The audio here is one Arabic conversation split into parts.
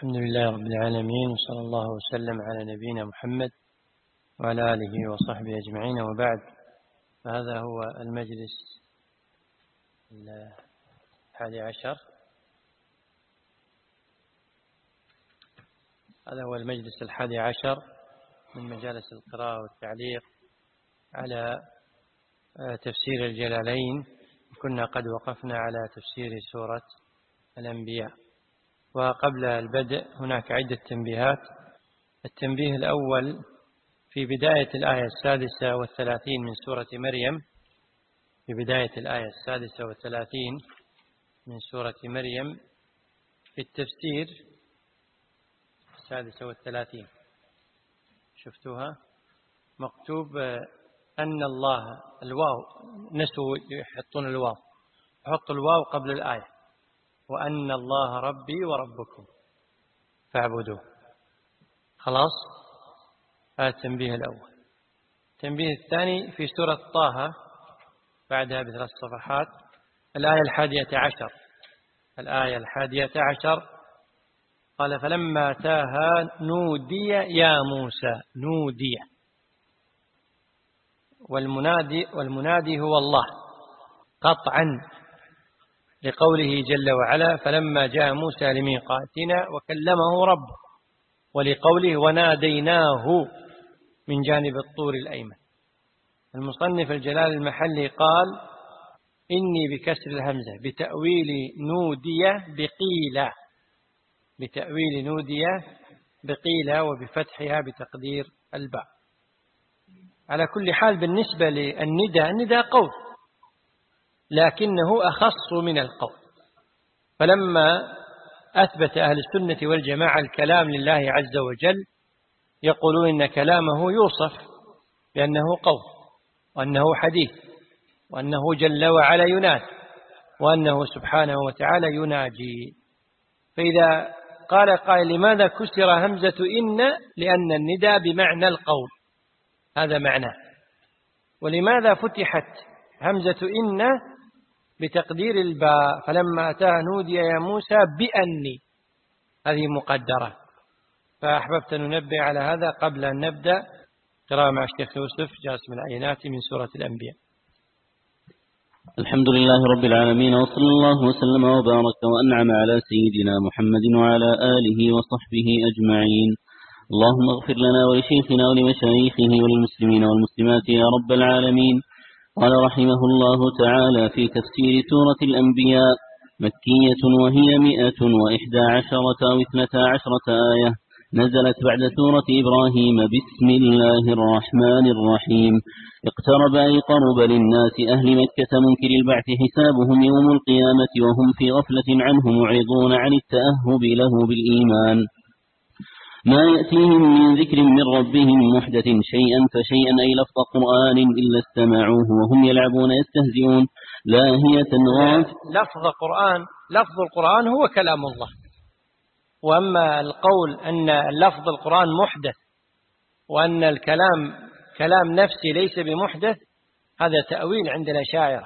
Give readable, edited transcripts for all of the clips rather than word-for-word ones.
الحمد لله رب العالمين، وصلى الله وسلم على نبينا محمد وعلى آله وصحبه أجمعين، وبعد. فهذا هو المجلس 11. هذا هو المجلس 11 من مجالس القراءة والتعليق على تفسير الجلالين. كنا قد وقفنا على تفسير سورة الأنبياء. وقبل البدء هناك عدة تنبيهات. التنبيه الأول في بداية الآية 36 من سورة مريم، في بداية الآية 36 من سورة مريم في التفسير 36 شفتوها مكتوب أن الله، الواو نسوا يحطون الواو، حطوا الواو قبل الآية، وأن الله ربي وربكم فاعبدوه. خلاص، هذا التنبيه الأول. التنبيه الثاني في سورة طه بعدها ب3 صفحات، الآية 11. الآية 11 قال: فلما أتاها نودي يا موسى. نودي، والمنادي هو الله قطعا، لقوله جل وعلا: فلما جاء موسى لميقاتنا وكلمه ربه، ولقوله: وناديناه من جانب الطور الأيمن. المصنف الجلال المحلي قال: إني بكسر الهمزة بتأويل نودية بقيلة، بتأويل نودية بقيلة، وبفتحها بتقدير الباء. على كل حال، بالنسبة للنداء قول، لكنه أخص من القول. فلما أثبت أهل السنة والجماعة الكلام لله عز وجل، يقولون إن كلامه يوصف بأنه قول، وأنه حديث، وأنه جل وعلا ينادي، وأنه سبحانه وتعالى يناجي. فإذا قال قائل: لماذا كسر همزة إن؟ لأن النداء بمعنى القول، هذا معناه. ولماذا فتحت همزة إن بتقدير الباء؟ فلما أتاها نودي يا موسى بأني، هذه مقدرة. فأحببت أن ننبه على هذا قبل أن نبدأ قراءة مع الشيخ يوسف جاسم العينات من سورة الأنبياء. الحمد لله رب العالمين، وصلى الله وسلم وبارك وأنعم على سيدنا محمد وعلى آله وصحبه أجمعين. اللهم اغفر لنا ولشيخنا ولمشايخه وللمسلمين والمسلمات يا رب العالمين. قال رحمه الله تعالى في تفسير سورة الأنبياء: مكية، وهي 111 أو 12 آية، نزلت بعد سورة إبراهيم. بسم الله الرحمن الرحيم. اقترب أي قرب للناس أهل مكة منكر البعث حسابهم يوم القيامة وهم في غفلة عنه معرضون عن التأهب له بالإيمان. ما يأتيهم من ذكر من ربهم محدث شيئا فشيئا، أي لفظ قرآن إلا استمعوه وهم يلعبون يستهزئون لاهية غافل. لفظ القرآن هو كلام الله. وأما القول أن لفظ القرآن محدث وأن الكلام كلام نفسي ليس بمحدث، هذا تأويل عند الأشاعرة.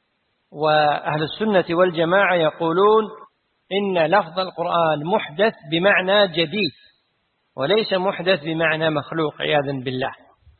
وأهل السنة والجماعة يقولون إن لفظ القرآن محدث بمعنى جديد، وليس محدث بمعنى مخلوق عياذا بالله.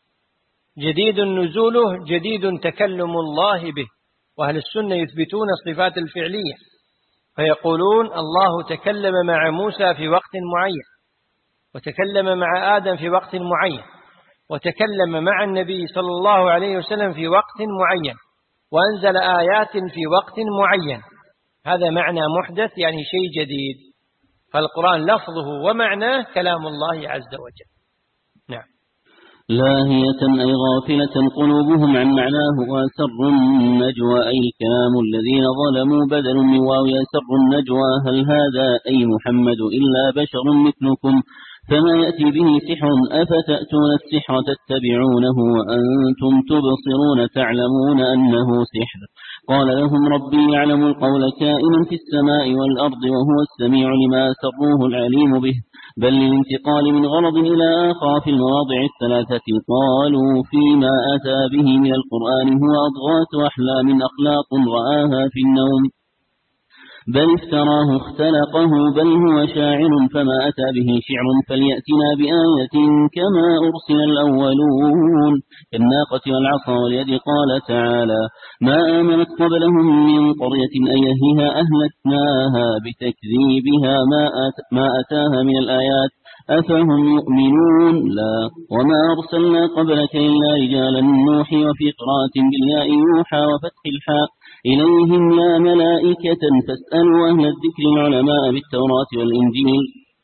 جديد نزوله، جديد تكلم الله به. وأهل السنة يثبتون الصفات الفعلية، فيقولون الله تكلم مع موسى في وقت معين، وتكلم مع آدم في وقت معين، وتكلم مع النبي صلى الله عليه وسلم في وقت معين، وأنزل آيات في وقت معين. هذا معنى محدث، يعني شيء جديد. فالقرآن لفظه ومعناه كلام الله عز وجل. نعم. لاهية أي غافلة قلوبهم عن معناه، وأسروا النجوى أي الكلام الذين ظلموا بدل من واو أسروا النجوى. هل هذا أي محمد إلا بشر مثلكم فما يأتي به سحر أفتأتون السحر تتبعونه وأنتم تبصرون تعلمون أنه سحر. قال لهم ربي يعلم القول كائنا في السماء والأرض وهو السميع لما أسروه العليم به. بل للانتقال من غرض إلى آخر في المواضع 3. قالوا فيما أتى به من القرآن هو أضغاث أحلام أخلاق رآها في النوم، بل افتراه اختلقه بل هو شاعر فما أتى به شعر فليأتنا بآية كما أرسل الأولون الناقة والعصا واليد. قال تعالى ما آمنت قبلهم من قرية أيهها أهلكناها بتكذيبها ما أتاها من الآيات أفهم يؤمنون لا وما أرسلنا قبلك إلا رجالا نوحي وفي قراءة بالياء يوحى وفتح الحاء إليهم يا ملائكة فاسألوا أهل الذكر العلماء بالتوراة والإنجيل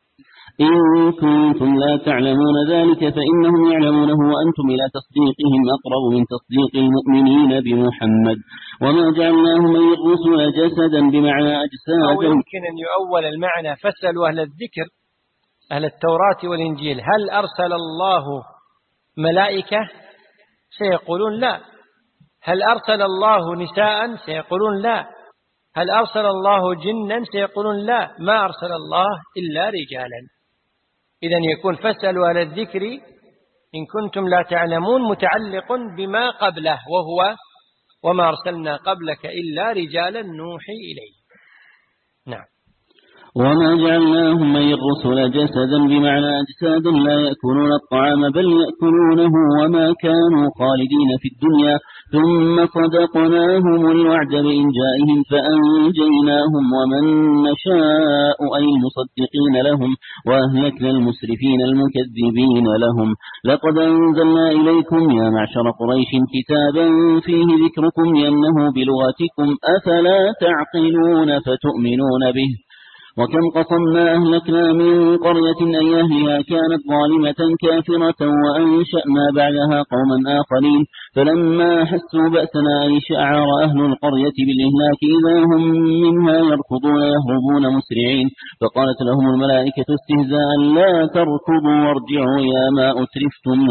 إن كنتم لا تعلمون ذلك فإنهم يعلمونه وأنتم إلى تصديقهم أقرب من تصديق المؤمنين بمحمد وما جعلناهم أي الرسل جسدا بمعنى أجساد. أو يمكن أن يؤول المعنى فاسألوا أهل الذكر أهل التوراة والإنجيل هل أرسل الله ملائكة سيقولون لا. هل أرسل الله نساء سيقولون لا. هل أرسل الله جنا سيقولون لا. ما أرسل الله إلا رجالا. إذن يكون فاسألوا أهل الذكر إن كنتم لا تعلمون متعلق بما قبله وهو وما أرسلنا قبلك إلا رجالا نوحي إليه. نعم. وما جعلناهم أي الرسل جسدا بمعنى أجساد لا يأكلون الطعام بل يأكلونه وما كانوا خالدين في الدنيا ثم صدقناهم الوعد بإنجائهم فأنجيناهم ومن نشاء أي المصدقين لهم وأهلكنا المسرفين المكذبين لهم. لقد أنزلنا إليكم يا معشر قريش كتابا فيه ذكركم لأنه بلغتكم أفلا تعقلون فتؤمنون به. وكم قصمنا أهلكنا من قرية أي أهلها كانت ظالمة كافرة وأنشأنا بعدها قوما آخرين فلما حسوا بأسنا أي شعر أهل القرية بالإهلاك إذا هم منها يركضون يهربون مسرعين فقالت لهم الملائكة استهزاء لا تركضوا وارجعوا يا ما أترفتم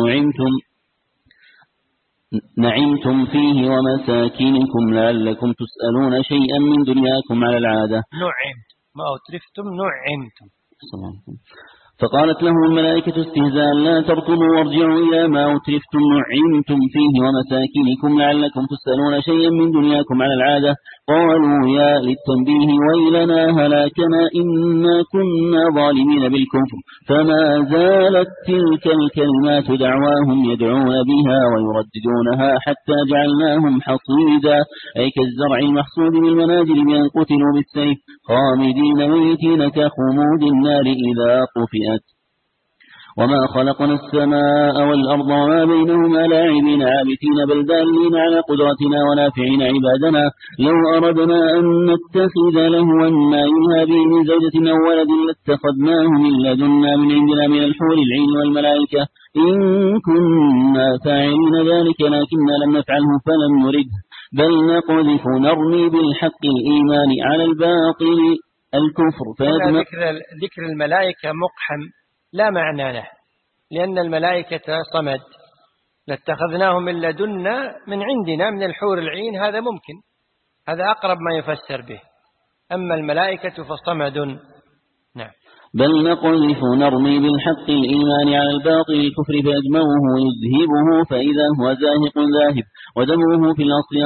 نعمتم فيه ومساكنكم لعلكم تسألون شيئا من دنياكم على العادة. ما أترفتم نعمتم. فقالت لهم الملائكة استهزاء لا تركضوا وارجعوا إلى ما أترفتم نعمتم فيه ومساكنكم لعلكم تسألون شيئا من دنياكم على العادة. قالوا يا للتنبيه ويلنا هلاكنا إنا كنا ظالمين بالكفر فما زالت تلك الكلمات دعواهم يدعون بها ويرددونها حتى جعلناهم حصيدا أي كالزرع المحصود بالمناجل بأن قتلوا بالسيف خامدين ميتين كخمود النار إذا طفئت. وما خلقنا السماء والأرض وما بينهما لاعبين عابثين بل دالين على قدرتنا ونافعين عبادنا لو أردنا أن نتخذ لهوا ما ينهى به من زوجة أو ولد لاتخذناه من لدنا من عندنا من الحور العين والملائكة إن كنا فاعلين ذلك لكننا لم نفعله فلم نرده بل نقذف نرمي بالحق الإيمان على الباطل الكفر. ذكر الملائكة مقحم لا معنى له لأن الملائكة صمد لاتخذناهم من لدنا من عندنا من الحور العين هذا ممكن هذا أقرب ما يفسر به أما الملائكة فصمد. نعم. بل نقذف نرمي بالحق الإيمان على الباطل الكفر فيجمعه ويذهبه فإذا هو زاهق ذاهب ودمغه في الأصل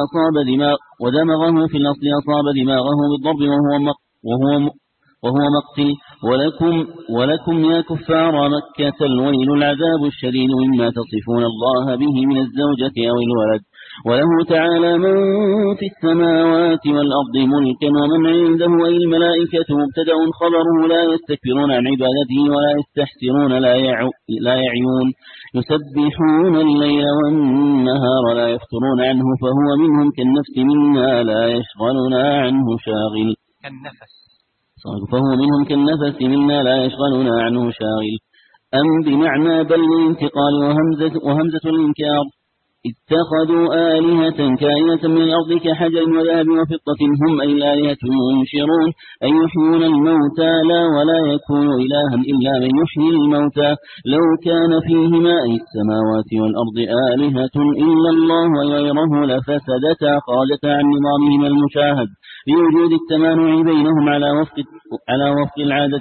أصاب دماغه بالضرب وهو مقتل. ولكم يا كفار مكة الويل العذاب الشديد مما تصفون الله به من الزوجة أو الولد. وله تعالى من في السماوات والأرض ملكا ومن عنده أي الملائكة مبتدأ خبره لا يستكبرون عن عبادته ولا يستحسرون لا يعيون يسبحون الليل والنهار لا يفترون عنه فهو منهم كالنفس منا لا يشغلنا عنه شاغل. فهو منهم كالنفس منا لا يشغلنا عنه شاغل. أم بمعنى بل الانتقال وهمزة الإنكار اتخذوا آلهة كائنة من الأرض كحجر وذهب وفضة هم أي الآلهة ينشرون أي يحيون الموتى لا ولا يكون إلها إلا من يحيي الموتى لو كان فيهما أي السماوات والأرض آلهة إلا الله وغيره لفسدتا خرجتا عن نظامهما المشاهد لوجود التمانع بينهم على وفق العادة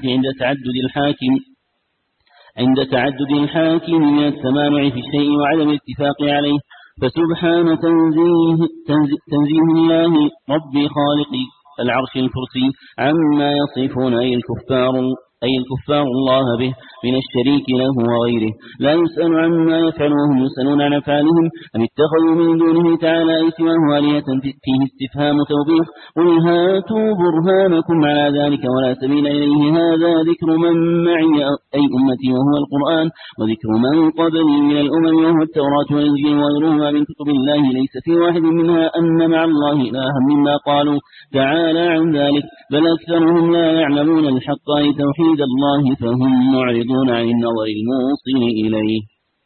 عند تعدد الحاكم من التمانع في الشيء وعدم الاتفاق عليه. فسبحان تنزيه الله رب العرش الكرسي عما يصفون أي الكفار الله به من الشريك له وغيره، لا يسأل عما يفعل وهم يسألون عن أفعالهم. أم اتخذوا من دونه تعالى أي سواه آلهة فيه استفهام توبيخ. قل هاتوا برهانكم على ذلك ولا سبيل إليه. هذا ذكر من معي أي أمتي وهو القرآن، وذكر من قبلي من الأمم وهو التوراة والإنجيل وغيرهما من كتب الله، ليس في واحد منها أن مع الله إلها مما قالوا تعالى عن ذلك، بل أكثرهم لا يعلمون الحق أي توحيد الله، فهم معرضون عن النظر الموصل إليه.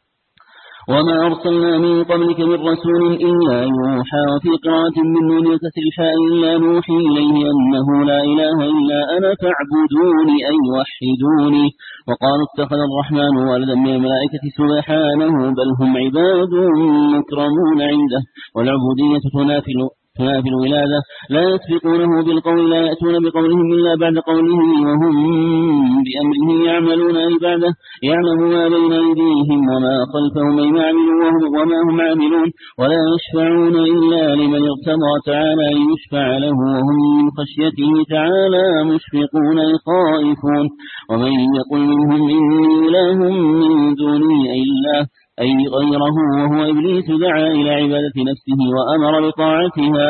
وما أرسلنا من قبلك من رسول إلا يوحى، وفي قراءة من نون وكسر الحاء إلا نوحي إليه أنه لا إله إلا أنا فاعبدوني أي وحدوني. وقالوا اتخذ الرحمن ولدا من الملائكة سبحانه، بل هم عباد مكرمون عنده، والعبودية تنافي الولادة، لا يسبقونه بالقول، لا يأتون بقولهم إلا بعد قوله، وهم بأمره يعملون أي بعده، يعلم ما بين أيديهم وما خلفهم أي ما عملوا وما هم عاملون، ولا يشفعون إلا لمن ارتضى تعالى أن يشفع له، وهم من خشيته تعالى مشفقون أي خائفون. ومن يقل منهم إني إله من دونه أي غيره وهو إبليس دعا إلى عبادة نفسه وأمر بطاعتها،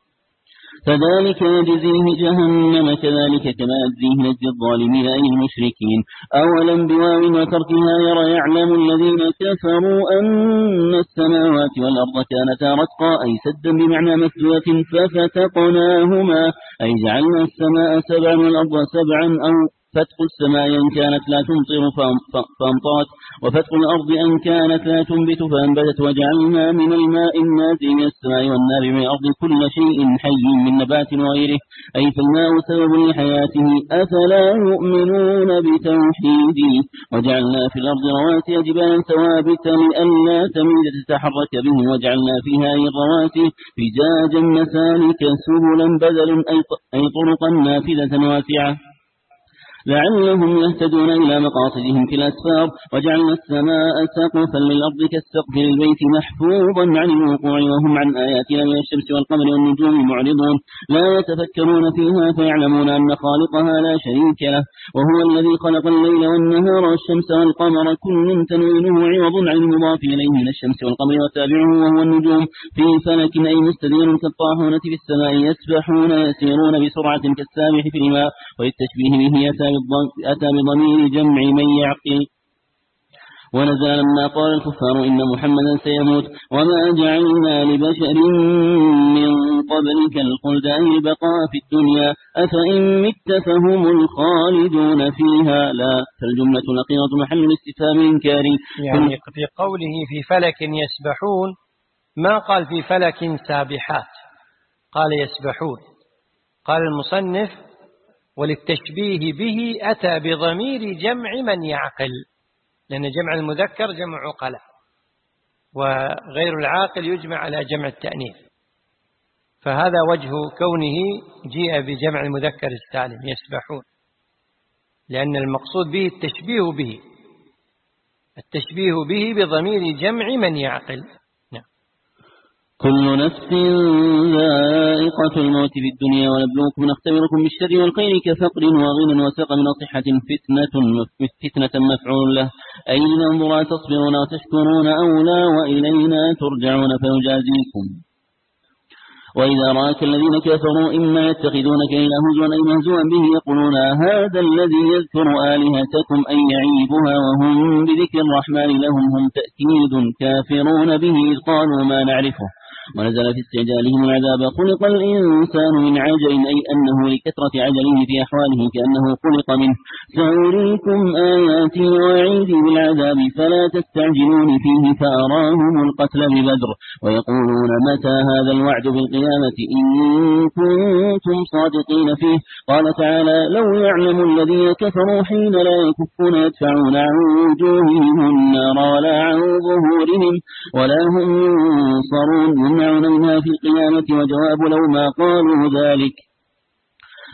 فذلك يجزيه جهنم، كذلك كما يجزيه نجزي الظالمين أي المشركين. أولم بواو وتركها يرى يعلم الذين كفروا أن السماوات والأرض كانتا رتقا أي سدا بمعنى مسدودة ففتقناهما أي جعلنا السماء سبعا والأرض سبعا، أو فتق السماء إن كانت لا تمطر فأمطرت، وفتق الأرض أن كانت لا تنبت فأنبتت، وجعلنا من الماء النازل من السماء والنار من الأرض كل شيء حي من نبات وغيره، أي فالماء سبب لحياته، أفلا يؤمنون بتوحيده. وجعلنا في الأرض رواسي جبالا ثوابتا لئلا تميد تتحرك به، وجعلنا فيها الرواسي فجاجا مسالك سبلا بدل أي طرقا نافذة واسعة لعلهم يهتدون إلى مقاصدهم في الأسفار. وجعلنا السماء سقفا للأرض كالسقف للبيت محفوظا عن الوقوع، وهم عن آياتنا من الشمس والقمر والنجوم معرضون، لا يتفكرون فيها فيعلمون أن خالقها لا شريك له، وهو الذي خلق الليل والنهار والشمس والقمر كل تنوينه عوض عن المضاف إليه من الشمس والقمر وتابعه وهو النجوم في فلك أي مستدير كالطاحونة في السماء يسبحون يسيرون بسرعة كالسابح في الماء، وللتشبيه به أتى بضمير جمع من يعقل. ونزل لما قال الكفار إن محمدا سيموت وما جعلنا لبشر من قبلك الخلد أي البقاء في الدنيا أفإن مت فهم الخالدون فيها، لا فالجملة الأخيرة محل الاستفهام إنكاري. يعني في قوله في فلك يسبحون ما قال في فلك سابحات، قال يسبحون. قال المصنف وللتشبيه به أتى بضمير جمع من يعقل، لأن جمع المذكر جمع عقلاء، وغير العاقل يجمع على جمع التأنيث، فهذا وجه كونه جيء بجمع المذكر السالم يسبحون، لأن المقصود به التشبيه به بضمير جمع من يعقل. كل نفس ذائقة الموت في الدنيا ونبلوكم نختبركم بالشر والخير كفقر وغنى وسقم وصحة فتنة مفعول له أي لننظر تصبرون وتشكرون أو لا وإلينا ترجعون فيجازيكم. وإذا رآك الذين كفروا إما يتخذونك إلا هزوا أي مهزوا به يقولون هذا الذي يذكر آلهتكم أي يعيبها وهم بذكر الرحمن لهم هم تأكيد كافرون به إذ قالوا ما نعرفه. ونزل في استعجالهم العذاب خلق الإنسان من عجل أي أنه لكثرة عجله في أحواله كأنه خلق منه. سأريكم آياتي وأعيدي بالعذاب فلا تستعجلون فيه فأراهم القتل ببدر ويقولون متى هذا الوعد بالقيامة إن كنتم صادقين فيه. قال تعالى لو يعلم الذين كفروا حين لا يكفون يدفعون عن وجوههم النار ولا عن ظهورهم ولا هم ينصرون يمنعون منها في القيامة. وجواب لو ما قالوا ذلك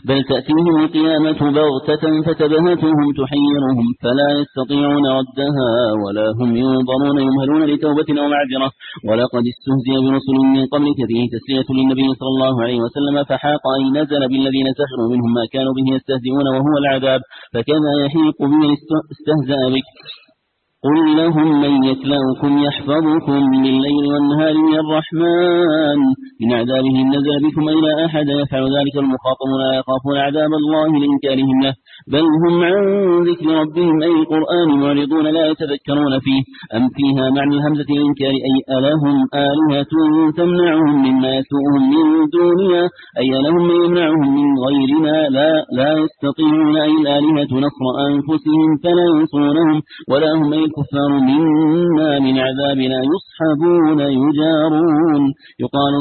بل تأتيهم القيامة بغتة فتبهتهم تحيرهم فلا يستطيعون ردها ولا هم ينظرون يمهلون لتوبة أو معذرة. ولقد استهزئ برسل من قبلك فيه تسلية للنبي صلى الله عليه وسلم فحاق أي نزل بالذين سخروا منهم ما كانوا به يستهزئون وهو العذاب، فكذا يحيق بمن استهزأ بك. قل لهم من يكلؤكم يحفظكم بالليل والنهار من الرحمن من عذابه نزل بكم إلى أحد يفعل ذلك المخاطبون لا يخافون عذاب الله لإنكارهم له، بل هم عن ذكر ربهم أي القرآن معرضون لا يتذكرون فيه. أم فيها معنى الهمزة الإنكار أي ألهم آلهة تمنعهم مما يسوءهم من دوننا أي ألهم من يمنعهم من غيرنا لا يستطيعون أي الآلهة نصر أنفسهم فلا ينصرونهم ولا هم أي الكفار منا من عذابنا يصحبون يجارون. يقال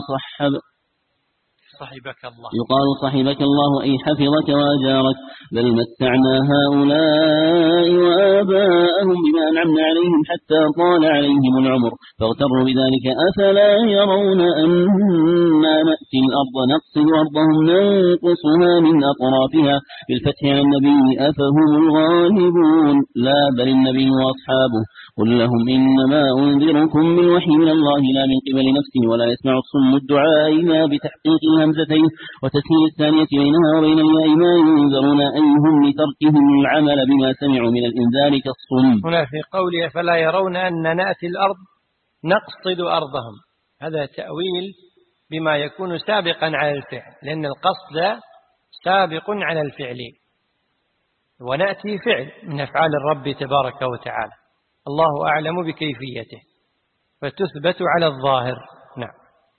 صحبك الله أي حفظك وأجارك. بل متعنا هؤلاء وآباءهم بما أنعمنا عليهم حتى طال عليهم العمر فاغتروا بذلك. أفلا يرون أنا نأتي الأرض نقصد أرضهم ننقصها من أطرافها بالفتح على النبي أفهم الغالبون لا بل النبي وأصحابه. قل لهم إنما أنذركم بالوحي من الله لا من قبل نفسه ولا يسمع الصم الدعاء إلا بتحقيق الهمزتين وتسهيل الثانية بينها وبين الياء ما ينذرون أيهم لتركهم العمل بما سمعوا من الإنذار كالصم. هنا في قوله فلا يرون أن نأتي الأرض نقصد أرضهم، هذا تأويل بما يكون سابقا على الفعل، لأن القصد سابق على الفعل ونأتي فعل من أفعال الرب تبارك وتعالى، الله أعلم بكيفيته فتثبت على الظاهر. نعم.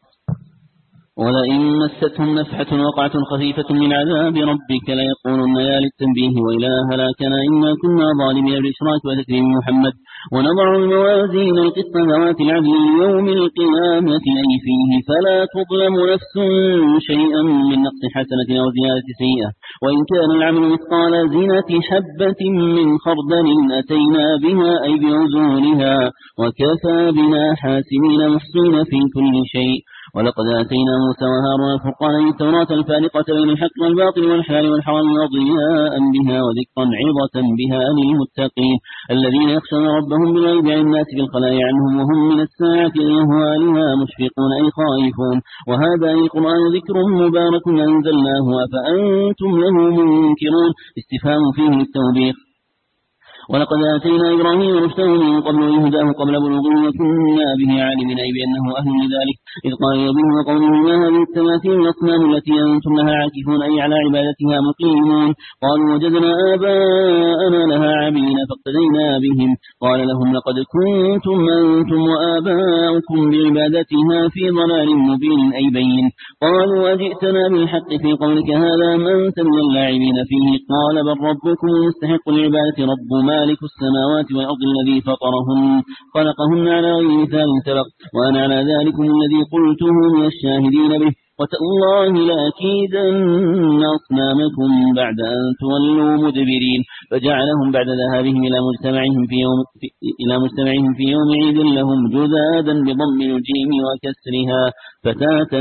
ولئن مستهم نفحة وقعة خفيفة من عذاب ربك ليقولن يا للتنبيه وإلى هلاكنا إنا كنا ظالمين بالإشراك وتكريم محمد. ونضع الموازين القسط ذوات العدل ليوم القيامة أي فيه فلا تظلم نفس شيئا من نقص حسنة أو زيادة سيئة وإن كان العمل مثقال زنة حبة من خردل أتينا بها أي بعزولها وكفى بنا حاسبين محسنين في كل شيء. ولقد آتينا موسى وهارون الفرقان التوراة الفارقة بين الحق والباطل والحلال والحرام وضياء بها وذكرا عظة بها للمتقين الذين يخشون ربهم بالغيب عن الناس بالخلاء عنهم وهم من الساعة لأهوالها مشفقون أي خائفون. وهذا القرآن ذكر مبارك أنزلناه أفأنتم له منكرون استفهام فيه التوبيخ. ولقد آتينا إبراهيم رشده من قبل وهداه قبل بلوغه وكنا به عالمين أي بأنه أهل لذلك إذ قال به وقوله ما هذه التماثيل الأصنام التي أنتم لها عاكفون أي على عبادتها مقيمون. قالوا وجدنا آباءنا لها عابدين فاقتدينا بهم. قال لهم لقد كنتم أنتم وآباؤكم بعبادتها في ضلال مبين أي بين. قالوا أجئتنا بالحق في قولك هذا ما أنت من اللاعبين فيه. قال بل ربكم المستحق للعبادة رب مالك السماوات والأرض الذي خلقهن على غير مثال سبق وأنا على ذلكم الذي قلته من الشاهدين به وتالله لأكيدن أصنامكم بعد أن تولوا مدبرين. فجعلهم بعد ذهابهم إلى مجتمعهم في يوم عيد لهم جذادا بضم الجيم وكسرها فتاة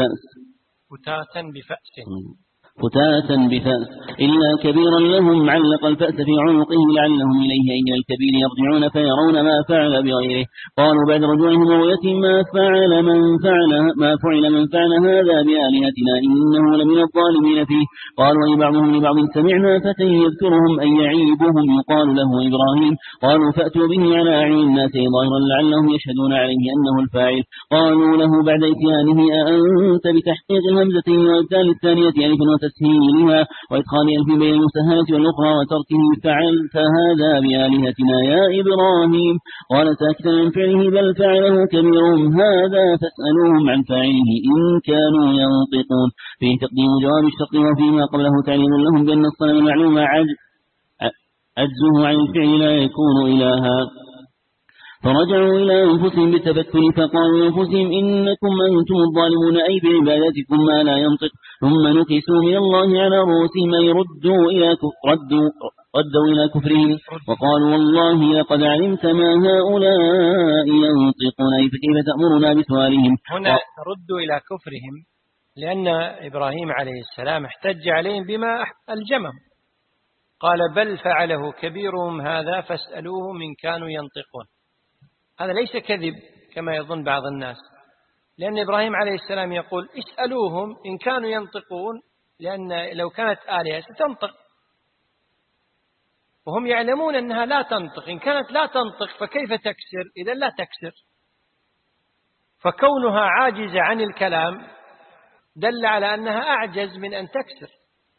بفأس إلا كبيرا لهم علق الفأس في عنقه لعلهم إليه أي الكبير يرجعون فيرون ما فعل بغيره. قالوا بعد رجوعهم ورؤيتهم ما فعل من فعل هذا بآلهتنا إنه لمن الظالمين فيه. قالوا أي بعضهم لبعض سمعنا فتى يذكرهم أي يعيبهم يقال له إبراهيم. قالوا فأتوا به على أعين الناس ظاهرا لعلهم يشهدون عليه أنه الفاعل. قالوا له بعد إتيانه أأنت بتحقيق الهمزتين وإبدال الثانية ألف تسهيلها وإدخال ألف بين المسهلة والأخرى وتركه فعلت هذا بآلهتنا يا إبراهيم. قال ساكتا من فعله بل فعله كبيرهم هذا فاسألوهم عن فاعله إن كانوا ينطقون. فيه تقديم جواب الشرط وفيما قبله تعليم لهم بأن الصنم المعلوم عجزه عن الفعل لا يكون إلها. فرجعوا إلى أنفسهم بالتفكر فقالوا لأنفسهم إنكم أنتم الظالمون أي بعبادتكم ما لا ينطق. ثم نكسوا من الله على رؤوسهم أي ردوا إلى كفرهم وقالوا والله لقد علمت ما هؤلاء ينطقون أي فكيف تأمرنا بسؤالهم. هنا ردوا إلى كفرهم لأن إبراهيم عليه السلام احتج عليهم بما ألجمهم، قال بل فعله كبيرهم هذا فاسألوهم إن كانوا ينطقون. هذا ليس كذب كما يظن بعض الناس، لأن إبراهيم عليه السلام يقول اسألوهم إن كانوا ينطقون، لأن لو كانت آلهة ستنطق، وهم يعلمون أنها لا تنطق. إن كانت لا تنطق فكيف تكسر؟ إذا لا تكسر. فكونها عاجزة عن الكلام دل على أنها أعجز من أن تكسر،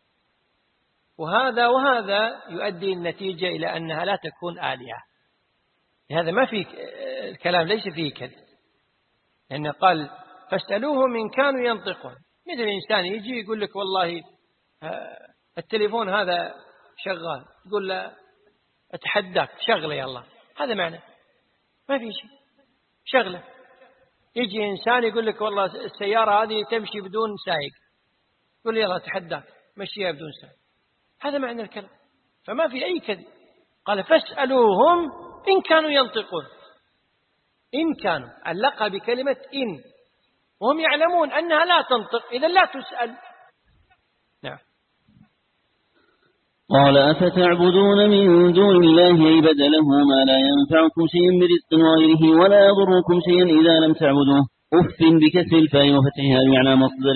وهذا يؤدي النتيجة إلى أنها لا تكون آلهة. هذا ما في الكلام ليس فيه كذب، لأنه قال فاسألوهم إن كانوا ينطقون. مثل الإنسان يجي يقول لك والله التليفون هذا شغال، تقول له أتحداك شغله يلا، هذا معنى ما في شيء، شغله. يجي إنسان يقول لك والله السيارة هذه تمشي بدون سائق، يقول لي يلا أتحداك مشيها بدون سائق، هذا معنى الكلام. فما في أي كذب. قال فاسألوهم إن كانوا ينطقون، إن كانوا علقها بكلمة إن، وهم يعلمون أنها لا تنطق، إذا لا تسأل. نعم. قال أفتعبدون من دون الله أي بدله ما لا ينفعكم شيئا برزق غيره ولا يضركم شيئا إذا لم تعبدوه. أف بكسر الفاء وفتحها بمعنى مصدر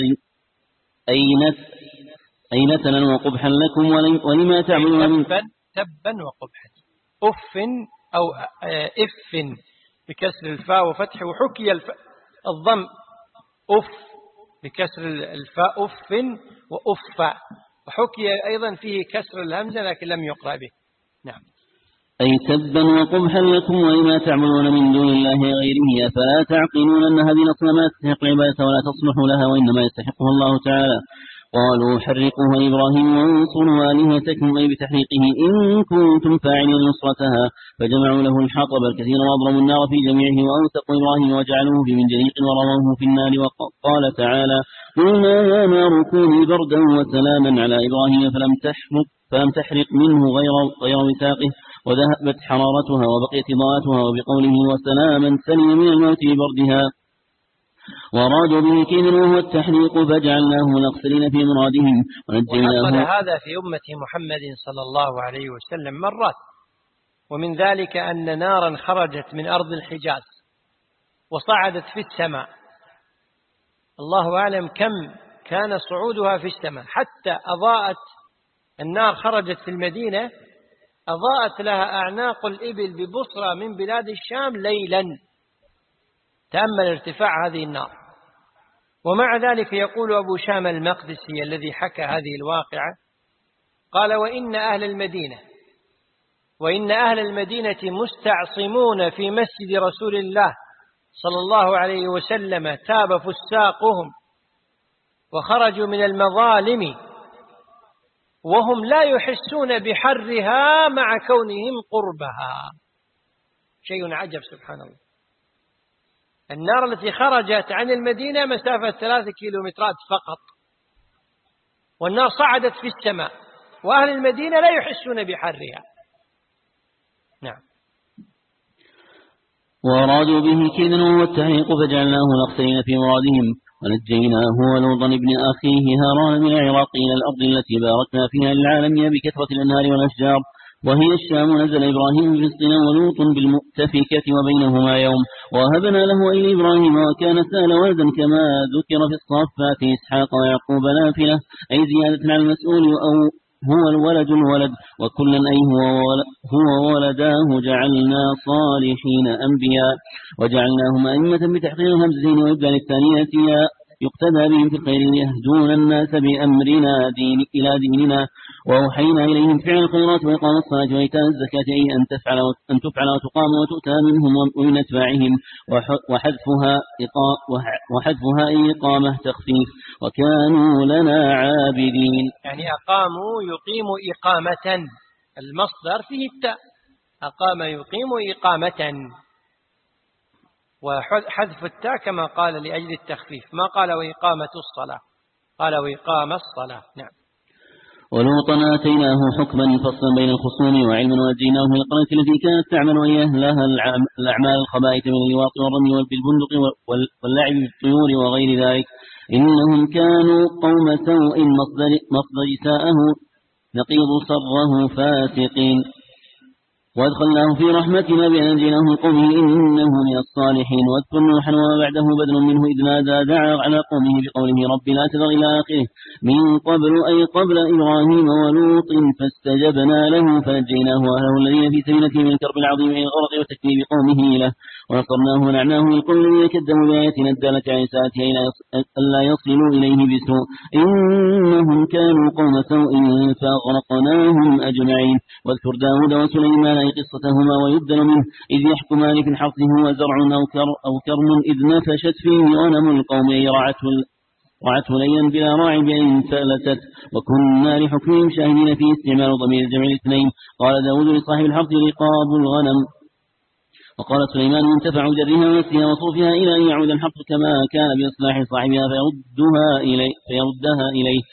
أي نتنا وقبحا لكم ولما تعبدون من تبا وقبحا. أف أو إف بكسر الفاء وفتح، وحكي الضم أف بكسر الفاء أف وأف، وحكي أيضا فيه كسر الهمزة لكن لم يقرأ به. نعم. أي تبا وقبحا لكم ولما تعبدون من دون الله غيره أفلا تعقلون أن هذه الأصنامات تستحق العبادة ولا تصلح لها وإنما يستحقها الله تعالى. قالوا حرقوها إبراهيم وانصروا آلهتكم أي بتحريقه إن كنتم فاعلين نصرتها. فجمعوا له الحطب الكثير وأضرموا النار في جميعه وأوثقوا إبراهيم وجعلوه في منجنيق ورموه في النار. وقال تعالى قلنا يا نار كوني بردا وسلاما على إبراهيم فلم تحرق منه غير وثاقه وذهبت حرارتها وبقيت ضاءتها. وبقوله وسلاما سلم من الموت ببردها. ورادوا به كيدا وهو التحريق فجعلناه الأخسرين في مرادهم ونجيناه. وحصل هذا في أمة محمد صلى الله عليه وسلم مرات، ومن ذلك أن نارا خرجت من أرض الحجاز وصعدت في السماء، الله أعلم كم كان صعودها في السماء، حتى أضاءت النار، خرجت في المدينة أضاءت لها أعناق الإبل ببصرة من بلاد الشام ليلا. تأمل ارتفاع هذه النار. ومع ذلك يقول أبو شام المقدسي الذي حكى هذه الواقعة، قال وإن أهل المدينة مستعصمون في مسجد رسول الله صلى الله عليه وسلم تاب فساقهم وخرجوا من المظالم وهم لا يحسون بحرها مع كونهم قربها. شيء عجب سبحان الله. النار التي خرجت عن المدينة مسافة 3 كيلومترات فقط، والنار صعدت في السماء وأهل المدينة لا يحسون بحرها. نعم. ورادوا به كيدا وهو التحريق فجعلناه الأخسرين في مرادهم ونجيناه ولوطا ابن أخيه هاران من العراق إلى الأرض التي باركنا فيها للعالمين بكثرة الأنهار والأشجار وهي الشام. نزل إبراهيم بفلسطين ولوط بالمؤتفكة وبينهما يوم. وهبنا له أي إبراهيم وكان سال ولدا كما ذكر في الصافات إسحاق ويعقوب نافلة أي زيادة على المسؤول أو هو الولد وكلا أي هو ولداه جعلنا صالحين أنبياء وجعلناهم أئمة بتحقيق الهمزتين وإبدال الثانية يقتدى بهم في الخير يهدون الناس بأمرنا إلى ديننا. وأوحينا إليهم فعل الخيرات وإقام الصلاة وإيتاء الزكاة أي أن تفعل وتقام وتؤتى منهم ومن أتباعهم. وحذفها أي إقامة تخفيف وكانوا لنا عابدين. يعني أقاموا يقيم إقامة، المصدر فيه التاء، أقام يقيم إقامة، وحذف التاء كما قال لأجل التخفيف، ما قال وإقامة الصلاة، قال وإقام الصلاة. نعم. ولوطا آتيناه حكما فصلا بين الخصوم وعلما ونجيناه من القرية التي كانت تعمل أهلها الأعمال الخبائث من اللواط والرمي بالبندق واللعب بالطيور وغير ذلك إنهم كانوا قوم سوء مصدر ساءه نقيض صره فاسقين وادخلناه في رحمتنا بأن نجيناه من قومه إنه من الصالحين واذكر نوحا وما بعده بدل منه إذ نادى دعا على قومه بقوله رب لا تذر إلى آخره من قبل أي قبل إبراهيم ولوط فاستجبنا له فنجيناه وأهله الذين في سبيلته من الكرب العظيم من الغرق وتكذيب قومه له ونصرناه ونعناه من القوم الذين كذبوا بآياتنا الدالة على ساعته ألا يصلوا إليه بسوء إنهم كانوا قوم سوء فأغرقناهم أجمعين واذكر داود وسليمان قصتهما ويبدل منه إذ يحكمان في الحرث هو زرع أو كرم إذ نفشت فيه غنم القوم رعته ليلا بلا راعي بأن فألتت وكنا لحكمهم شاهدين فيه استعمال ضمير الجمع الاثنين قال داود لصاحب الحرث رقاب الغنم وقال سليمان ينتفع جرها ونسيها وصوفها إلى أن يعود الحرث كما كان بإصلاح صاحبها فيردها إليه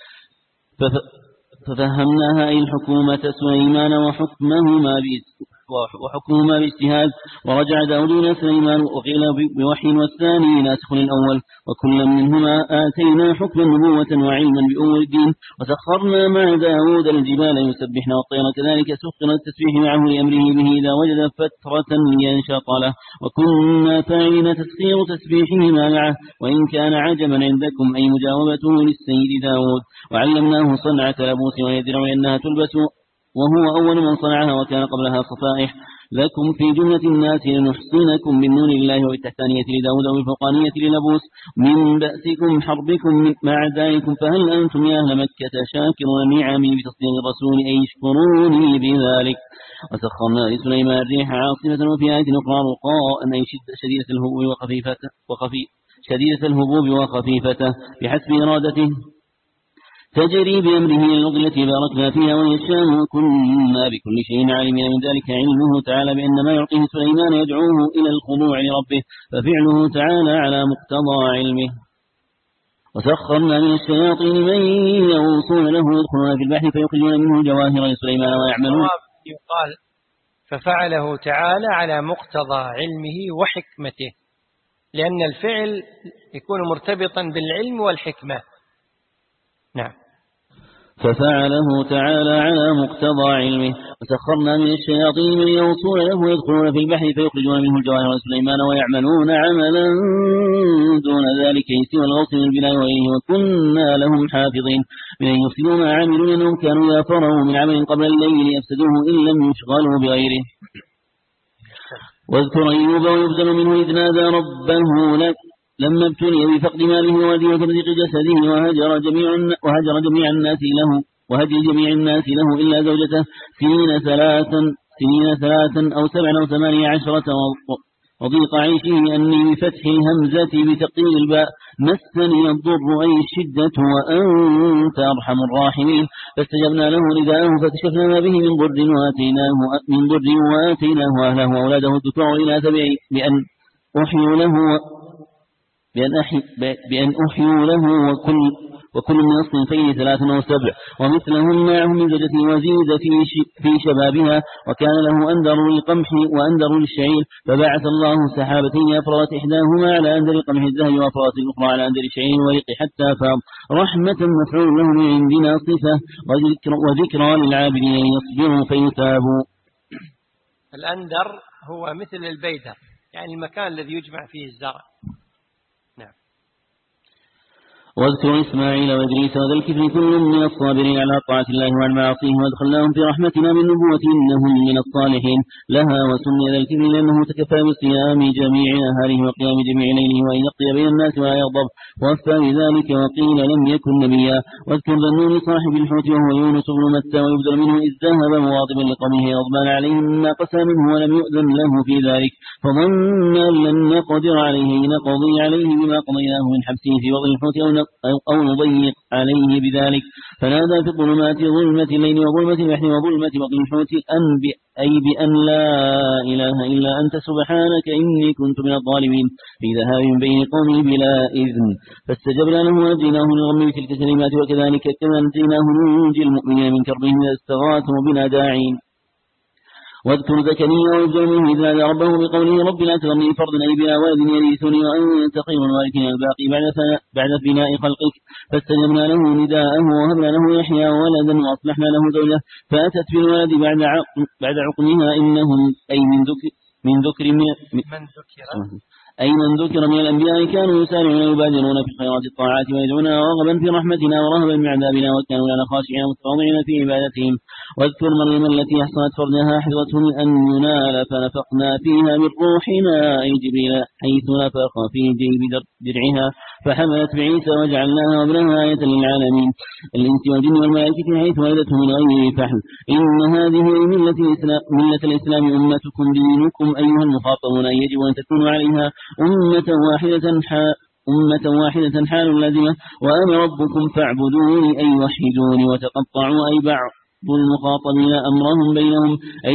ففهمناها أي الحكومة سليمان وحكمهما باجتهاد ورجع داود إلى سليمان وقيل بوحي والثاني ناسخ للأول وكلا منهما آتينا حكما نبوة وعلما بأمور الدين وسخرنا مع داود الجبال يسبحنا والطير كذلك سخر التسبيح معه لأمره به إذا وجد فترة لينشط له وكنا فاعلين تسخير تسبيحهما معه وإن كان عجبا عندكم أي مجاوبته للسيد داود وعلمناه صنعة لبوس ويدرع لأنها تلبس وهو أول من صنعها وكان قبلها صفائح لكم في جملة الناس لنحصنكم من نور الله وبالتحتانية لداود وبالفوقانية للبوس من بأسكم حربكم مع أعدائكم فهل أنتم يا أهل مكة شاكرون نعمي بتصديق الرسول أي اشكروني بذلك وسخرنا لسليمان الريح عاصفة وفي آية أخرى رقاء أي شديدة الهبوب وخفيفته بحسب إرادته تجري بأمره الأرض التي باركنا فيها وهي الشام وكنا بكل شيء عالمين من ذلك علمه تعالى بأن ما يعطيه سليمان يدعوه إلى الخضوع لربه ففعله تعالى على مقتضى علمه وسخرنا من الشياطين من يغوصون له يدخلون في البحر فيخرجون منه جواهر لسليمان ويعملون يقال ففعله تعالى على مقتضى علمه وحكمته لأن الفعل يكون مرتبطا بالعلم والحكمة. نعم. ففعله تعالى على مقتضى علمه وسخرنا من الشياطين من يغوصون له يدخلون في البحر فيخرجون منه الجواهر لسليمان ويعملون عملا دون ذلك سوى الغوص من البناء وغيره وكنا لهم حافظين من أن يفسدوا ما عملوا لأنهم كانوا إذا فرغوا من عمل قبل الليل يفسدوه إن لم يشغلوا بغيره. واذكر أيوب ويبدل منه إذ نادى ربه لك لما ابتلي بفقد ماله وولده وتمزيق جسده وهجر جميع الناس له إلا زوجته سنين ثلاثا أو 7 أو 18 وضيق عيشه أني بفتح الهمزة بتقليل الباء مسني الضر أي الشدة وأنت أرحم الراحمين فاستجبنا له نداءه فكشفنا ما به من ضر وآتيناه أهله وأولاده الذكور والإناث بأن أحيوا له وكل من الصنفين 3 أو 7 ومثلهم معهم من زوجته وزيد في شبابها وكان له أندر للقمح وأندر للشعير فبعث الله سحابتين أفرغت إحداهما على أندر قمح الذهب وأفرغت الأخرى على أندر الشعير ورق حتى فاض رحمة مفعول له من عندنا صفة وذكرى للعابدين يصبروا فيثابوا. الأندر هو مثل البيدر يعني المكان الذي يجمع فيه الزرع. واذكر إسماعيل وإدريس وذا الكفل كل من الصابرين على طاعة الله وعن معاصيه وادخلناهم في رحمتنا من نبوة إنهم من الصالحين لها وسمي ذا الكفل لأنه تكفى بصيام جميع نهاره وقيام جميع ليله وأن يقضي بين الناس ولا يغضب ووفى بذلك وقيل لم يكن نبيا. واذكر ذنون صاحب الحوت وهو يونس بن متى ويبدل منه إذ ذهب مواطبا لقومه غضبان عليهم ما قسى منه ولم يؤذن له في ذلك فظن أن لن نقدر عليه نقضي عليه بما قضيناه من حبسه في وضع الحوت أو نضيق عليه بذلك. فنادى في الظلمات ظلمة الليل وظلمة البحر وظلمة بطن الحوت أي بأن لا إله إلا أنت سبحانك إني كنت من الظالمين في ذهاب من بين قومه بلا إذن. فاستجبنا له ونجيناه من الغم بتلك الكلمات وكذلك كما نجيناه ننجي المؤمنين من كربهم إذا استغاثوا بنا داعين. واذكر زكريا وابنه إذ نادى ربه بقوله رب لا تذرني فردا أي بلا ولد يرثني وأنت خير الوارثين الباقي بعد بناء خلقك. فاستجبنا له نداءه وهبنا له يحيى ولدا وأصلحنا له زوجه فأتت بالولد بعد عقمها إنهم أي من ذكر من الأنبياء كانوا يسارعون ويبادرون في الخيرات الطاعات ويدعونا رغبا في رحمتنا ورهبا من عذابنا وكانوا لنا خاشعين متواضعين في عبادتهم. واذكر مريم التي أحصنت فرجها حذوة أن ينال فنفخنا فيها من روحنا أي جبريل حيث نفخ في جيب درعها فحملت بعيسى وجعلناها وابنها آية للعالمين الإنس والجن والملائكة حيث ولدته من غير فحل. إن هذه ملة الإسلام أمتكم دينكم أيها المخاطبون يجب أن تكونوا عليها أمة واحدة حال لازمة. وأنا ربكم فاعبدوني أي وحدوني. وتقطعوا أي بعض المخاطبين أمرهم بينهم أي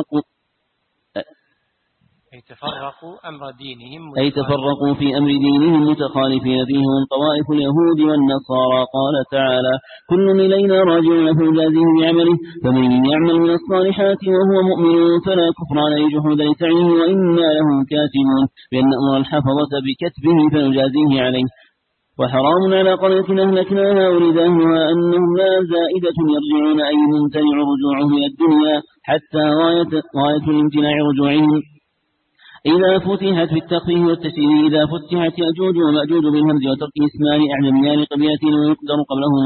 تفرقوا في أمر دينهم متخالفين فيه هم طوائف اليهود والنصارى. قال تعالى كل إلينا راجعون فيجازيه بعمله فمن يعمل من الصالحات وهو مؤمن فلا كفران أي جحود لسعيه وإنا له كاتبون بأن أمر الحفظة بكتبه فنجازيه عليه. وحرام على قرية أهلكناها ولد أهلها أنهم لا زائدة يرجعون أي ممتنع رجوعهم إلى الدنيا حتى غاية الامتناع رجوعهم إذا فتحت في التخفيف والتشديد إذا فتحت يأجوج ومأجوج بالهمز وترك اسمان أعجميان قبيلتين ويقدر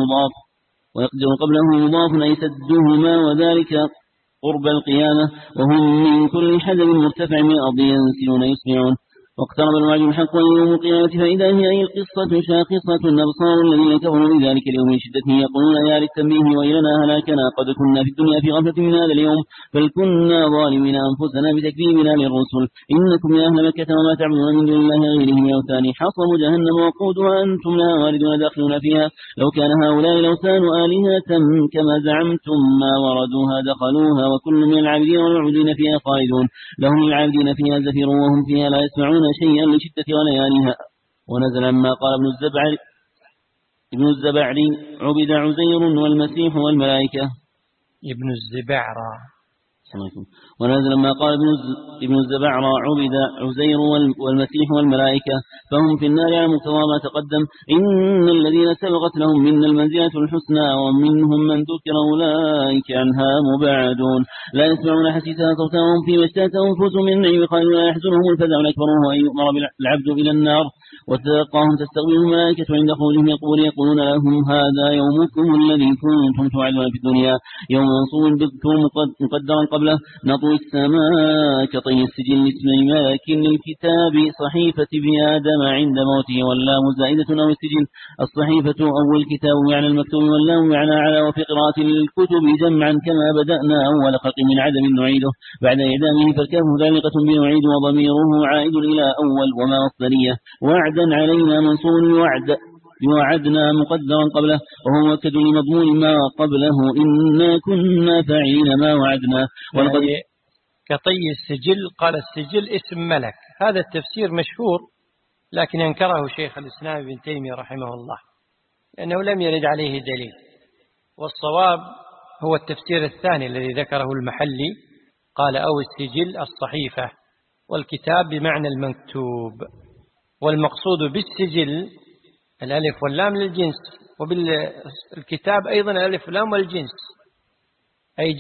قبله مضاف أي سدهما وذلك قرب القيامة وهم من كل حدب مرتفع من الأرض ينسلون يسمعون. واقترب الوعد الحق ويوم القيامة فإذا هي أي القصة شاخصة الأبصار الذين كفروا بذلك اليوم من شدته يقولون يا للتنبيه ويلنا هلاكنا قد كنا في الدنيا في غفلة من هذا اليوم بل كنا ظالمين أنفسنا بتكذيبنا للرسل إنكم يا أهل مكة وما تعبدون من دون الله غيره من أوثان حصب جهنم وقودها أنتم لها واردون داخلون فيها لو كان هؤلاء لوثان آلهة كما زعمتم ما وردوها دخلوها وكل من العابدين والمعبودين فيها خالدون لهم العابدين فيها زفير وهم فيها لا يسمعون شيئا لشدة غليانها. ونزل ما قال ابن الزبعري عبد عزير والمسيح والملائكة ونزل ما قال ابن الزبعرى عبد عزير والمسيح والملائكة فهم في النار على مقتضى ما تقدم إن الذين سبقت لهم من المنزلة الحسنى ومنهم من ذكر أولئك عنها مبعدون لا يسمعون حسيسها صوتا وهم في مشتات أنفسهم من نعيم خالدون لا يحزنهم الفزع الأكبر وهو أن يؤمر العبد إلى النار وتلقاهم تستقبلهم الملائكة عند خروجهم يقولون لهم هذا يومكم الذي كنتم توعدون في الدنيا يوم منصوب بالكم مقدرا قبله نطوي السماء كطي السجل اسم ملك للكتاب صحيفة بآدم عند موته واللام زائدة أو السجل الصحيفة أول الكتاب معنى المكتوب واللام معنى على وفي قراءة الكتب جمعا كما بدأنا أول خلق من عدم نعيده بعد إعدامه فالكاف ذلقة بنعيد وضميره عائد إلى أول وما مصدرية وعدا علينا منصور وعدنا مقدرا قبله وهو مؤكد لمضمون ما قبله إنا كنا فاعلين ما وعدنا. يعني كطي السجل قال السجل اسم ملك هذا التفسير مشهور لكن أنكره شيخ الإسلام ابن تيمية رحمه الله لأنه لم يرد عليه دليل والصواب هو التفسير الثاني الذي ذكره المحلي قال أو السجل الصحيفة والكتاب بمعنى المكتوب والمقصود بالسجل الألف واللام للجنس وبالكتاب أيضا الألف واللام والجنس أي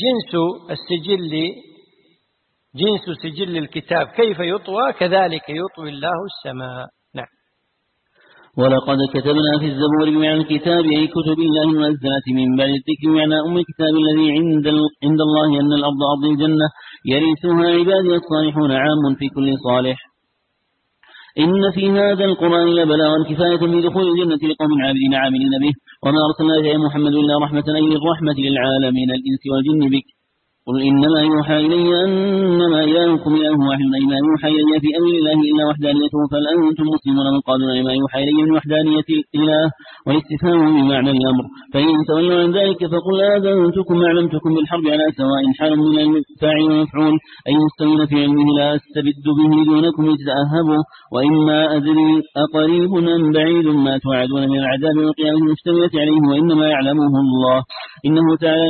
جنس سجل الكتاب كيف يطوى كذلك يطوي الله السماء. نعم. ولقد كتبنا في الزبور بمعنى الكتاب أي كتب الله المنزلة من بعد الذكر معنى أم الكتاب الذي عند الله أن الأرض أرض الجنة يرثها عبادي الصالحون عام في كل صالح. إن في هذا القرآن لبلاغا كفاية بدخول الجنة لقوم عابدين عاملين به وما أرسلناك يا محمد إلا رحمة أي الرحمة للعالمين الإنس والجن بك قل إنما يوحى إلي أنما إلهكم إله واحد إنما يوحى إلي في أمر الله إلا وحدانيته فهل أنتم مسلمون من قالوا إنما يوحى إلي من وحدانية الإله والاستفهام بمعنى الأمر فإن تولوا عن ذلك فقل آذنتكم ما علمتكم بالحرب على سواء حال من الفاعل والمفعول أي مستوين في علمه لا أستبد به دونكم لتتأهبوا وإما أدري أقريب أم بعيد ما توعدون من العذاب والقيامة المشتملة عليه وإنما يعلمه الله إنه تعالى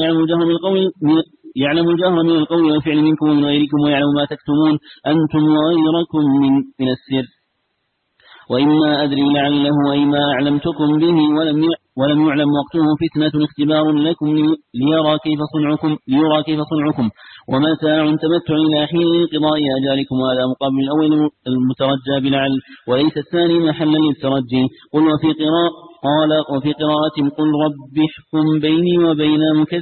يعلم الجهر من القول والفعل منكم ومن غيركم ويعلم ما تكتمون أنتم وغيركم من السر وإما أدري لعله أي ما أعلمتكم به ولم يعلم وقته فتنة اختبار لكم ليرى كيف صنعكم ومتاع تمتع إلى حين انقضاء أجالكم وهذا مقابل الأول المترجى بلعل وليس الثاني محلا للترجي قل وفي قراءة قل رب احكم بيني وبين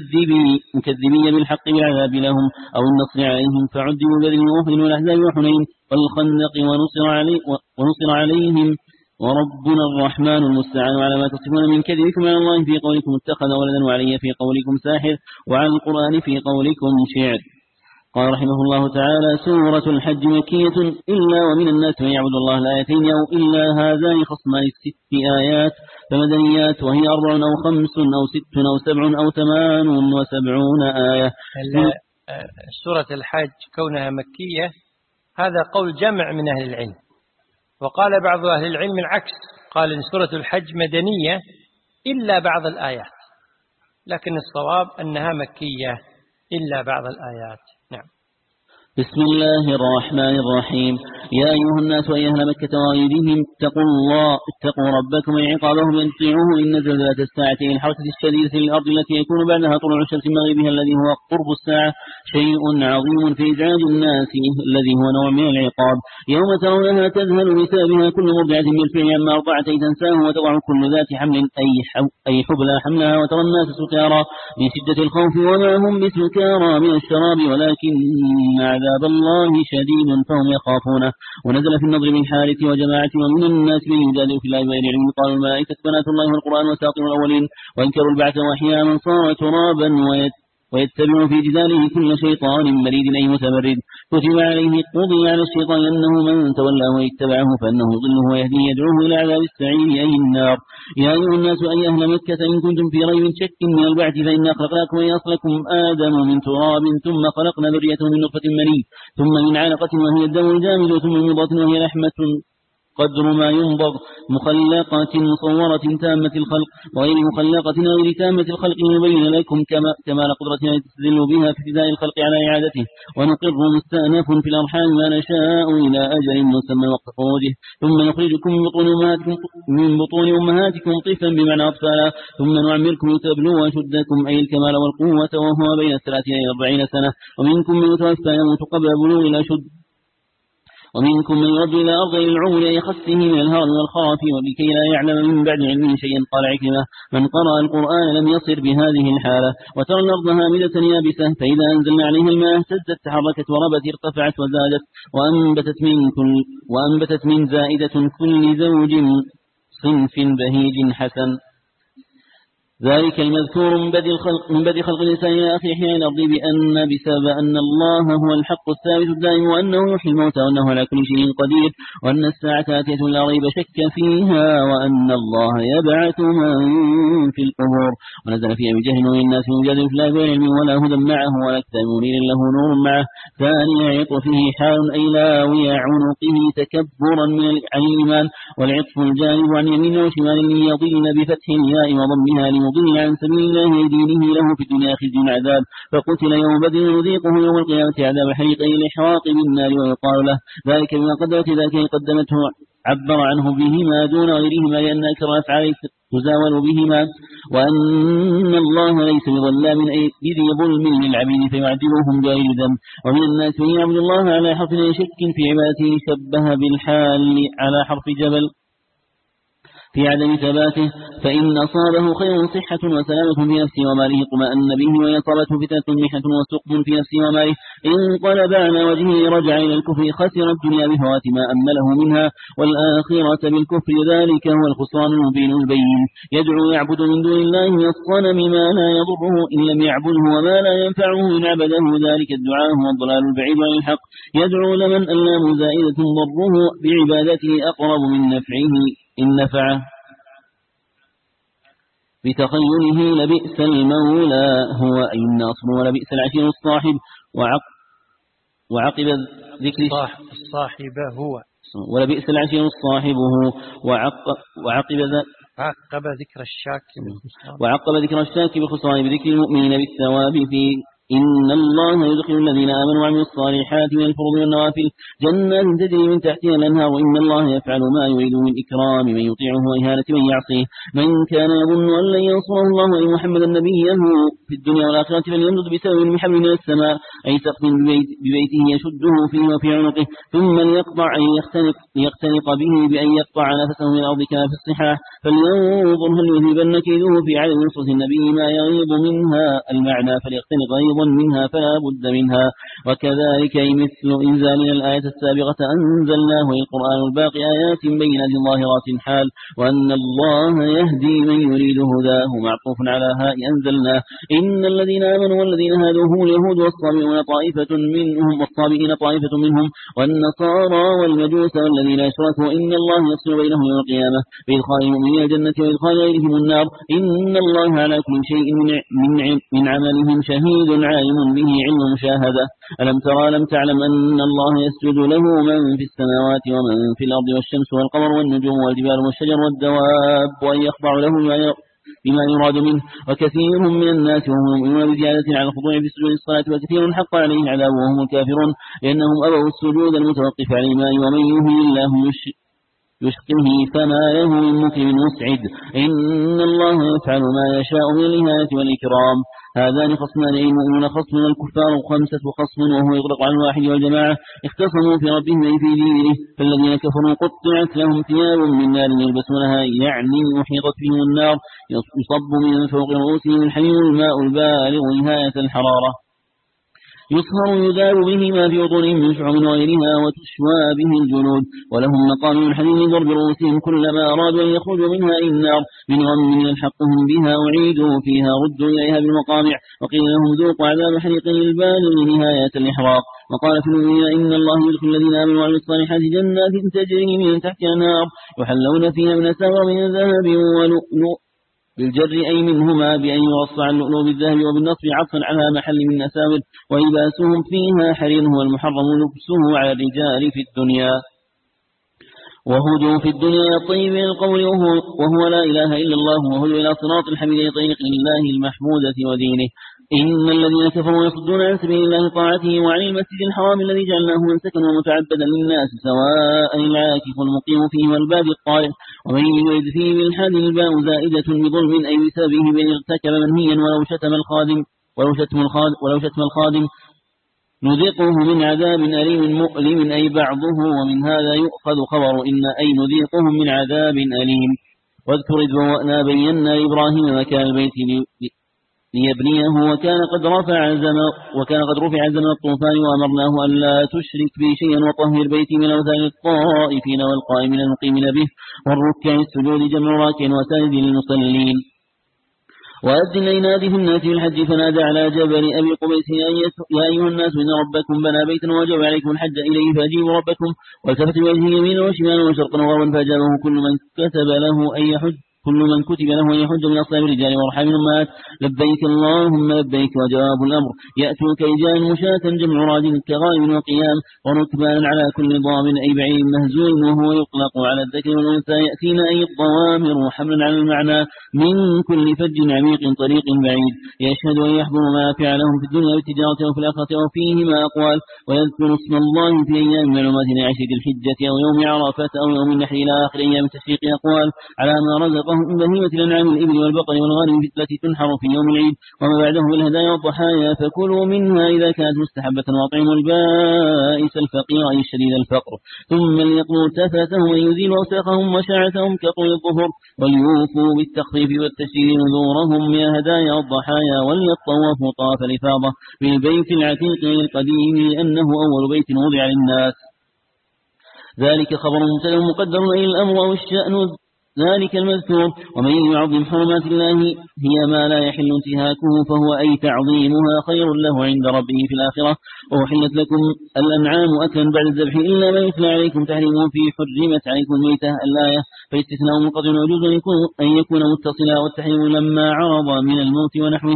مكذبي بالحق بالعذاب لهم أو النصر عليهم فعذبوا بذل وأهل والأحزاب وحنين والخندق ونصر عليهم وربنا الرحمن المستعان على ما تصفون من كذبكم على الله في قولكم اتخذ ولدا وعلي في قولكم ساحر وعلى القرآن في قولكم شعر قال رحمه الله تعالى سورة الحج مكية إلا ومن الناس من يعبد الله الآيتين أو إلا هذان خصمان 6 آيات فمدنيات وهي 4 أو 5 أو 6 أو 7 أو 78 آية. سورة الحج كونها مكية هذا قول جمع من أهل العلم وقال بعض أهل العلم العكس قال إن سورة الحج مدنية إلا بعض الآيات لكن الصواب أنها مكية إلا بعض الآيات. نعم. بسم الله الرحمن الرحيم يا أيها الناس ويا أهل مكة وغيرهم اتقوا ربكم وعقابهم أن تطيعوه إن زلزلة الساعة الحركة الشديدة للأرض التي يكون بعدها طلوع الشمس من مغربها الذي هو قرب الساعة شيء عظيم في إزعاج الناس الذي هو نوع من العقاب يوم ترونها تذهل بسببها كل مرضعة بالفعل عما أرضعت تنساه وتضع كل ذات حمل أي حبلى حملها وترى الناس سكارى من شدة الخوف وما هم بسكارى من الشراب ولكن عذاب الله شديد فهم يخافونه ونزل في النضر من حارث وجماعة ومن الناس من يجادل في الله بغير علم قالوا الملائكة بنات الله والقرآن وساطير الأولين وانكروا البعث وأحياء من صار ترابا ويتبع في جداله كل شيطان مريد أي متمرد كتب عليه قضي على الشيطان أنه من تولاه ويتبعه فأنه يضله ويهديه يدعوه إلى عذاب السعير أي النار يا أيها الناس أي أهل مكة إن كنتم في ريب شك من البعث فإنا خلقناكم وأصلكم آدم من تراب ثم خلقنا ذريته من نطفة مني ثم من علقة وهي الدم الجامد ثم من مضغة وهي لحمة قدر ما ينضغ مخلقة مصورة تامة الخلق وغير مخلقة غير تامة الخلق يبين لكم كمال قدرتنا لتستدلوا بها في ابتداء الخلق على إعادته ونقر مستأنف في الأرحام ما نشاء إلى أجل مسمى وقت خروجه ثم نخرجكم من بطون أمهاتكم طفلا بمعنى أطفالا ثم نعمركم لتبلوا أشدكم أي الكمال والقوة وهو بين 30 إلى 40 سنة ومنكم من يتوفى يموت قبل بلوغ الأشد ومنكم من يرد إلى أرض العمر يخصه من الهرم والخراف وبكي لا يعلم من بعد علمه شيئا قال عكرمة من قرأ القرآن لم يصر بهذه الحالة وترى الأرض هامدة يابسة فإذا أنزلنا عليها الماء اهتزت تحركت وربت ارتفعت وزادت وأنبتت من زائدة كل زوج صنف بهيج حسن ذلك المذكور من بدء خلق الإنسان إلى آخر حين الأرض بسبب أن الله هو الحق الثابت الدائم وأنه يحيي الموتى وأنه على كل شيء قدير وأن الساعة آتية لا ريب شك فيها وأن الله يبعث من في القبور ونزل في أبي جهل من الناس من جادل في الله بغير علم ولا هدى معه ولا كتاب منير له نور معه ثاني عطفه حال أي لاوي عنقه تكبرا عن الإيمان والعطف الجانب عن يمين وشمال ليضل بفتح الياء وضمها ليضل عن سبيل الله دينه له في الدنيا خزي عذاب فقتل يوم بدر نذيقه يوم القيامة عذاب الحريق أي الإحراق بالنار ويقال له ذلك بما قدرت ذاك قدمته عبر عنه بهما دون غيرهما لأن أكثر الأفعال تزاول بهما وأن الله ليس بظلام بذي ظلم للعبيد فيعذبهم بغير ذنب ومن الناس من يعبد الله على حرف شك في عبادته شبه بالحال على حرف جبل في عدم ثباته، فإن أصابه خير صحة وسلامة في نفسه وماله اطمأن به، وإن أصابته فتنة محنة وسقم في نفسه وماله انقلب على وجهه رجع إلى الكفر، خسر الدنيا بفوات ما أمله منها والآخرة بالكفر، ذلك هو الخسران المبين البين. يدعو يعبد من دون الله والصنم ما لا يضره إن لم يعبده وما لا ينفعه إن عبده، ذلك الدعاء هو الضلال البعيد عن الحق. يدعو لمن اللام زائدة ضره بعبادته أقرب من نفعه إن نفعه، بتخيله لبئس المولى هو أي الناصر، ولبئس العشير الصاحب. وعقب ذكر الصاحب هو، ولبئس العشير صاحبه. وعقب ذكر الشاك بالخسران بذكر المؤمنين بالثواب فيه. إن الله يدخل الذين آمنوا وعملوا الصالحات من الفروض والنوافل جنات تجري من تحتها الأنهار، وإن الله يفعل ما يريد من إكرام من يطيعه وإهانة من يعصيه. من كان يظن أن لن ينصره الله وإن محمدا نبيه في الدنيا والآخرة فليمدد بسبب من حبل من السماء، أي سقف ببيته يشده فيه وفي عنقه، ثم ليقطع أن يختنق به بأن يقطع نفسه من الأرض كما في الصحاح. فلينظر هل يذهبن كيده في عدم نصرة النبي ما يغيظ منها المعنى، فليختنق غيظا منها فلا بد منها. وكذلك مثل إنزالنا الآية السابقة أنزلناه القرآن الباقي آيات بينات ظاهرات حال، وأن الله يهدي من يريد هداه معطوف على هاء أنزلناه. إن الذين آمنوا والذين هادوا هم اليهود والصابئين طائفة منهم والنصارى والمجوس والذين أشركوا، إن الله يفصل بينهم يوم القيامة بإدخال المؤمنين الجنة وإدخال غيرهم النار. إن الله على كل شيء من عملهم شهيد عالم به علم مشاهدة. ألم تعلم أن الله يسجد له من في السماوات ومن في الأرض والشمس والقمر والنجوم والجبال والشجر والدواب، وأن يخضع له بما يراد منه. وكثير من الناس وهم يؤمنون بزيادة على الخضوع في سجود الصلاة، وكثير حق عليه العذاب وهم الكافرون لأنهم أبوا السجود المتوقف على الإيمان. ومن يهن الله يشقه فما له من مكرم مسعد. إن الله يفعل ما يشاء من الإهانة والإكرام. هذان خصمان المؤمنون خصم والكفار خمسة خصم، وهو يطلق على الواحد والجماعة اختصموا في ربهم أي في دينه. فالذين كفروا قطعت لهم ثياب من نار يلبسونها، يعني أحيطت بهم النار، يصب من فوق رؤوسهم الحميم الماء البالغ نهاية الحرارة، يصهر يذاب به ما في بطونهم من شعب غيرها وتشوى به الجلود، ولهم مقام من حديد ضرب رؤوسهم كلما أرادوا أن يخرجوا منها إلى النار من غم يلحقهم بها أعيدوا فيها ردوا إليها بالمقامع، وقيل لهم ذوقوا عذاب حريق البالغ نهاية الإحراق. وقال في المؤمنين إن الله يدخل الذين آمنوا وعملوا الصالحات جنات تجري من تحتها النار يحلون فيها من أساور من ذهب ولؤلؤ بالجر أي منهما بأن يرصع اللؤلؤ بالذهب وبالنصب عطفا على محل من أساور، وإلباسهم فيها حرير هو المحرم لبسه على الرجال في الدنيا. وهدوا في الدنيا الطيب القول وهو لا إله إلا الله، وهدوا إلى صراط الحميد طريق الله المحمودة ودينه. إن الذين كفروا يصدون عن سبيل الله طاعته وعن المسجد الحرام الذي جعلناه منسكا ومتعبدا للناس سواء العاكف المقيم فيه والباد الطالب. ومن يرد فيه بالحاد الباء زائدة بظلم أي بسببه بأن ارتكب منهيا ولو شتم الخادم نذيقه من عذاب أليم مؤلم أي بعضه. ومن هذا يؤخذ خبر إن أي نذيقهم من عذاب أليم. واذكر إذ بوأنا بينا لإبراهيم مكان البيت ليبنيه وكان قد رفع زمن الطوفان وأمرناه أن لا تشرك به شيئا وطهر بيتي من أوثان الطائفين والقائمين المقيمين به والركع السجود جمع راكع وساجد للمصلين. وأذن ينادي في الناس بالحج فنادى على جبل أبي قبيس يا أيها الناس إن ربكم بنى بيتا ووجب عليكم الحج إليه فأجيبوا ربكم. والتفت بوجهه يمينا وشمالا وشرقا وغربا فأجابه كل من كتب له أن يحج من أصحاب الرجال وأرحام الأمهات لبيك اللهم لبيك. وجواب الأمر يأتوك رجال مشاة جمع راد كغائب وقيام وركبان على كل ضامن أي بعير مهزول وهو يطلق على الذكر والأنثى يأتينا أي الضوامر حملا على المعنى من كل فج عميق طريق بعيد يشهد أن يحضر ما فعلهم في الدنيا والتجارة وفي الآخرة وفيهما أقوال. ويذكر اسم الله في أيام معلومات 10 ذي الحجة أو يوم عرفة أو يوم النحر إلى آخر أيام التشريق أقوال على ما رزق من بهيمة الأنعام الإبل والبقر والغنم التي تنحر في يوم العيد وما بعده من الهدايا والضحايا فكلوا منها إذا كانت مستحبة وأطعموا البائس الفقير أي شديد الفقر ثم ليقضوا تفاثهم ويزيلوا أوساخهم وشاعتهم كطول الظهر وليوفوا بالتخفيف والتشديد نذورهم من الهدايا والضحايا وليطوفوا طواف الإفاضة بالبيت العتيق القديم لأنه أول بيت وضع للناس. ذلك خبر مبتدأ مقدر إلى الأمر أو الشأن ذلك المذكور ومن يعظم حرمات الله هي ما لا يحل انتهاكه فهو أي تعظيمها خير له عند ربه في الآخرة. وحلت لكم الأنعام أكلا بعد الذبح إلا ما يتلى عليكم تحريمه في حرمت عليكم الميتة الآية فاستثناء منقطع ويجوز أن يكون متصلا والتحريم لما عرض من الموت ونحوه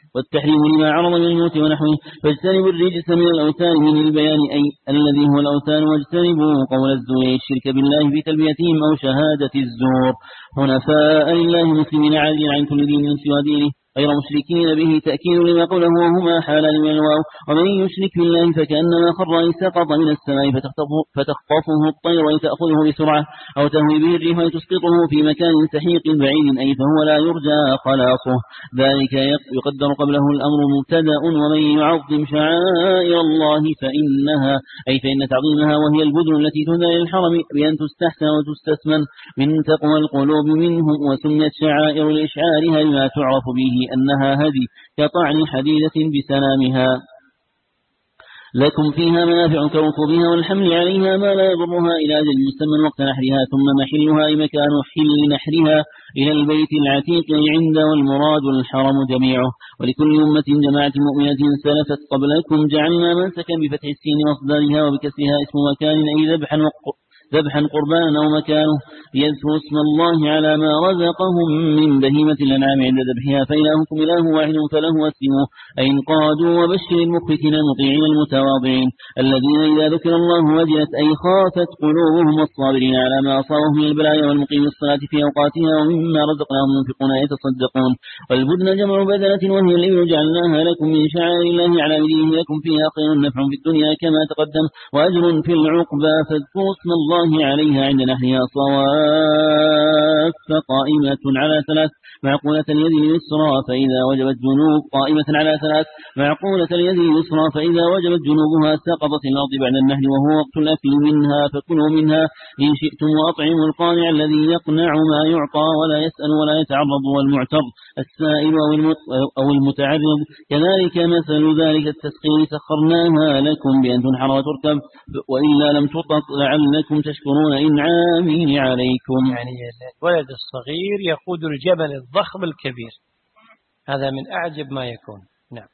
فاجتنبوا الرجس من الأوثان من البيان أي الذي هو الأوثان واجتنبوا قول الزور الشرك بالله في تلبيتهم أو شهادة الزور حنفاء لله مسلمين عادلين عن كل دين من سوى دينه غير مشركين به تأكيد لما قوله وهما حالان من الواو ومن يشرك بالله فكأنما خر أي سقط من السماء فتخطفه الطير أي تأخذه بسرعة أو تهوي به الريح تسقطه في مكان سحيق بعيد أي فهو لا يرجى خلاصه. ذلك يقدر قبله الأمر مبتدأ ومن يعظم شعائر الله فإن تعظيمها وهي البدن التي تهدى للحرم بأن تستحسن وتستثمن من تقوى القلوب منهم وسميت شعائر لإشعارها بما تعرف به أنها هدي كطعن حديدة بسنامها لكم فيها منافع كركوبها والحمل عليها ما لا يضرها إلى أجل مسمى وقت نحرها ثم محلها أي مكان حل نحرها إلى البيت العتيق عند والمراد الحرم جميعه. ولكل أمة جماعة مؤمنة سلفت قبلكم جعلنا منسكا بفتح السين مصدرها وبكسرها اسم مكان أي ذبحا قربانا أو مكانه يذكر اسم الله على ما رزقهم من بهيمة الأنعام عند ذبحها فإلهكم إله واحد فله أسلموا أي انقادوا وبشر المخبتين المطيعين المتواضعين الذين إذا ذكر الله وجلت أي خافت قلوبهم والصابرين على ما أصابهم من البلايا والمقيم الصلاة في أوقاتها ومما رزقناهم ينفقون يتصدقون. والبدن جمع بدنة وهي الإبل جعلناها لكم من شعائر الله على بديه لكم فيها خير نفع في الدنيا كما تقدم وأجر في العقبى فاذكروا اسم الله عليها عند نحرها صواف قائمة على ثلاث معقولة اليد اليسرى فإذا وجبت جنوب قائمة على ثلاث معقولة اليد اليسرى فإذا وجبت جنوبها سقطت الأرض بعد النهر وهو وقت الأكل منها فكلوا منها إن شئتم وأطعموا القانع الذي يقنع ما يعطى ولا يسأل ولا يتعرض والمعترض السائل أو المتعرض كذلك مثل ذلك التسخير سخرناها لكم بأن تنحر وتركب وإلا لم تطق لعلكم تشكرون إنعامي عليكم. يعني الولد الصغير يقود الجبل الضخم الكبير هذا من أعجب ما يكون. نعم.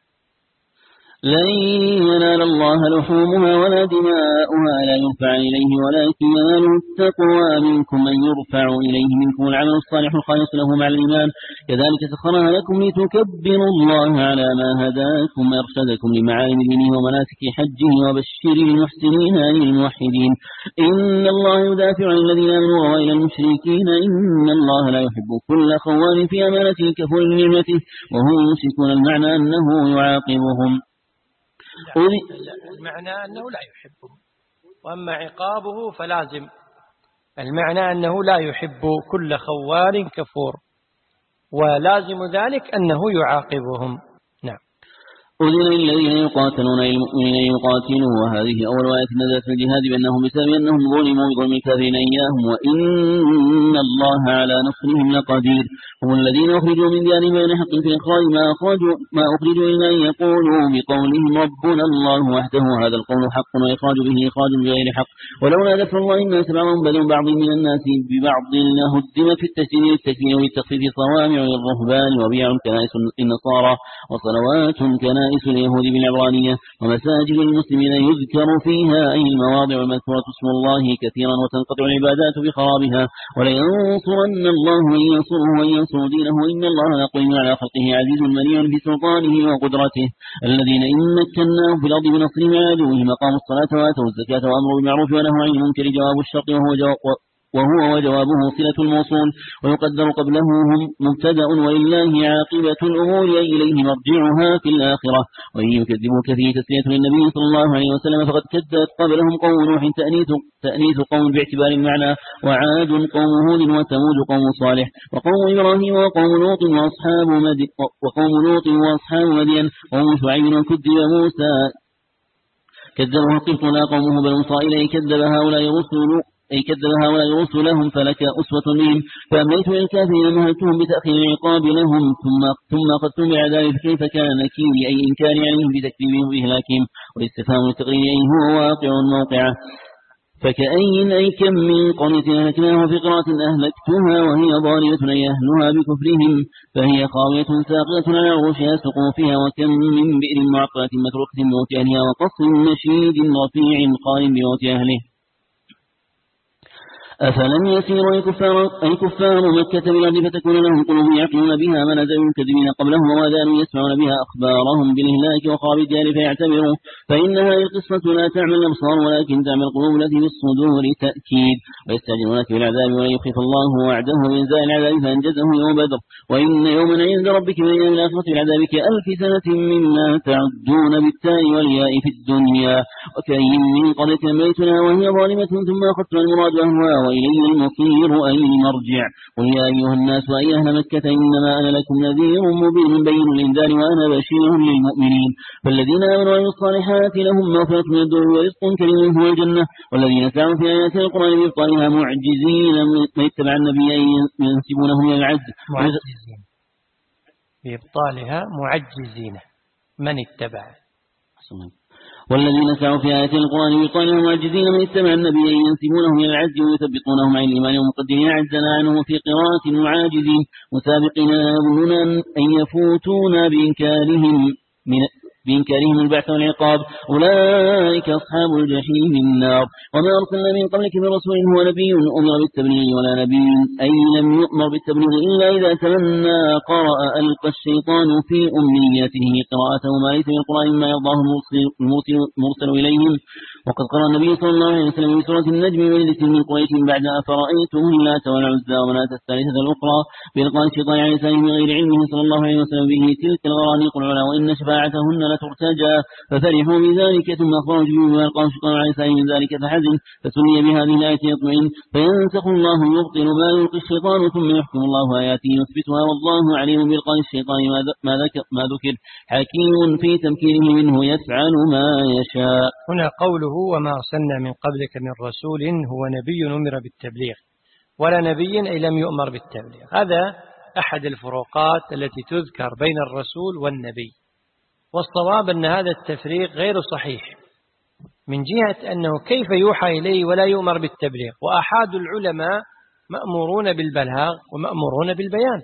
لن ينال الله لحومها ولا دماؤها لا يرفع إليه ولكن يناله التقوى منكم من يرفع إليه منكم العمل الصالح الخالص له مع الإيمان كذلك سخرها لكم لتكبروا الله على ما هداكم ويرشدكم لمعالم دينه ومناسك حجه وبشر المحسنين الموحدين إن الله يدافع عن الذين آمنوا وإلى المشركين إن الله لا يحب كل خوان في أمانته كفور نعمته وهم يمسكون المعنى أنه يعاقبهم. المعنى أنه لا يحبهم وأما عقابه فلازم المعنى أنه لا يحب كل خوار كفور ولازم ذلك أنه يعاقبهم. نعم. أذن للذين يقاتلون المؤمنين يقاتلوا وهذه أول آية نزلت في الجهاد بأنهم بسبب أنهم ظلموا بظلم الكافرين إياهم وإن الله على نصرهم لقدير. هم الذين أخرجوا من ديارهم بين حق في إخراج ما أخرجوا إلا أن يقولوا بقولهم ربنا الله وحده هذا القول حق وإخراج به إخراج بغير حق ولولا دفع الله الناس بعضهم بدون بعض من الناس ببعض لهدمت في التشديد والتكفير والتخفيف صوامع للرهبان وبيع كنائس النصارى وصلوات كنائس اليهود بالعبرانية ومساجد المسلمين يذكر فيها أي المواضع المذكورة اسم الله كثيرا وتنقطع العبادات بخرابها ولينصرن الله من ينصره وينصر دينه إن الله لقوي على خلقه عزيز منيع في سلطانه وقدرته الذين إن مكناهم في الأرض بنصرهم عادوهم أقاموا الصلاة وآتوا الزكاة وأمروا بالمعروف ونهوا عن المنكر جواب الشرط وهو وجوابه صلة الموصول، ويقدر قبله مبتدأ ولله عاقبة الأمور أي إليه مرجعها في الآخرة. وإن يكذبوك فيه تسلية للنبي صلى الله عليه وسلم فقد كذبت قبلهم قوم نوح تأنيث قوم باعتبار المعنى، وعاد قوم هود وثمود قوم صالح وقوم إبراهيم وقوم لوط وأصحاب مدين وقوم شعيب وكذب موسى كذبه قبط لا قومه بل إسرائيل أي كذب هؤلاء رسلهم فلك أسوة بهم. فأمليت للكافرين مهلتهم بتأخير العقاب لهم ثم أخذتم بعذاب فكيف كان نكير أي إنكار عليهم بتكذيبهم وإهلاكهم، والاستفهام التقرير أي هو واقع موقعه. فكأي أي كم من قرية أهلكناها في قراءة أهلكتها وهي ظالمة أي أهلها بكفرهم فهي خاوية ساقطة على عروشها سقوفها. وكم من بئر معقلة متروكة بموت أهلها وقصر نشيد رفيع قائم بموت أهله. أفلم يسيروا أي كفار مكة بالأرض فتكون لهم قلوب يعقلون بها ما نزل الكذبين قبلهم وآذان يسمعون بها أخبارهم بالإهلاك وخراب الديار فيعتبروا. فإن هذه القصة لا تعمل الأبصار ولكن تعمل القلوب التي في الصدور تأكيد. ويستعجلونك بالعذاب ولن يخلف الله وعده بإنزال العذاب فأنجزه يوم بدر. وإن يوما عند ربك من أيام الآخرة العذاب كألف سنة مما تعدون بالتاء والياء في الدنيا. وكأي من قرية أمليتنا وهي ظالمة ثم أخذتنا المراد أهواها وإليه المصير أي المرجع. قل يا أيها الناس أي أهل مكة إنما أنا لكم نذير مبين بين الإنذار وأنا بشير للمؤمنين. فالذين آمنوا وعملوا الصالحات لهم مغفرة من الدنيا ورزق كريم هو الجنة. والذين سعوا في آيات القرآن بإبطالها معجزين من اتبع النبي ينسبونهم إلى العز بإبطالها معجزين من اتبع. والذين سعوا في آيات القرآن بإبطالها معجزين من اتبع النبي ينسبونهم إلى العز ويثبطونهم عن الإيمان ومقدمين عجزنا عنه في قراءة معاجزين مسابقين يظنون أن يفوتون بإنكارهم البعث والعقاب. أولئك أصحاب الجحيم النار. وما أرسلنا من قبلك من رسول هو نبي أمر بالتبليغ ولا نبي أي لم يؤمر بالتبليغ إلا إذا تمنى قرأ ألقى الشيطان في أمنيته قراءته ما ليس من القرآن ما يرضاه المرسل إليهم. وقد قرأ النبي صلى الله عليه وسلم في سورة النجم ولدت من قريش بعد أفرأيتم اللات والعزى ومناة الثالثة الأخرى بإلقاء الشيطان على لسانه بغير علمه صلى الله عليه وسلم به تلك الغرانيق العلا وإن شفاعتهن لترتجى. ففرحوا بذلك ثم أخبروا جبريل بما يلقاه الشيطان على لسانه من ذلك فحزن فسمي بهذه الآية يطمئن فينسخ الله يبطل ما يلقي الشيطان ثم يحكم الله آياته يثبتها والله عليم بإلقاء الشيطان ما ذكر حكيم في تمكينه منه يفعل ما يشاء. هنا قوله وما أرسلنا من قبلك من رسول هو نبي أمر بالتبليغ ولا نبي أي لم يؤمر بالتبليغ. هذا أحد الفروقات التي تذكر بين الرسول والنبي. والصواب أن هذا التفريق غير صحيح من جهة أنه كيف يوحى إليه ولا يؤمر بالتبليغ. وأحد العلماء مأمورون بالبلاغ ومأمورون بالبيان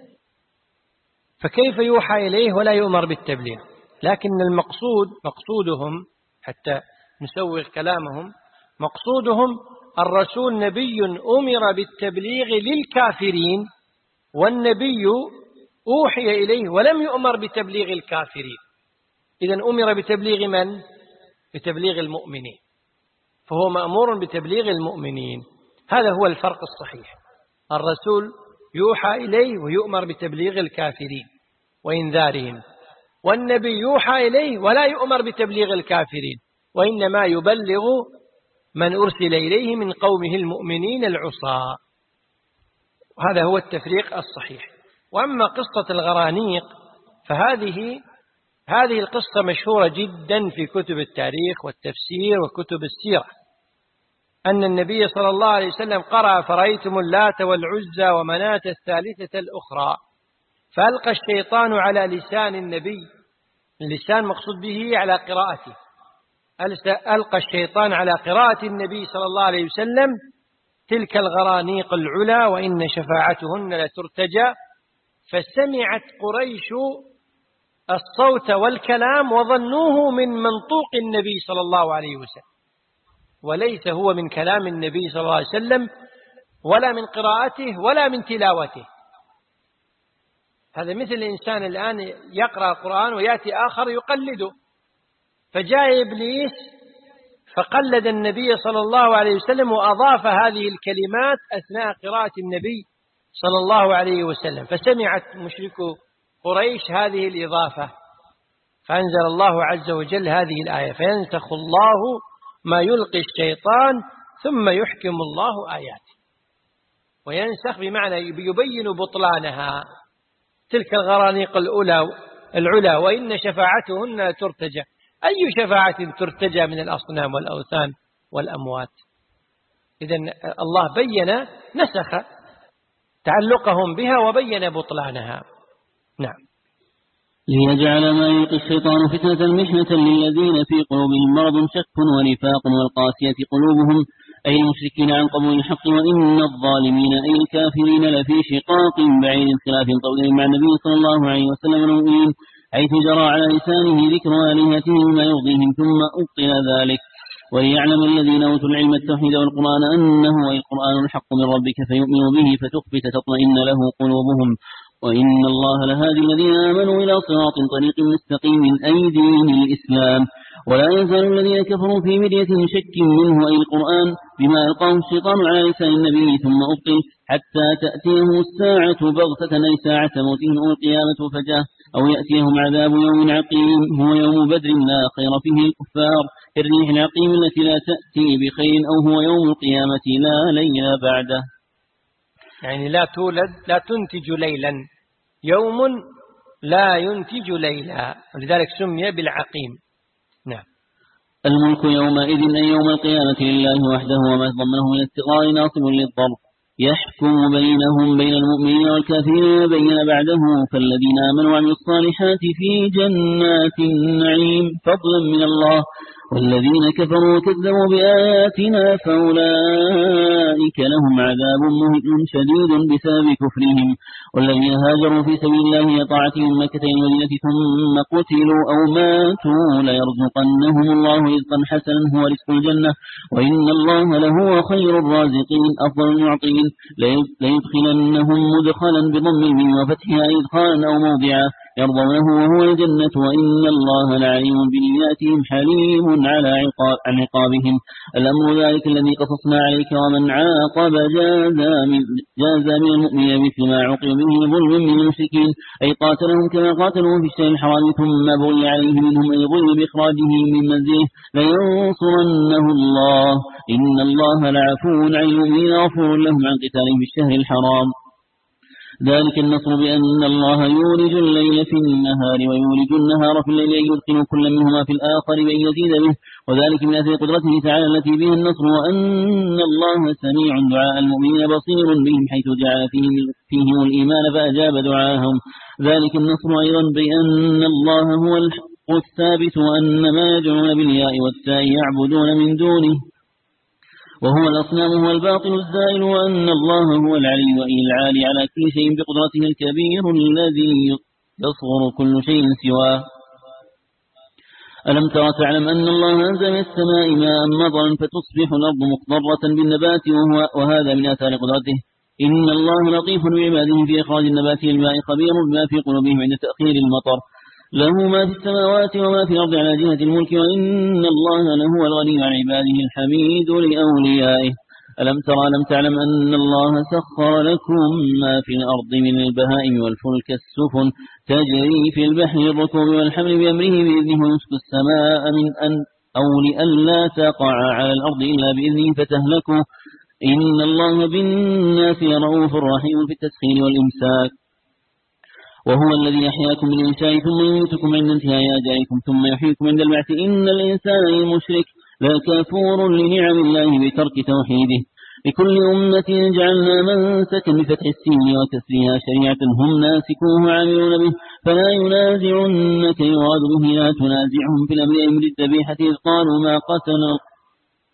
فكيف يوحى إليه ولا يؤمر بالتبليغ. لكن مقصودهم حتى نسوغ كلامهم مقصودهم الرسول نبي أمر بالتبليغ للكافرين والنبي أوحي إليه ولم يؤمر بتبليغ الكافرين. إذن أمر بتبليغ من؟ بتبليغ المؤمنين فهو مأمور بتبليغ المؤمنين. هذا هو الفرق الصحيح. الرسول يوحى إليه ويؤمر بتبليغ الكافرين وإنذارهم والنبي يوحى إليه ولا يؤمر بتبليغ الكافرين وإنما يبلغ من أرسل إليه من قومه المؤمنين العصاة. هذا هو التفريق الصحيح. وأما قصة الغرانيق فهذه القصة مشهورة جدا في كتب التاريخ والتفسير وكتب السيرة أن النبي صلى الله عليه وسلم قرأ فرأيتم اللات والعزى ومناة الثالثة الأخرى فألقى الشيطان على لسان النبي. اللسان مقصود به على قراءته. ألقى الشيطان على قراءة النبي صلى الله عليه وسلم تلك الغرانيق العلا وإن شفاعتهن لترتجى. فسمعت قريش الصوت والكلام وظنوه من منطوق النبي صلى الله عليه وسلم وليس هو من كلام النبي صلى الله عليه وسلم ولا من قراءته ولا من تلاوته. هذا مثل الإنسان الآن يقرأ القرآن ويأتي آخر يقلده. فجاء إبليس فقلد النبي صلى الله عليه وسلم وأضاف هذه الكلمات أثناء قراءة النبي صلى الله عليه وسلم، فسمعت مشركو قريش هذه الإضافة، فأنزل الله عز وجل هذه الآية: فينسخ الله ما يلقي الشيطان ثم يحكم الله آياته. وينسخ بمعنى يبين بطلانها، تلك الغرانيق العلا وإن شفاعتهن ترتجى. أي شفاعة ترتجى من الأصنام والأوثان والأموات؟ إذن الله بين نسخ تعلقهم بها وبين بطلانها. نعم. ليجعل ما يلقي الشيطان فتنة محنة للذين في قلوبهم مرض شك ونفاق والقاسية قلوبهم أي المشركين عن قبول الحق، وإن الظالمين أي الكافرين لفي شقاق بعيد خلاف قولهم مع النبي صلى الله عليه وسلم المؤمنين، حيث جرى على لسانه ذكر آلهتهم ما يرضيهم ثم أبطل ذلك. وليعلم الذين أوتوا العلم التوحيد والقرآن أنه أي القرآن الحق من ربك فيؤمنوا به فتخبت تطمئن له قلوبهم، وإن الله لهادي الذين آمنوا إلى صراط طريق مستقيم أي دين الإسلام. ولا يزال الذين كفروا في مرية شك منه أي القرآن بما ألقاه الشيطان على لسان النبي ثم أبطل حتى تأتيهم الساعة بغتة أي ساعة موتهم أو القيامة فجأة أو يأتيهم عذاب يوم عقيم هو يوم بدر لا خير فيه الكفار الريح العقيم التي لا تأتي بخير أو هو يوم القيامة لا ليل بعده. يعني لا تنتج ليلا، يوم لا ينتج ليلا، ولذلك سمي بالعقيم. نعم. الملك يومئذ أي يوم القيامة لله وحده وما ضمنه من استقرار ناصب للضرب، يحكم بينهم بين المؤمنين والكافرين بين بعده، فالذين آمنوا وعملوا الصالحات في جنات النعيم فضلا من الله، والذين كفروا وكذبوا بآياتنا فأولئك لهم عذاب مهين شديد بسبب كفرهم. والذين هاجروا في سبيل الله طاعتهم مكة المدينة ثم قتلوا أو ماتوا ليرزقنهم الله رزقا حسنا هو رزق الجنة، وإن الله لهو خير الرازقين أفضل المعطين. ليدخلنهم مدخلا بضم الميم وفتحها إدخالا أو موضعا يرضونه وهو الجنة، وإن الله لعليم بنياتهم حليم على عقابهم. الأمر ذلك الذي قصصنا عليك، ومن عاقب جاز من المؤمن مثل ما عوقب به ظلم من المشركين أي قاتلهم كما قاتلهم في الشهر الحرام ثم بغي عليه منهم أي ظلم بإخراجه من منزله لينصرنه الله إن الله لعفو عن المؤمنين غفور لهم عن قتالهم في الشهر الحرام. ذلك النصر بأن الله يولج الليل في النهار ويولج النهار في الليل يدخل كل منهما في الآخر بأن يزيد به، وذلك من أثر قدرته تعالى التي به النصر، وأن الله سميع دعاء المؤمنين بصير بهم حيث جعل فيهم الإيمان فأجاب دعاهم. ذلك النصر أيضا بأن الله هو الحق الثابت، وأن ما يدعون بالياء والتاء يعبدون من دونه وهو الأصنام هو الباطل الزائل، وأن الله هو العلي العالي على كل شيء بقدرته الكبير الذي يصغر كل شيء سواه. ألم ترى تعلم أن الله أنزل من السماء ماء مطرا فتصبح الأرض مخضرة بالنبات وهذا من آثار قدرته. إن الله لطيف بعباده في إخراج النبات الماء خبير بما في قلوبهم عند تأخير المطر. له ما في السماوات وما في الأرض على جهة الملك، وإن الله لهو الغني عن عباده الحميد لأوليائه. ألم تعلم أن الله سخر لكم ما في الأرض من البهائم والفلك السفن تجري في البحر الركوب والحمل بأمره بإذنه ويمسك السماء من أو لئلا تقع على الأرض إلا بإذنه فتهلكوا إن الله بالناس لرؤوف رحيم في التسخير والإمساك. وهو الذي يحياكم من الإنشاء ثم يميتكم عند انتهاء أجالكم ثم يحييكم عند البعث إن الإنسان المشرك لكفور لنعم الله بترك توحيده. لكل أمة جعلنا منسكا بفتح السين وكسرها شريعة هم ناسكوه عاملون به فلا ينازعنك يراد به لا تنازعهم في الأمر أمر الذبيحة إذ قالوا ما قتل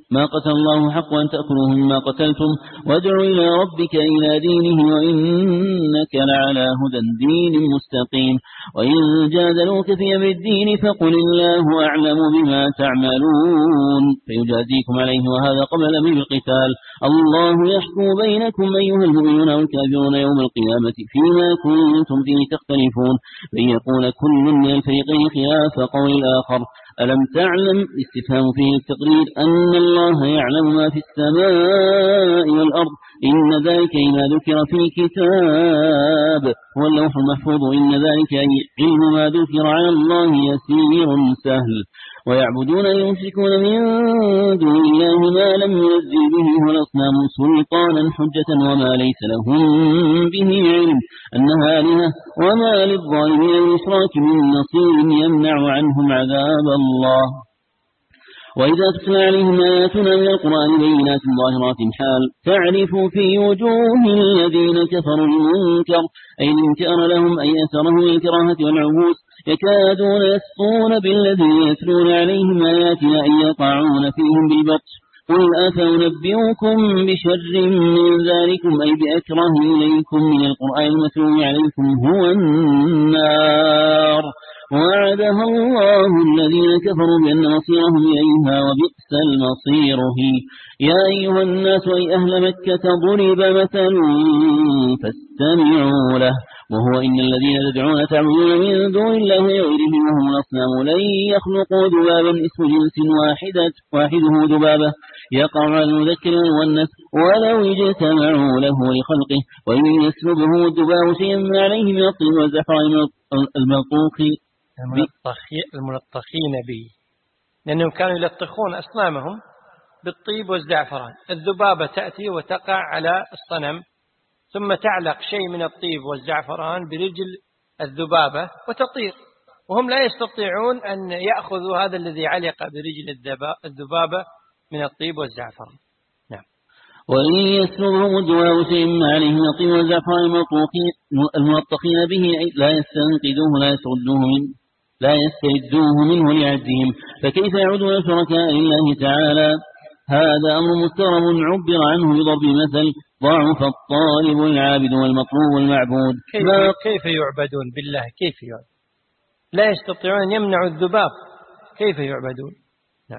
ما قتل الله حق أن تأكلوه مما قتلتم وادع إلى ربك إلى دينه وإنك لعلى هدى دين مستقيم. وإن جادلوك في أمر الدين فقل الله أعلم بما تعملون فيجازيكم عليه، وهذا قبل الأمر بالقتال. الله يحكم بينكم أيها المؤمنون والكافرون يوم القيامة فيما كنتم فيه تختلفون، فيقول كل من الفريقين خلاف قول الآخر. ألم تعلم استفهام فيه التقرير أن الله يعلم ما في السماء والأرض، إن ذلك إذا ذكر في كتاب هو اللوح المحفوظ، إن ذلك أي علم ما ذكر على الله يسير سهل. ويعبدون المشركون من دون الله ما لم ينزل به والأصنام سلطانا حجة وما ليس لهم به علم أنها آلهة، وما للظالمين الإشراك من نصير يمنع عنهم عذاب الله. وإذا تتلى عليهم آياتنا من القرآن بينات ظاهرات حال تعرف في وجوه الذين كفروا المنكر، أي الانكار لهم أي أثرهم الكراهة والعبوس، يكادون يسطون بالذين يتلون عليهم آياتنا أن يقعون فيهم بالبطش. قل أفأنبئكم بشر من ذلكم أي بأكره إليكم من القرآن المتلو عليكم هو النار وعدها الله الذين كفروا بأن مصيرهم إليها وبئس المصير هي. يا أيها الناس أي أهل مكة ضرب مثل فاستمعوا له وهو إن الذين تدعون تعبدون من دون الله وغيره وهم الأصنام لن يخلقوا ذبابا اسم جنس واحده ذبابة يقع على المذكر والمؤنث ولو اجتمعوا له لخلقه، وإن يسلبه الذباب شيئا ما عليه من الطين والزعفران الملطخين به، لأنهم كانوا يلطخون أصنامهم بالطيب والزعفران. الذبابة تأتي وتقع على الصنم ثم تعلق شيء من الطيب والزعفران برجل الذبابة وتطير، وهم لا يستطيعون أن يأخذوا هذا الذي علق برجل الذبابة من الطيب والزعفران. نعم. وإن يسلبهم الذباب شيء ما عليه من الطيب والزعفران الملطخين به لا يستنقذوه لا يستردوه منه لعجزهم، فكيف يعودون شركاء لله تعالى؟ هذا أمر مستغرب عبر عنه بضرب مثل ضعف الطالب العابد والمطلوب والمعبود. كيف يعبدون بالله؟ كيف يعبدون؟ لا يستطيعون أن يمنعوا الذباب، كيف يعبدون؟ نعم.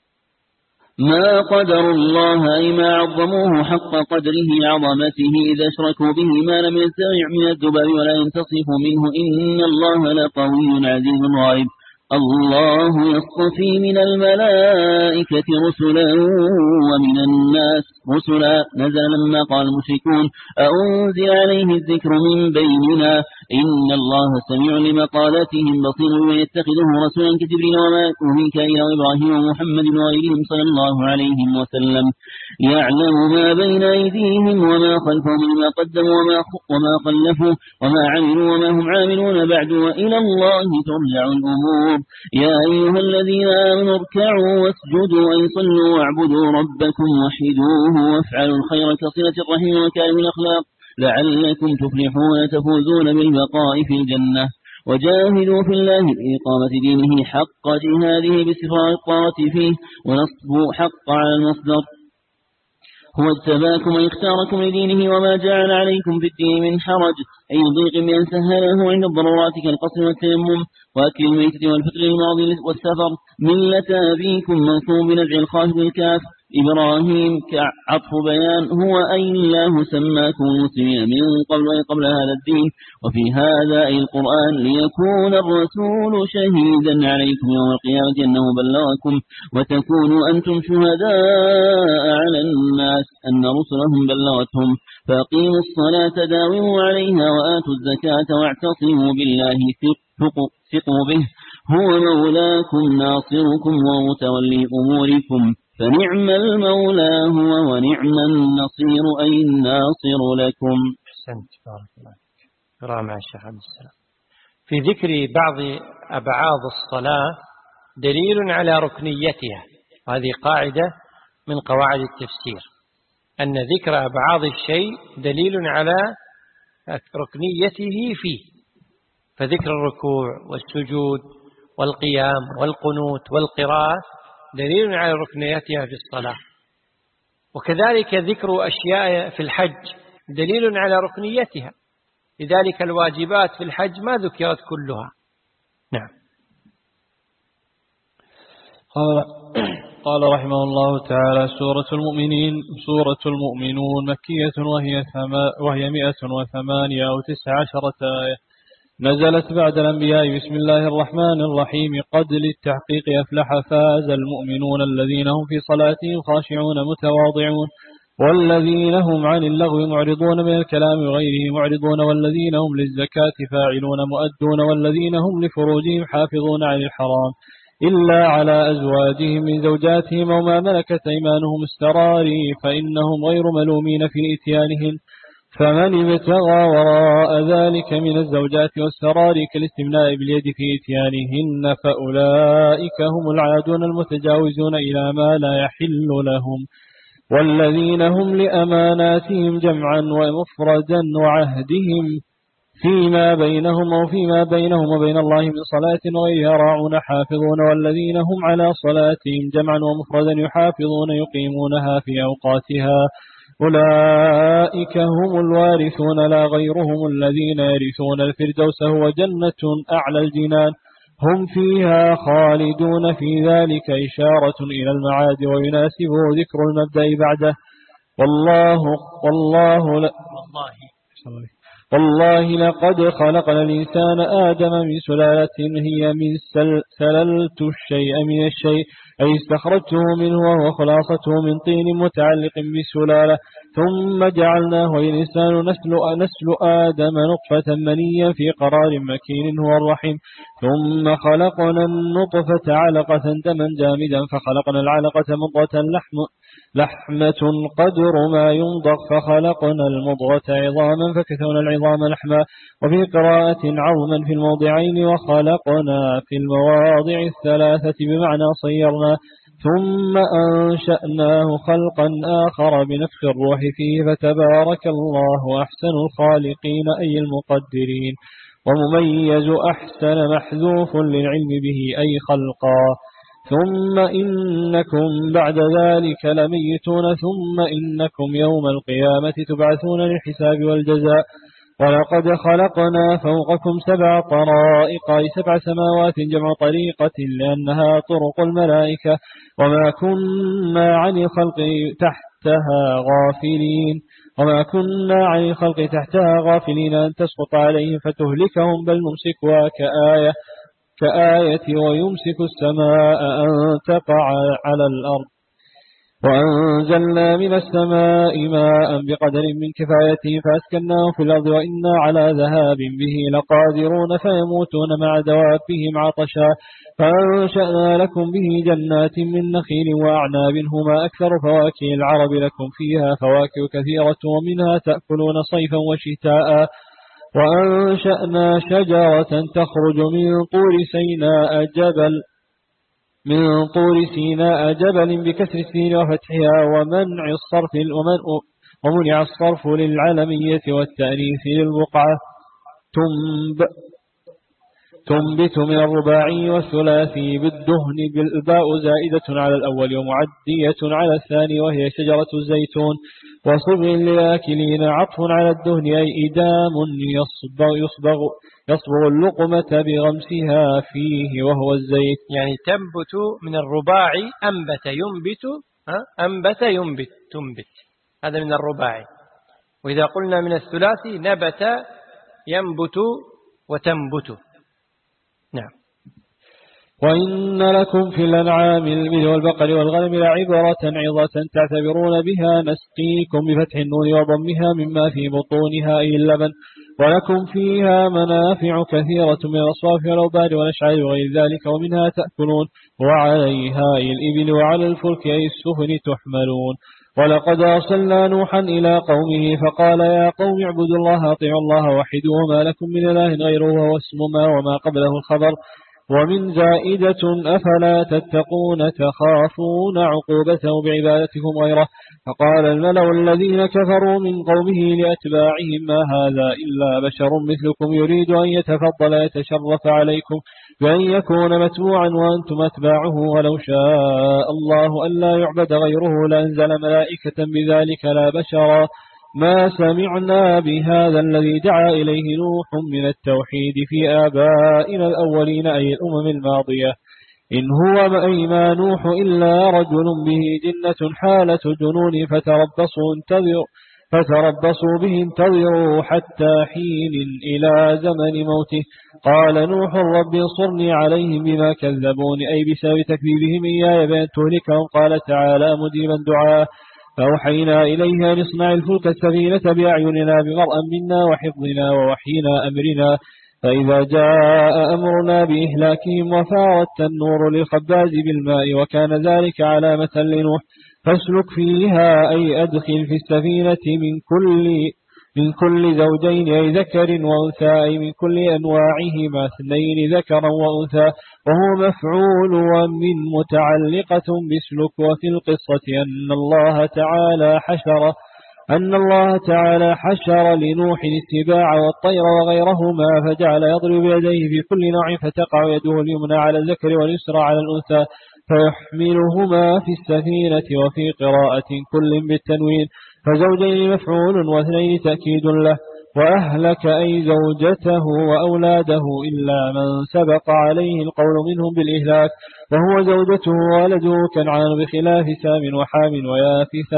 ما قدر الله أي ما عظموه حق قدره عظمته إذا اشركوا به ما لم يستطع من الذباب ولا ينتصف منه، إن الله لقوي عزيز غالب. الله يصطفي من الملائكة رسلا ومن الناس رسلا. نزل لما قال المشركون أنزل عليه الذكر من بيننا إن الله سميع لمقالاتهم بصير بمن يتخذه رسولا كجبريل وميكائيل وإبراهيم ومحمد وغيرهم صلى الله عليه وسلم، يعلم ما بين أيديهم وما خلفهم وما قدموا وما خلفوا وما عملوا وما هم عاملون بعد وإلى الله ترجع الأمور. يا أيها الذين آمنوا اركعوا واسجدوا أي صلوا واعبدوا ربكم وحدوه وافعلوا الخير كصلة الرحم وكارم الأخلاق لعلكم تفلحون تفوزون بالبقاء في الجنة. وجاهدوا في الله بإقامة دينه حق جهاده باستفراغ فيه ونصب حق على المصدر. هو اجتباكم ويختاركم لدينه وما جعل عليكم في الدين من حرج أي ضيق بأن سهله عند الضرورات كالقصر والتيمم وأكل الميتة والفطر الماضي والسفر. ملة أبيكم منصوب بنزع الخاف بالكاف إبراهيم كعطف بيان هو أي الله سماكم مسلمين من قبل وقبل هذا الدين، وفي هذا أي القرآن ليكون الرسول شهيدا عليكم يوم القيامة أنه بلغكم وتكونوا أنتم شهداء على الناس أن رسلهم بلغتهم. فأقيموا الصلاة داوموا عليها وآتوا الزكاة واعتصموا بالله ثقوا به هو مولاكم ناصركم ومتولي أموركم فنعم المولى هو ونعم النصير أي الناصر لكم. أحسنت بارك الله فيك. قراءة مع الشيخ عبد السلام. في ذكر بعض أبعاض الصلاة دليل على ركنيتها، هذه قاعدة من قواعد التفسير أن ذكر أبعاض الشيء دليل على ركنيته فيه، فذكر الركوع والسجود والقيام والقنوت والقراءة دليل على ركنيتها في الصلاة. وكذلك ذكر أشياء في الحج دليل على ركنيتها، لذلك الواجبات في الحج ما ذكرت كلها. نعم. قال رحمه الله تعالى: سورة المؤمنون مكية وهي 108 أو 19 آية، نزلت بعد الأنبياء. بسم الله الرحمن الرحيم. قد للتحقيق أفلح فاز المؤمنون الذين هم في صلاتهم خاشعون متواضعون، والذين هم عن اللغو معرضون، من الكلام وغيره معرضون، والذين هم للزكاة فاعلون مؤدون، والذين هم لفروجهم حافظون عن الحرام إلا على أزواجهم من زوجاتهم وما ملكت أيمانهم السراري فإنهم غير ملومين في إتيانهن، فمن ابتغى وراء ذلك من الزوجات والسراري كالاستمناء باليد في إتيانهن فأولئك هم العادون المتجاوزون إلى ما لا يحل لهم، والذين هم لأماناتهم جمعا ومفردا وعهدهم فيما بينهم وبين الله من صلاة وغيرها راعون حافظون، والذين هم على صلاتهم جمعا ومفردا يحافظون يقيمونها في أوقاتها، أولئك هم الوارثون لا غيرهم، الذين يرثون الفردوس هو جنة أعلى الجنان هم فيها خالدون. في ذلك إشارة إلى المعاد ويناسبه ذكر المبدأ بعده. والله لقد خلقنا الإنسان آدم من سلالة هي من سللت الشيء من الشيء، أي استخرجته منه وهو خلاصته من طين متعلق بالسلالة، ثم جعلناه الإنسان نسل آدم نطفة منيا في قرار مكين هو الرحم، ثم خلقنا النطفة علقة دما جامدا، فخلقنا العلقة مضغة لحمة قدر ما يمضغ، فخلقنا المضغة عظاما فكسونا العظام لحما، وفي قراءة عظما في الموضعين، وخلقنا في المواضع الثلاثة بمعنى صيرنا، ثم أنشأناه خلقا آخر بنفخ الروح فيه، فتبارك الله أحسن الخالقين أي المقدرين. ومميز أحسن محذوف للعلم به أي خلقا. ثم إنكم بعد ذلك لميتون، ثم إنكم يوم القيامة تبعثون للحساب والجزاء. ولقد خلقنا فوقكم 7 طرائق، أي 7 سماوات جمع طريقة لأنها طرق الملائكة، وما كنا عن الخلق تحتها غافلين أن تسقط عليهم فتهلكهم، بل نمسكها كآية ويمسك السماء أن تقع على الأرض. وأنزلنا من السماء ماء بقدر من كفايته فأسكناه في الأرض، وإنا على ذهاب به لقادرون، فيموتون مع دوابهم عطشا، فأنشأنا لكم به جنات من نخيل وأعناب هما أكثر فواكه العرب، لكم فيها فواكه كثيرة ومنها تأكلون صيفا وشتاء. وأنشأنا شجرة تخرج من طور سيناء جبل بكسر السين وفتحها ومنع الصرف للعلمية والتأنيث للبقعة. تنبت من الرباعي والثلاثي بالدهن بالباء زائدة على الأول ومعدية على الثاني، وهي شجرة الزيتون. وصبغ للآكلين عطف على الدهن، أي إدام يصبغ اللقمة بغمسها فيه وهو الزيت. يعني تنبت من الرباعي أنبت ينبت تنبت، هذا من الرباعي. وإذا قلنا من الثلاثي نبت ينبت وتنبت. نعم. وإن لكم في الأنعام الإبل والبقر والغنم لعبرة عظة تعتبرون بها، نسقيكم بفتح النون وضمها مما في بطونها أي اللبن، ولكم فيها منافع كثيرة من الأصواف والأوبار والأشعار وغير ذلك، ومنها تأكلون، وعليها أي الإبل وعلى الفلك أي السفن تحملون. ولقد أرسلنا نوحا إلى قومه فقال يا قوم اعبدوا الله أطيعوا الله وحدوه ما لكم من إله غيره، وهو اسم ما وما قبله الخبر، ومن زائدة أفلا تتقون تخافون عقوبته بعبادتكم غيره. فقال الملأ الذين كفروا من قومه لأتباعهم ما هذا إلا بشر مثلكم يريد أن يتفضل يتشرف عليكم بأن يكون متبوعا وأنتم أتباعه ولو شاء الله ألا يعبد غيره لأنزل ملائكة بذلك لا بشرا ما سمعنا بهذا الذي دعا إليه نوح من التوحيد في آبائنا الأولين أي الأمم الماضية إن هو أي نوح إلا رجل به جنة حالة جنون فتربصوا به انتظروا حتى حين إلى زمن موته. قال نوح رب انصرني عليهم بما كذبون أي بسبب تكذيبهم إياي بأن تهلكهم. قال تعالى مجيبا دعاه فأوحينا إليها أن اصنع الفلك السفينة بأعيننا بمرأ منا وحفظنا ووحينا أمرنا فإذا جاء أمرنا بإهلاكهم وفارت النور للخباز بالماء وكان ذلك علامة لنوح فاسلك فيها أي أدخل في السفينة من كل زوجين أي ذكر وأنثى أي من كل أنواعهما اثنين ذكرا وأنثى وهو مفعول ومن متعلقة باسلك. وفي القصة أن الله تعالى حشر لنوح السباع والطير وغيرهما فجعل يضرب يديه في كل نوع فتقع يده اليمنى على الذكر واليسرى على الأنثى فيحملهما في السفينة. وفي قراءة كل بالتنوين فزوجين مفعول واثنين تأكيد له. وأهلك أي زوجته وأولاده إلا من سبق عليه القول منهم بالإهلاك وهو زوجته وولده كنعان بخلاف سام وحام ويافث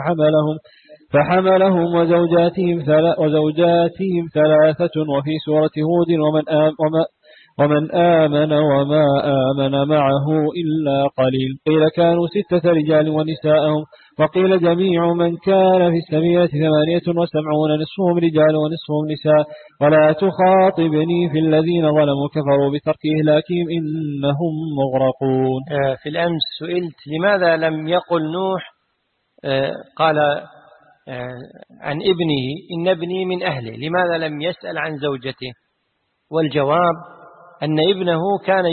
فحملهم وزوجاتهم ثلاثة. وفي سورة هود ومن آمن وما آمن معه إلا قليل. قيل كانوا 6 رجال ونساءهم وقيل جميع من كان في السفينة 78 نصفهم رجال ونصفهم نساء. ولا تخاطبني في الذين ظلموا كفروا بترك إهلاكهم إنهم مغرقون. في الأمس سئلت لماذا لم يقل نوح قال عن ابنه إن ابني من أهله لماذا لم يسأل عن زوجته؟ والجواب أن ابنه كان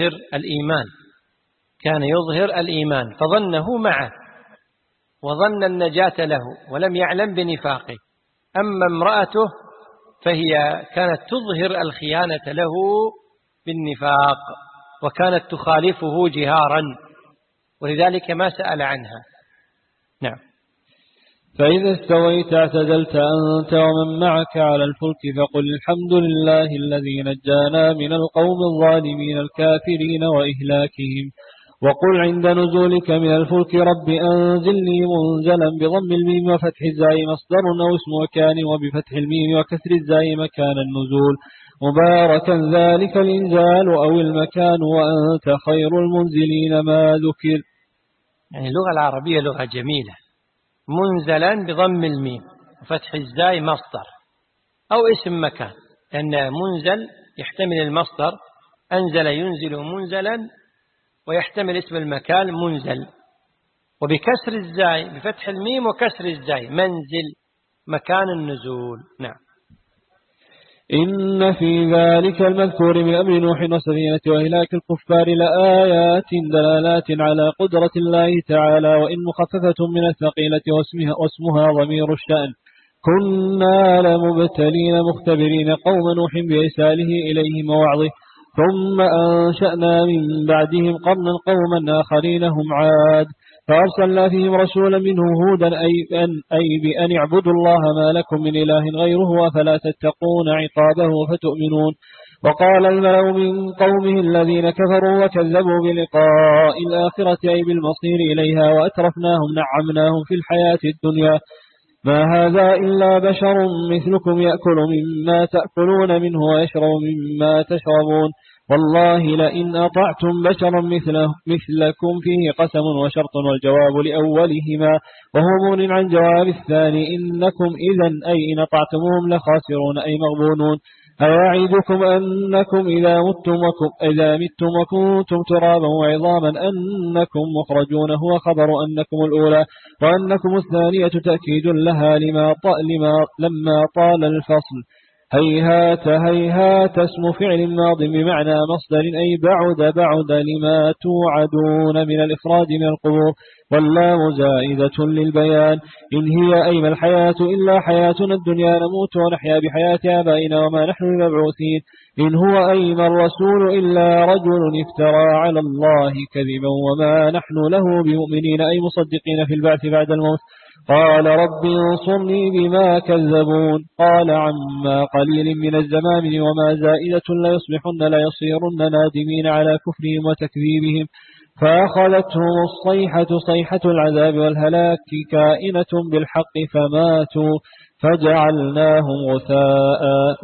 يظهر الإيمان فظنه معه وظن النجاة له ولم يعلم بنفاقه. أما امرأته فهي كانت تظهر الخيانة له بالنفاق وكانت تخالفه جهارا ولذلك ما سأل عنها. نعم. فإذا استويت اعتدلت أنت ومن معك على الفلك فقل الحمد لله الذي نجانا من القوم الظالمين الكافرين وإهلاكهم. وقل عند نزولك من الفلك رب أنزلني منزلا بضم الميم وفتح الزاي مصدر أو اسم مكان وبفتح الميم وكسر الزاي مكان النزول مباركا ذلك الإنزال أو المكان وأنت خير المنزلين ما ذكر. يعني اللغة العربية لغة جميلة. منزلا بضم الميم وفتح الزاي مصدر أو اسم مكان لأن منزل يحتمل المصدر أنزل ينزل منزلا ويحتمل اسم المكان منزل وبكسر الزاي بفتح الميم وكسر الزاي منزل مكان النزول. نعم. إن في ذلك المذكور من أمر نوح والسفينة وإهلاك الكفار لآيات دلالات على قدرة الله تعالى وإن مخففة من الثقيلة واسمها ضمير الشأن. كنا لمبتلين مختبرين قوم نوح بإرساله إليهم ووعظه ثم أنشأنا من بعدهم قرنا قوما آخرين هم عاد فأرسلنا فيهم رسولا منهم هودا أي بأن اعبدوا الله ما لكم من إله غيره أفلا تتقون عقابه فتؤمنون. وقال الملأ من قومه الذين كفروا وكذبوا بلقاء الآخرة أي بالمصير إليها وأترفناهم نعمناهم في الحياة الدنيا ما هذا إلا بشر مثلكم يأكل مما تأكلون منه ويشرب مما تشربون والله لئن أطعتم بشرا مثلكم فيه قسم وشرط والجواب لأولهما وهو مغن عن جواب الثاني إنكم إذن أي إن أطعتموهم لخاسرون أي مغبونون. أيعيدكم أنكم إذا متم وكنتم ترابا وعظاما أنكم مخرجون هو خبر أنكم الأولى وأنكم الثانية تأكيد لها لما طال الفصل. هيهات هيهات اسم فعل ماض بمعنى مصدر أي بعد لما توعدون من الإفراد من القبور، واللام زائدة للبيان. إن هي أي ما الحياة إلا حياتنا الدنيا نموت ونحيا بحياة آبائنا وما نحن بمبعوثين. إن هو أي ما الرسول إلا رجل افترى على الله كذبا وما نحن له بمؤمنين أي مصدقين في البعث بعد الموت. قال رب انصرني بما كذبون. قال عما قليل من الزمان وما زائدة ليصبحن ليصيرن نادمين على كفرهم وتكذيبهم. فأخذتهم الصيحة صيحة العذاب والهلاك كائنة بالحق فماتوا فجعلناهم غثاء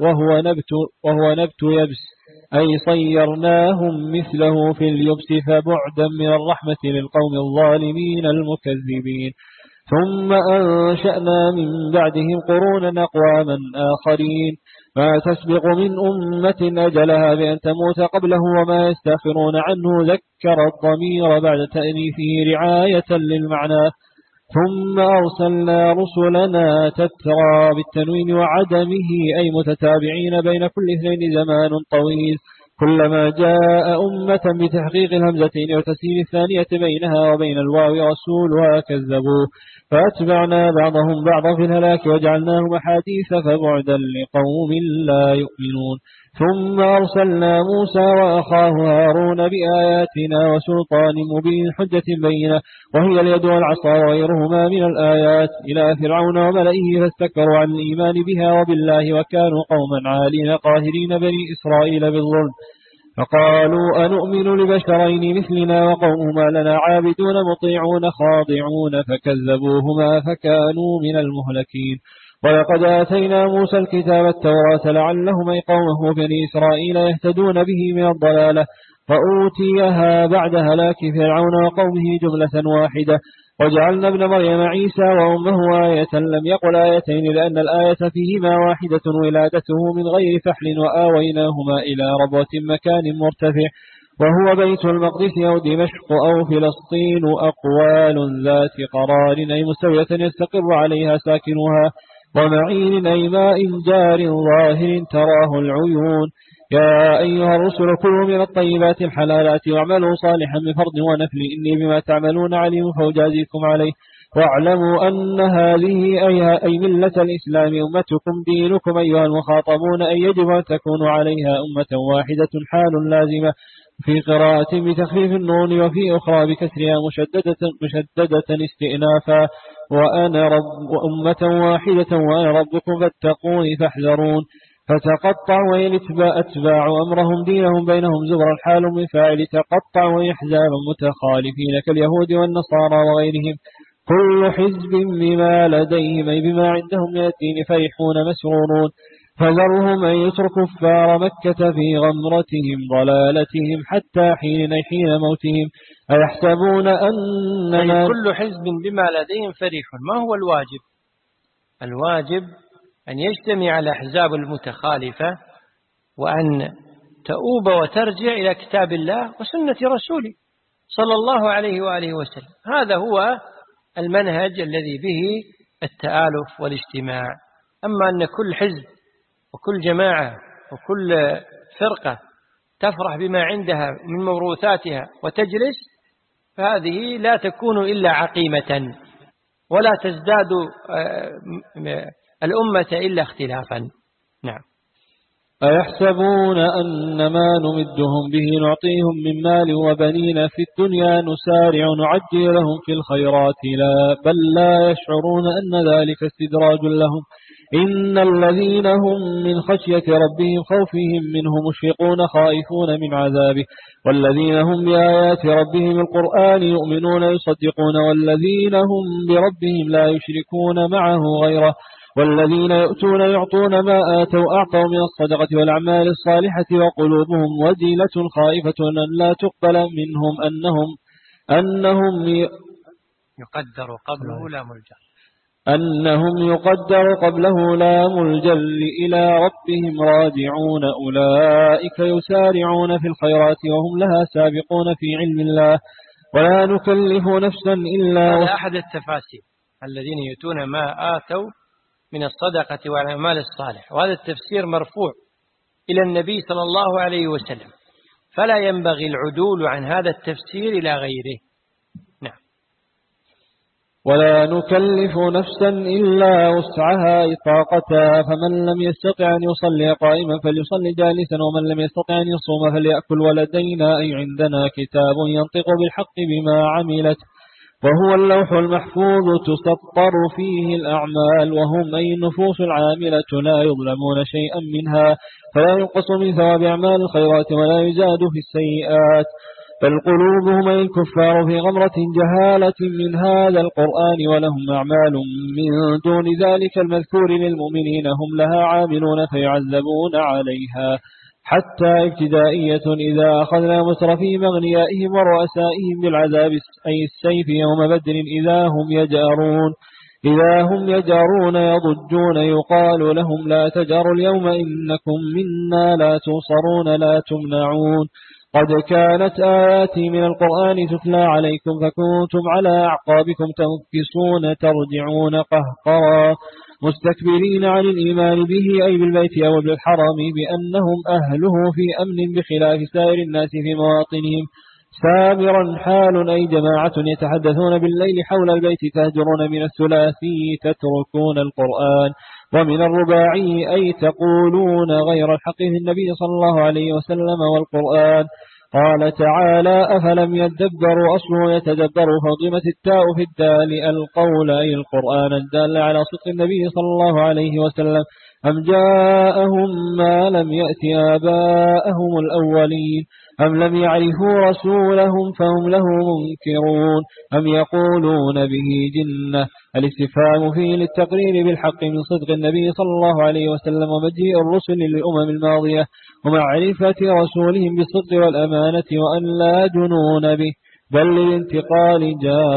وهو نبت يبس أي صيرناهم مثله في اليبس فبعدا من الرحمة للقوم الظالمين المكذبين. ثم أنشأنا من بعدهم قرونا أقواما آخرين ما تسبق من أمة أجلها بأن تموت قبله وما يستأخرون عنه. ذكر الضمير بعد تأنيثه رعاية للمعنى. ثم أرسلنا رسلنا تترى بالتنوين وعدمه أي متتابعين بين كل اثنين زمان طويل. كلما جاء أمة بتحقيق الهمزتين وتسهيل الثانية بينها وبين الواو رسولها كذبوه فأتبعنا بعضهم بعضا في الهلاك وجعلناهم أحاديث فبعدا لقوم لا يؤمنون. ثم أرسلنا موسى وأخاه هارون بآياتنا وسلطان مبين حجة بينة وهي اليد والعصا وغيرهما من الآيات إلى فرعون وملئه فاستكبروا عن الإيمان بها وبالله وكانوا قوما عالين قاهرين بني إسرائيل بالظلم. فقالوا أنؤمن لبشرين مثلنا وقومهما لنا عابدون مطيعون خاضعون فكذبوهما فكانوا من المهلكين. ولقد آتينا موسى الكتاب التوراة لعلهم أي قومه بني إسرائيل يهتدون به من الضلالة فأوتيها بعد هلاك فرعون وقومه جملة واحدة. وجعلنا ابن مريم عيسى وأمه آية لم يقل آيتين لأن الآية فيهما واحدة ولادته من غير فحل وآويناهما إلى ربوة مكان مرتفع وهو بيت المقدس أو دمشق أو فلسطين أقوال ذات قرار أي مستوية يستقر عليها ساكنها ومعين أي ماء جار ظاهر تراه العيون. يا أيها الرسل كلوا من الطيبات الحلالات واعملوا صالحا من فرض ونفل إني بما تعملون عليم فأجازيكم عليه. واعلموا أن هذه أي ملة الإسلام أمتكم دينكم أيها المخاطبون أي يجب أن تكونوا عليها أمة واحدة حال لازمة في قراءة بتخفيف النون وفي أخرى بكسرها مشددة استئنافا. وأنا أمة واحدة وأنا ربكم فاتقوني فاحذرون. فتقطعوا أتباع أمرهم دينهم بينهم زبرا حال من فاعل تقطعوا أحزابا متخالفين كاليهود والنصارى وغيرهم كل حزب بما لديهم أي بما عندهم من الدين فرحون مسرورون. فذرهم أن يتركوا كفار مكة في غمرتهم ضلالتهم حتى حين أي حين موتهم أيحسبون أننا كل حزب بما لديهم فرح. ما هو الواجب؟ الواجب أن يجتمع الأحزاب المتخالفة وأن تؤوب وترجع إلى كتاب الله وسنة رسوله صلى الله عليه وآله وسلم. هذا هو المنهج الذي به التآلف والاجتماع. أما أن كل حزب وكل جماعة وكل فرقة تفرح بما عندها من موروثاتها وتجلس فهذه لا تكون إلا عقيمة ولا تزداد الأمة إلا اختلافا. نعم. أيحسبون أن ما نمدهم به نعطيهم من مال وبنين في الدنيا نسارع نعجل لهم في الخيرات لا بل لا يشعرون أن ذلك استدراج لهم. إن الذين هم من خشية ربهم خوفهم منه مشفقون خائفون من عذابه والذين هم بآيات ربهم القرآن يؤمنون يصدقون والذين هم بربهم لا يشركون معه غيره والذين يؤتون يعطون ما آتوا أعطوا من الصدقة والأعمال الصالحة وقلوبهم وجلة خائفة أن لا تقبل منهم أنهم يقدر قبله لام الجر أنهم يقدر قبله لام الجل إلى ربهم راجعون أولئك يسارعون في الخيرات وهم لها سابقون في علم الله ولا نكلف نفسا إلا هذا أحد التفاسير. الذين يؤتون ما آتوا من الصدقة والأعمال الصالحة، وهذا التفسير مرفوع إلى النبي صلى الله عليه وسلم، فلا ينبغي العدول عن هذا التفسير إلى غيره. نعم. ولا نكلف نفسا إلا وسعها طاقتها، فمن لم يستطع أن يصلي قائما فليصلي جالسا، ومن لم يستطع أن يصوم فليأكل، ولدينا أي عندنا كتاب ينطق بالحق بما عملت، وهو اللوح المحفوظ تسطر فيه الأعمال، وهم أي النفوس العاملة لا يظلمون شيئا منها، فلا ينقص من ثواب أعمال الخيرات ولا يزاد في السيئات، بل قلوبهم أي الكفار في غمرة جهالة من هذا القرآن، ولهم أعمال من دون ذلك المذكور للمؤمنين هم لها عاملون فيعذبون عليها، حتى ابتدائية إذا أخذنا مترفيهم أغنيائهم ورؤسائهم بالعذاب أي السيف يوم بدر إذا هم يجارون يضجون، يقال لهم لا تجاروا اليوم إنكم منا لا تنصرون لا تمنعون، قد كانت آياتي من القرآن تتلى عليكم فكنتم على أعقابكم تنكصون ترجعون قهقرا، مستكبرين عن الإيمان به أي بالبيت أو بالحرم بأنهم أهله في أمن بخلاف سائر الناس في مواطنهم، سامرا حال أي جماعة يتحدثون بالليل حول البيت تهجرون، من الثلاثي تتركون القرآن، ومن الرباعي أي تقولون غير الحق في النبي صلى الله عليه وسلم والقرآن. قال تعالى أفلم يدبروا أصله يتدبروا، فضمت التاء في الدال القول أي القرآن الدال على صدق النبي صلى الله عليه وسلم، أم جاءهم ما لم يأت آباءهم الأولين، أم لم يعرفوا رسولهم فهم له منكرون، أم يقولون به جنة، الاستفهام فيه للتقرير بالحق من صدق النبي صلى الله عليه وسلم ومجيء الرسل للأمم الماضية ومعرفة رسولهم بالصدق والأمانة وأن لا جنون به، بل للانتقال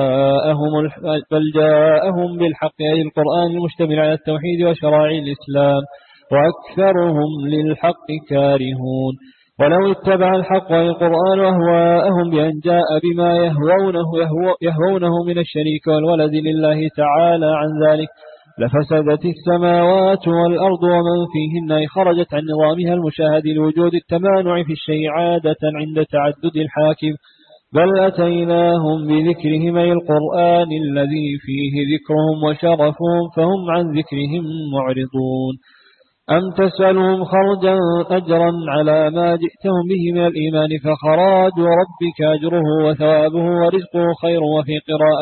جاءهم بالحق أي القرآن المشتمل على التوحيد وشرائع الإسلام، وأكثرهم للحق كارهون، ولو اتبع الحق القرآن أهواءهم بأن جاء بما يهوونه من الشريك والولد لله تعالى عن ذلك لفسدت السماوات والأرض ومن فيهن، خرجت عن نظامها المشاهد لوجود التمانع في الشيء عادة عند تعدد الحاكم، بل أتيناهم بذكرهم أي القرآن الذي فيه ذكرهم وشرفهم فهم عن ذكرهم معرضون، أم تسألهم خرجا أجرا على ما جئتهم به من الإيمان فخراج ربك أجره وثوابه ورزقه خير، وفي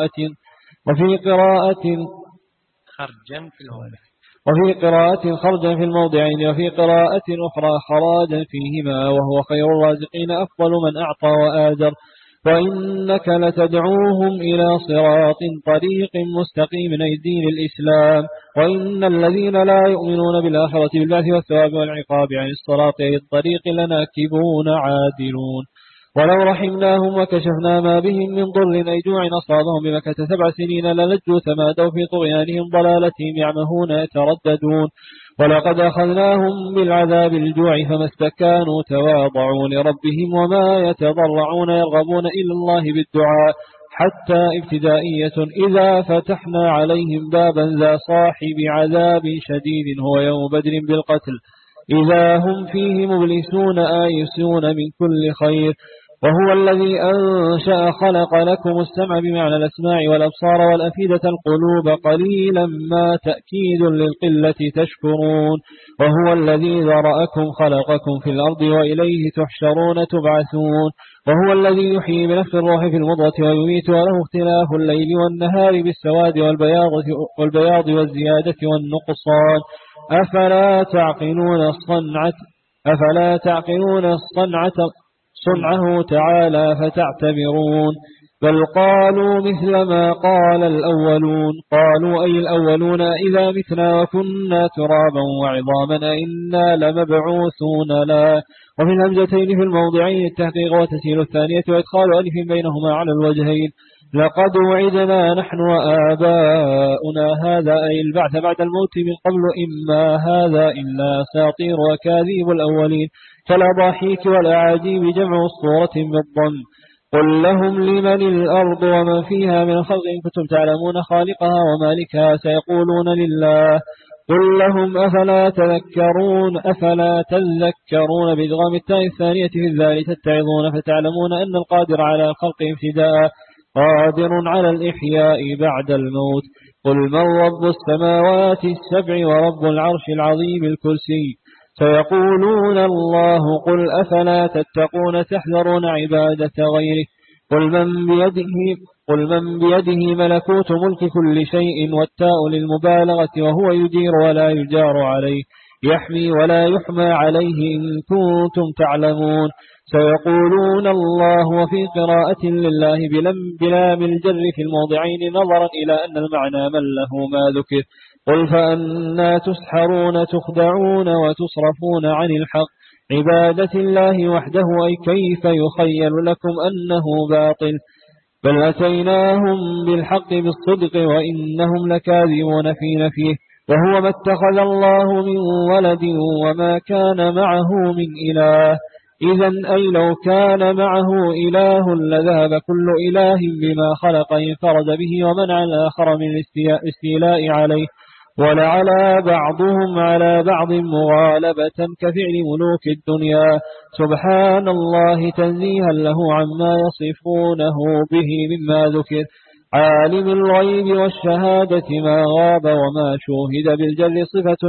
قراءة خرجا في الموضعين، وفي قراءة أخرى خراجا فيهما، وهو خير الرازقين أفضل من أعطى وآجر، وإنك لتدعوهم إلى صراط طريق مستقيم أي دين الإسلام، وإن الذين لا يؤمنون بالآخرة بالبعث والثواب والعقاب عن الصراط أي الطريق لناكبون عادلون، ولو رحمناهم وكشفنا ما بهم من ضر أي جوع أصابهم بمكة 7 سنين للجوا تمادوا في طغيانهم ضلالتهم يعمهون يترددون، ولقد أخذناهم بالعذاب الجوع فما استكانوا تواضعوا لربهم وما يتضرعون يرغبون إلى الله بالدعاء، حتى ابتدائية إذا فتحنا عليهم بابا ذا صاحب عذاب شديد هو يوم بدر بالقتل إذا هم فيه مبلسون آيسون من كل خير، وهو الذي أنشأ خلق لكم السمع بمعنى الأسماع والأبصار والأفئدة القلوب قليلا ما تأكيد للقلة تشكرون، وهو الذي ذرأكم خلقكم في الأرض وإليه تحشرون تبعثون، وهو الذي يحيي بنفس الروح في المضغة ويميت وله اختلاف الليل والنهار بالسواد والبياض والزيادة والنقصان، أفلا تعقلون صنعه تعالى فتعتبرون، بل قالوا مثل ما قال الأولون، قالوا أي الأولون إذا متنا وكنا ترابا وعظاما إنا لمبعوثون لا، وفي الهمزتين في الموضعين التحقيق وتسهيل الثانية وإدخال ألف بينهما على الوجهين، لقد وعدنا نحن وآباؤنا هذا أي البعث بعد الموت من قبل إما هذا إلا أساطير وكاذيب الأولين، كالأضاحيك والأعاجيب جمع الصورة بالضم، قل لهم لمن الأرض ومن فيها من الخلق إن كنتم تعلمون خالقها ومالكها سيقولون لله، قل لهم أفلا تذكرون بإدغام التاء الثانية في الذال تتعظون فتعلمون أن القادر على الخلق ابتداء قادر على الإحياء بعد الموت. قل من رب السماوات السبع ورب العرش العظيم الكرسي سيقولون الله. قل أفلا تتقون تحذرون عبادة غيره. قل من بيده ملكوت ملك كل شيء والتاء للمبالغة وهو يجير ولا يجار عليه يحمي ولا يحمى عليه إن كنتم تعلمون. سيقولون الله. وفي قراءة لله بلام الجر في الموضعين نظرا إلى أن المعنى من له ما ذكر. قل فأنا تسحرون تخدعون وتصرفون عن الحق عبادة الله وحده أي كيف يخيل لكم أنه باطل بل أتيناهم بالحق بالصدق وإنهم لكاذبون في نفيه. وهو ما اتخذ الله من ولد وما كان معه من إله إذن أي لو كان معه إله لذهب كل إله بما خلق انفرد به ومنع الآخر من الاستيلاء عليه ولعلى بعضهم على بعض مغالبة كفعل ملوك الدنيا سبحان الله تنزيها له عما يصفونه به مما ذكر. عالم الغيب والشهادة ما غاب وما شوهد بالجر صفة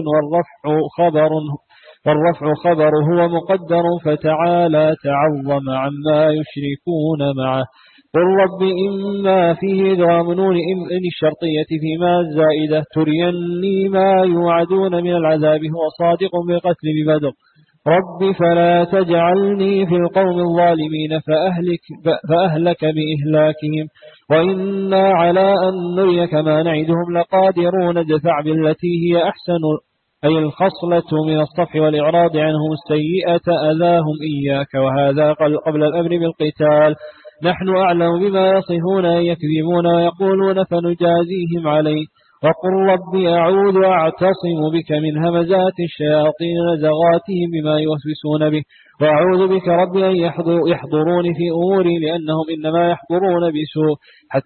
والرفع خبر هو مقدر فتعالى تعظم عما يشركون معه. قل رب إما فيه إدغام نون إن الشرطية فيما الزائدة تريني ما يوعدون من العذاب هو صادق بالقتل ببدر. رب فلا تجعلني في القوم الظالمين فأهلك بإهلاكهم وإنا على أن نريك ما نعدهم لقادرون ادفع بالتي هي أحسن أي الخصلة من الصفح والإعراض عنهم السيئة أذاهم إياك وهذا قبل الأمر بالقتال. نحن أعلم بما يصفون أن يكذبون ويقولون فنجازيهم عليه. وقل ربي أعتصم بك من همزات الشياطين نزغاتهم بما يوسوسون به وأعوذ بك ربي أن يحضرون في أموري لأنهم إنما يحضرون بسوء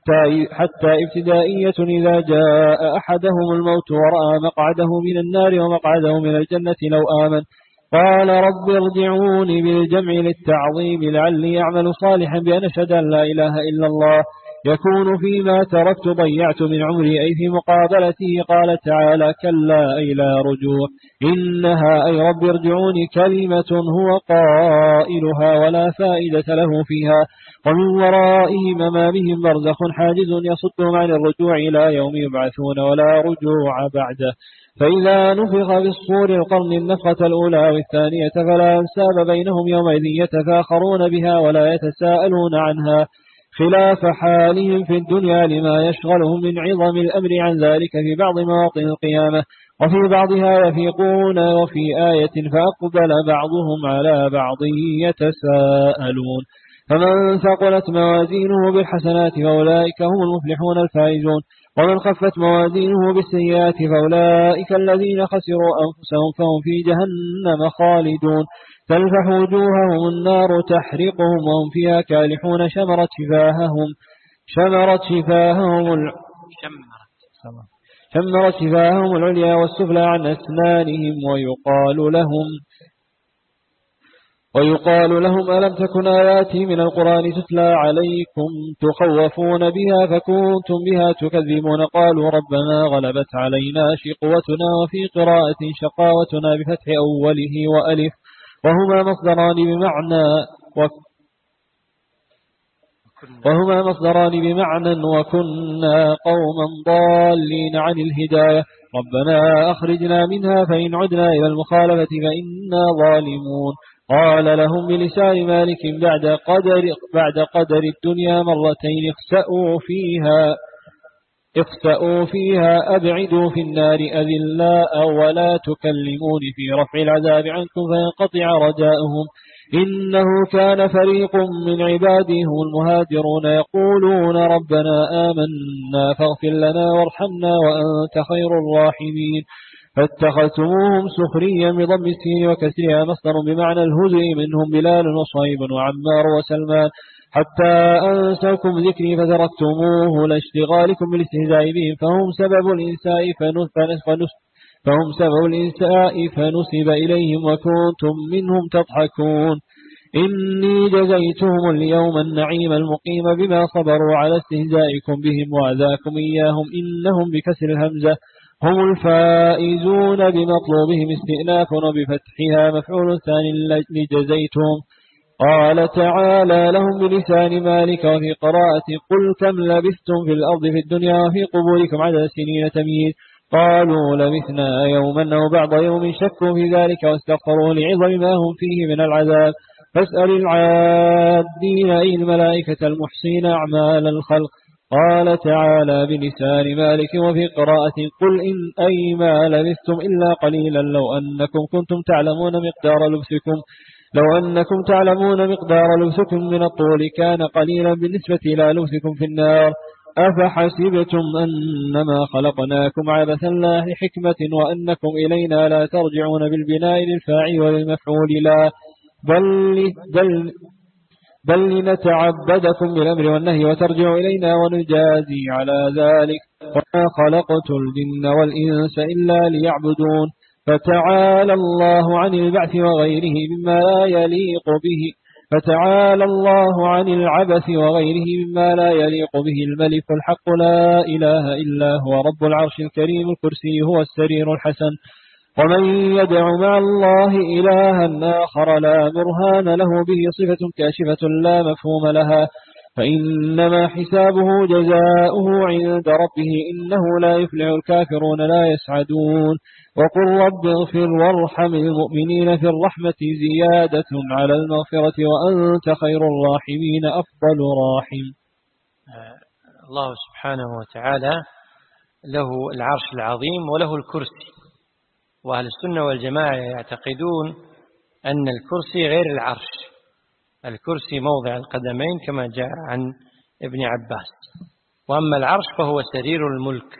حتى ابتدائية إذا جاء أحدهم الموت ورأى مقعده من النار ومقعده من الجنة لو آمن قال رب ارجعوني بالجمع للتعظيم لعلي أعمل صالحا بأن أشهد أن لا إله إلا الله يكون فيما تركت ضيعت من عمري أي في مقابلته. قال تعالى كلا أي لا رجوع إنها أي رب ارجعوني كلمة هو قائلها ولا فائدة له فيها ومن ورائهم أمامهم برزخ حاجز يصدهم عن الرجوع إلى يوم يبعثون ولا رجوع بعده. فإذا نفخ في الصور القرن النفخة الأولى والثانية فلا أنساب بينهم يومئذ يتفاخرون بها ولا يتساءلون عنها خلاف حالهم في الدنيا لما يشغلهم من عظم الأمر عن ذلك في بعض مواطن القيامة وفي بعضها يفيقون وفي آية فأقبل بعضهم على بعض يتساءلون. فمن ثقلت موازينه بالحسنات فأولئك هم المفلحون الفائزون ومن خفت موازينه بالسيئات فأولئك الذين خسروا أنفسهم فهم في جهنم خالدون تلفح وجوههم النار تحرقهم وهم فيها كالحون شمرت شفاههم العليا والسفلى عن أسنانهم ويقال لهم ألم تكن آياتي من القرآن تتلى عليكم تخوفون بها فكنتم بها تكذبون قالوا ربنا غلبت علينا شقوتنا وفي قراءة شقاوتنا بفتح أوله وألف وهما مصدران بمعنى وكنا قوما ضالين عن الهداية ربنا أخرجنا منها فإن عدنا إلى المخالفة فإنا ظالمون. قال لهم بلسان مالك بعد قدر الدنيا مرتين اخسأوا فيها أبعدوا في النار أذلاء ولا تكلمون في رفع العذاب عنكم فينقطع رجاؤهم إنه كان فريق من عباده المهاجرون يقولون ربنا آمنا فاغفر لنا وارحمنا وأنت خير الراحمين فاتخذتموهم سخريا بضم السين وكسرها مصدر بمعنى الهزء منهم بلال وصهيب وعمار وسلمان حتى أنسوكم ذكري فتركتموه لاشتغالكم بالاستهزاء بهم فهم سبب الإنساء فهم سبب الإنساء فنسب إليهم وكنتم منهم تضحكون. إني جزيتهم اليوم النعيم المقيم بما صبروا على استهزائكم بهم وعذاكم إياهم إنهم بكسر الهمزة هم الفائزون بمطلوبهم استئناف وبفتحها مفعول ثاني لجزيتهم. قال تعالى لهم بلسان مالك وفي قراءة قل كم لبثتم في الأرض في الدنيا وفي قبوركم عدد سنين تمييز قالوا لبثنا يوما أو بعض يوم شكوا في ذلك واستغفروا لعظم ما هم فيه من العذاب فاسأل العادين أي الملائكة المحصين أعمال الخلق. قال تعالى بلسان مالك وفي قراءة قل إن أي ما لبثتم إلا قليلا لو أنكم تعلمون مقدار لبثكم من الطول كان قليلا بالنسبة إلى لبثكم في النار. أفحسبتم أنما خلقناكم عبثا لا لحكمة وأنكم إلينا لا ترجعون بالبناء للفاعل وللمفعول لا بل لنتعبدكم بالأمر والنهي وترجعوا إلينا ونجازي على ذلك وما خلقت الجن والإنس إلا ليعبدون. فتعالى الله عن البعث وغيره مما لا يليق به فتعالى الله عن العبث وغيره مما لا يليق به الملك الحق لا إله إلا هو رب العرش الكريم الكرسي هو السرير الحسن. ومن يدع مع الله إلها آخر لا برهان له به صفة كاشفة لا مفهوم لها فإنما حسابه جزاؤه عند ربه إنه لا يفلح الكافرون لا يسعدون. وقل رب اغفر وارحم المؤمنين في الرحمة زيادة على المغفرة وأنت خير الراحمين أفضل راحم. الله سبحانه وتعالى له العرش العظيم وله الكرسي، وأهل السنة والجماعة يعتقدون أن الكرسي غير العرش، الكرسي موضع القدمين كما جاء عن ابن عباس، وأما العرش فهو سرير الملك.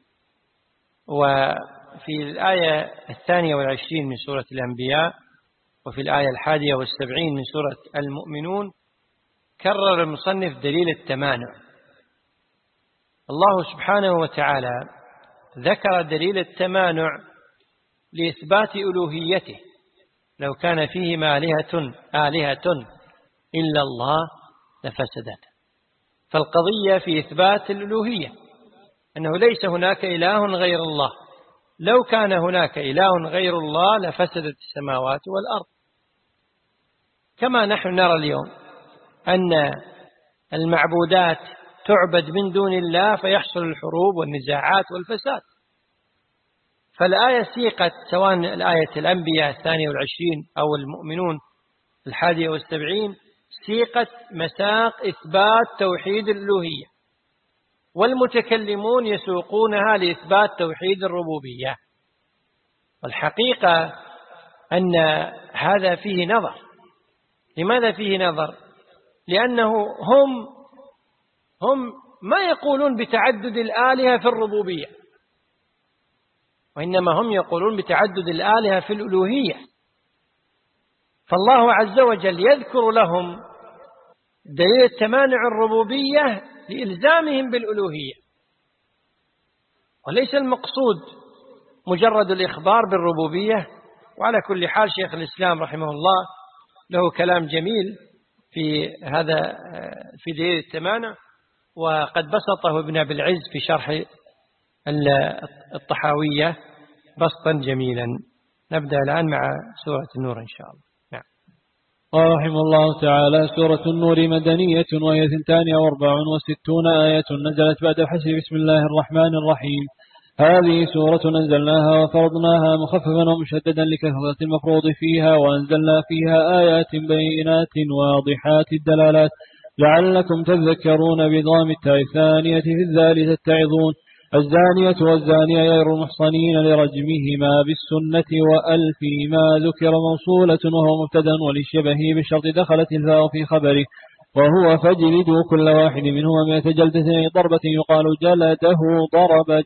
وفي الآية 22 من سورة الأنبياء وفي الآية 71 من سورة المؤمنون كرر المصنف دليل التمانع. الله سبحانه وتعالى ذكر دليل التمانع لإثبات ألوهيته، لو كان فيهما آلهة إلا الله لفسدت. فالقضية في إثبات الألوهية، أنه ليس هناك إله غير الله، لو كان هناك إله غير الله لفسدت السماوات والأرض. كما نحن نرى اليوم أن المعبودات تعبد من دون الله فيحصل الحروب والنزاعات والفساد. فالآية سيقت، سواء الآية الأنبياء 22 أو المؤمنون 71، سيقت مساق إثبات توحيد الألوهية، والمتكلمون يسوقونها لإثبات توحيد الربوبية. والحقيقة أن هذا فيه نظر. لماذا فيه نظر؟ لأنه هم ما يقولون بتعدد الآلهة في الربوبية، وإنما هم يقولون بتعدد الآلهة في الألوهية. فالله عز وجل يذكر لهم دليل التمانع الربوبية لإلزامهم بالألوهية، وليس المقصود مجرد الإخبار بالربوبية. وعلى كل حال شيخ الإسلام رحمه الله له كلام جميل في هذا في دليل التمانع، وقد بسطه ابن أبي العز في شرح الطحاوية بسطا جميلا. نبدأ الآن مع سورة النور إن شاء الله. نعم. قال رحمه الله تعالى: سورة النور مدنية وهي 62 آية، نزلت بعد الحشر. بسم الله الرحمن الرحيم. هذه سورة أنزلناها وفرضناها مخففا ومشددا لكثرة المفروض فيها، وأنزلنا فيها آيات بينات واضحات الدلالات لعلكم تذكرون بضام التاء الثانية في الذال تتعظون. الزانية والزانية غير المحصنين لرجمهما بالسنة وألف ما ذكر موصولة وهو مبتدا، وللشبه بالشرط دخلت الفاء في خبره، وهو فاجلدوا كل واحد منهما 100 جلدة ضربة. يقال جلده ضرب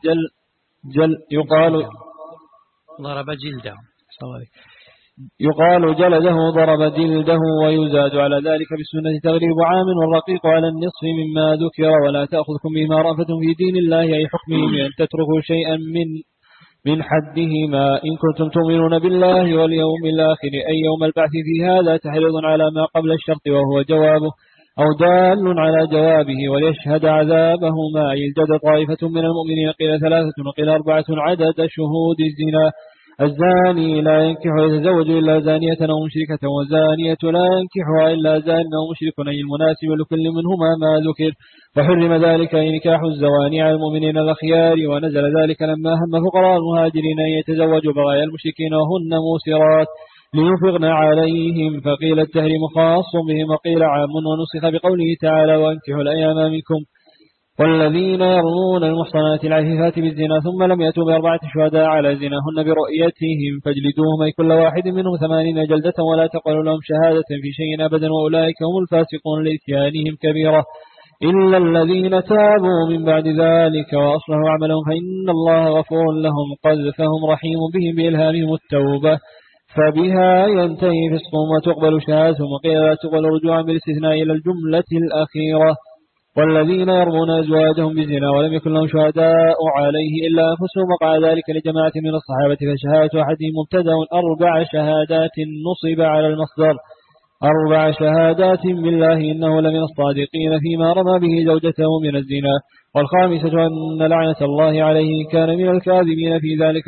يقال جلده ضرب جلده، ويزاد على ذلك بالسنة تغليب عام، والرقيق على النصف مما ذكر. ولا تأخذكم بما رأفة في دين الله أي حكمه بأن من حدهما إن كنتم تؤمنون بالله واليوم الآخر أي يوم البعث. في هذا تحريض على ما قبل الشرط وهو جوابه أو دال على جوابه. وليشهد عذابهما يلجد طائفة من المؤمنين، قيل 3 وقيل 4 عدد شهود الزنا. الزاني لا ينكح ويتزوج إلا زانية أو مشركة، والزانية لا ينكحها إلا زان أو مشرك، أي المناسب لكل منهما ما ذكر. وحرم ذلك أي نكاح الزواني على المؤمنين الأخيار. ونزل ذلك لما هم فقراء المهاجرين أن يتزوجوا بغايا المشركين وهن موسرات لينفقن عليهم، فقيل التحريم خاص بهم وقيل عام، ونسخ بقوله تعالى وانكحوا الأيام منكم والذين يرمون المحصنات العفيفات بالزنا ثم لم يأتوا ب4 شهداء على زناهن برؤيتهم فاجلدوهم أي كل واحد منهم 80 جلدة ولا تقبلوا لهم شهادة في شيء أبدا، وأولئك هم الفاسقون لإتيانهم كبيرة إلا الذين تابوا من بعد ذلك وأصلحوا عملهم فإن الله غفور لهم. قذفهم رحيم بهم بإلهامهم التوبة، فبها ينتهي فسقهم وتقبل شهادتهم، وقيل لا تقبل رجوعا بالاستثناء إلى الجملة الأخيرة. والذين يرمون أزواجهم بالزنا ولم يكن لهم شهداء عليه إلا أنفسهم، وقع ذلك لجماعة من الصحابة، فشهادة أحدهم مبتدأ 4 شهادات نصب على المصدر 4 شهادات بالله إنه لمن الصادقين فيما رمى به زوجته من الزنا. والخامسة أن لعنة الله عليه كان من الكاذبين في ذلك.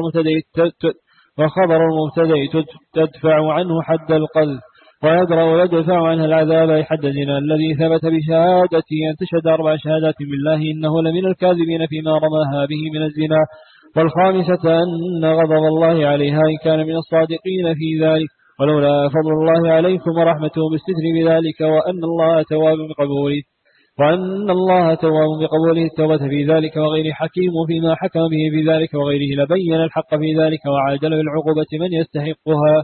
وخبر المبتدئ تدفع عنه حد القذف ويدفع عنها العذاب أي حد الزنا الذي ثبت بشهادته أن تشهد 4 شهادات بالله إنه لمن الكاذبين فيما رماها به من الزنا. والخامسة أن غضب الله عليها إن كان من الصادقين في ذلك، ولولا فضل الله عليكم ورحمته بالستر بذلك وأن الله تواب بقبوله التوبة في ذلك وغيره، حكيم فيما حكم به في ذلك وغيره، لبين الحق في ذلك وعاجل بالعقوبة من يستحقها.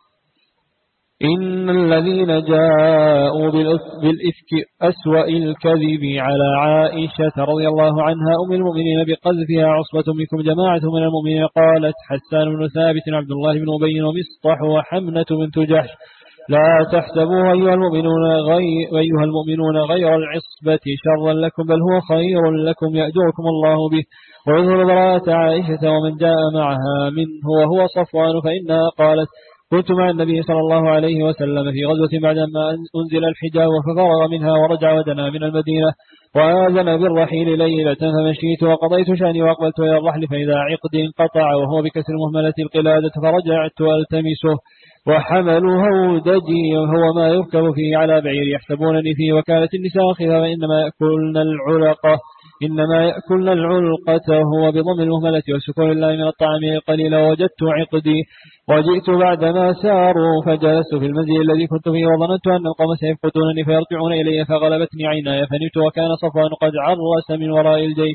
إن الذين جاءوا بالإفك أسوأ الكذب على عائشة رضي الله عنها أم المؤمنين بقذفها عصبة منكم جماعة من المؤمنين. قالت حسان بن ثابت عبد الله بن أبي ومصطح وحمنة بنت جحش لا تحسبوا أيها المؤمنون غير العصبة شرا لكم بل هو خير لكم يأجركم الله به. ويظهر براءة عائشة ومن جاء معها منه وهو صفوان فإنها قالت كنت مع النبي صلى الله عليه وسلم في غزوة بعدما أنزل الحجاب ففرغ منها ورجع ودنا من المدينة وآذن بالرحيل ليلة فمشيت وقضيت شأني وأقبلت إلى الرحل فإذا عقد انقطع وهو بكسر مهملة القلادة فرجعت ألتمسه وحملوا هودجي وهو ما يركب فيه على بعير يحسبونني فيه. وكانت النساء خفافا إنما يأكلن العلقة وهو بضم المهملة وسكون الله من الطعام القليل. ووجدت عقدي وجئت بعدما ساروا فجلست في المنزل الذي كنت فيه وظننت أن القوم سيفقدونني فيرجعون إلي فغلبتني عيناي فنمت وكان صفوان قد عرس من وراء الجيش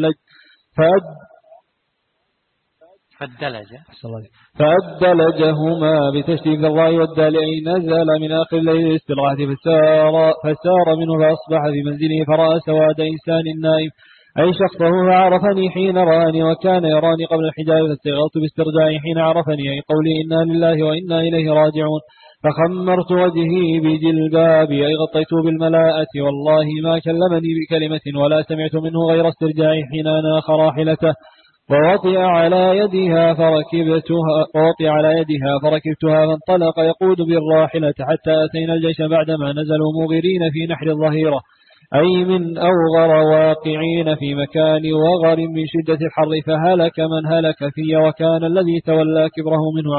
فأدلجهما بتشديد الراء والدال أي نزل من آخر الليل الاستراحة فسار منه فأصبح في منزله فرأى سواد إنسان نائم أي شخصه فعرفني حين رآني وكان يراني قبل الحجاب فاستغلت باسترجاعي حين عرفني أي قولي إنا لله وإنا إليه راجعون. فخمرت وجهي بجلبابي أي غطيته بالملاءة والله ما كلمني بكلمة ولا سمعت منه غير استرجاعي حين أناخ راحلته. ووطئ على يدها فركبتها فانطلق يقود بالراحلة حتى أتينا الجيش بعدما نزلوا مغيرين في نحر الظهيرة أي من أوغر واقعين في مكان وغر من شدة الحر فهلك من هلك فيه وكان الذي تولى كبره منه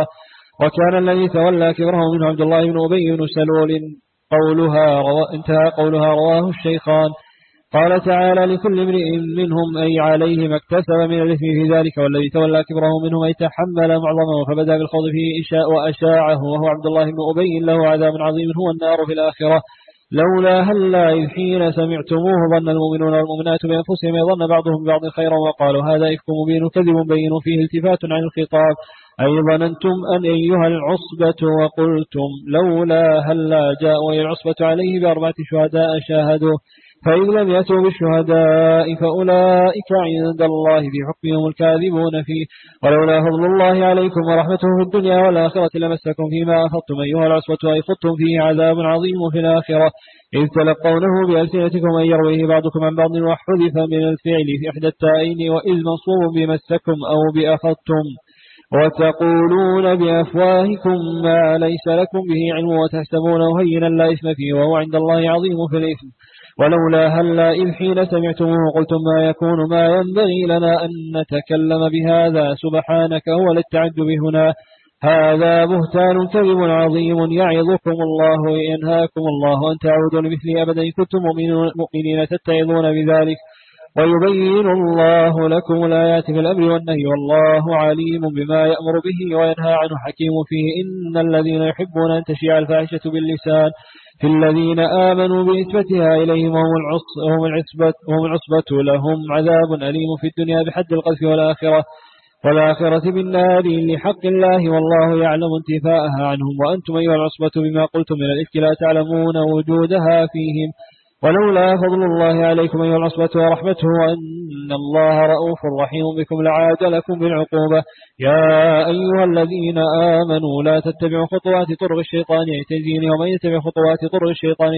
عبد الله بن أبي بن سلول. انتهى قولها رواه الشيخان. قال تعالى لكل امرئ منهم أي عليه ما اكتسب من الإثم في ذلك والذي تولى كبره منهم أي تحمل معظمه فبدأ بالخوض فيه وأشاعه وهو عبد الله بن أبي له عذاب عظيم هو النار في الآخرة. لولا هلا إذ حين سمعتموه ظن المؤمنون والمؤمنات بأنفسهم يظن بعضهم بعض خيرا وقالوا هذا إفك مبين كذب بين فيه التفات عن الخطاب أي ظننتم أن أيها العصبة وقلتم لولا هلا جاءوا العصبة عليه ب4 شهداء شاهدوا فإن لم يأتوا بالشهداء فأولئك عند الله في حكمهم الكاذبون فيه. ولولا فضل الله عليكم ورحمته في الدنيا والآخرة لمسكم فيما أخذتم أيها العصبة أي خضتم فيه عذاب عظيم في الآخرة إذ تلقونه بألسنتكم أن يرويه بعضكم عن بعض وحذف من الفعل في إحدى التائين وإذ منصوب بمسكم أو بأخذتم وتقولون بأفواهكم ما ليس لكم به علم وتحسبونه هينا لا إثم فيه وهو عند الله عظيم في الإثم. ولولا هلا إذ حين سمعتموه قلتم ما يكون ما ينبغي لنا أن نتكلم بهذا سبحانك هو للتعجب هنا هذا بهتان كذب عظيم يعظكم الله وينهاكم الله أن تعودوا لمثل أبدا إن كنتم مؤمنين تتعظون بذلك ويبين الله لكم الآيات في الأمر والنهي والله عليم بما يأمر به وينهى عنه حكيم فيه. إن الذين يحبون أن تشيع الفاحشة باللسان في الذين آمنوا بنسبتها إليهم هم العصبة لهم عذاب أليم في الدنيا بحد القذف والآخرة بالنار لحق الله والله يعلم انتفاءها عنهم وأنتم أيها العصبة بما قلتم من الإفك لا تعلمون وجودها فيهم. ولولا فضل الله عليكم أيها العصبة ورحمته وأن الله رؤوف رحيم بكم لعاجلكم بالعقوبة. يا أيها الذين آمنوا لا تتبعوا خطوات طرق الشيطان يعتزين ومن يتبع خطوات طرق الشيطان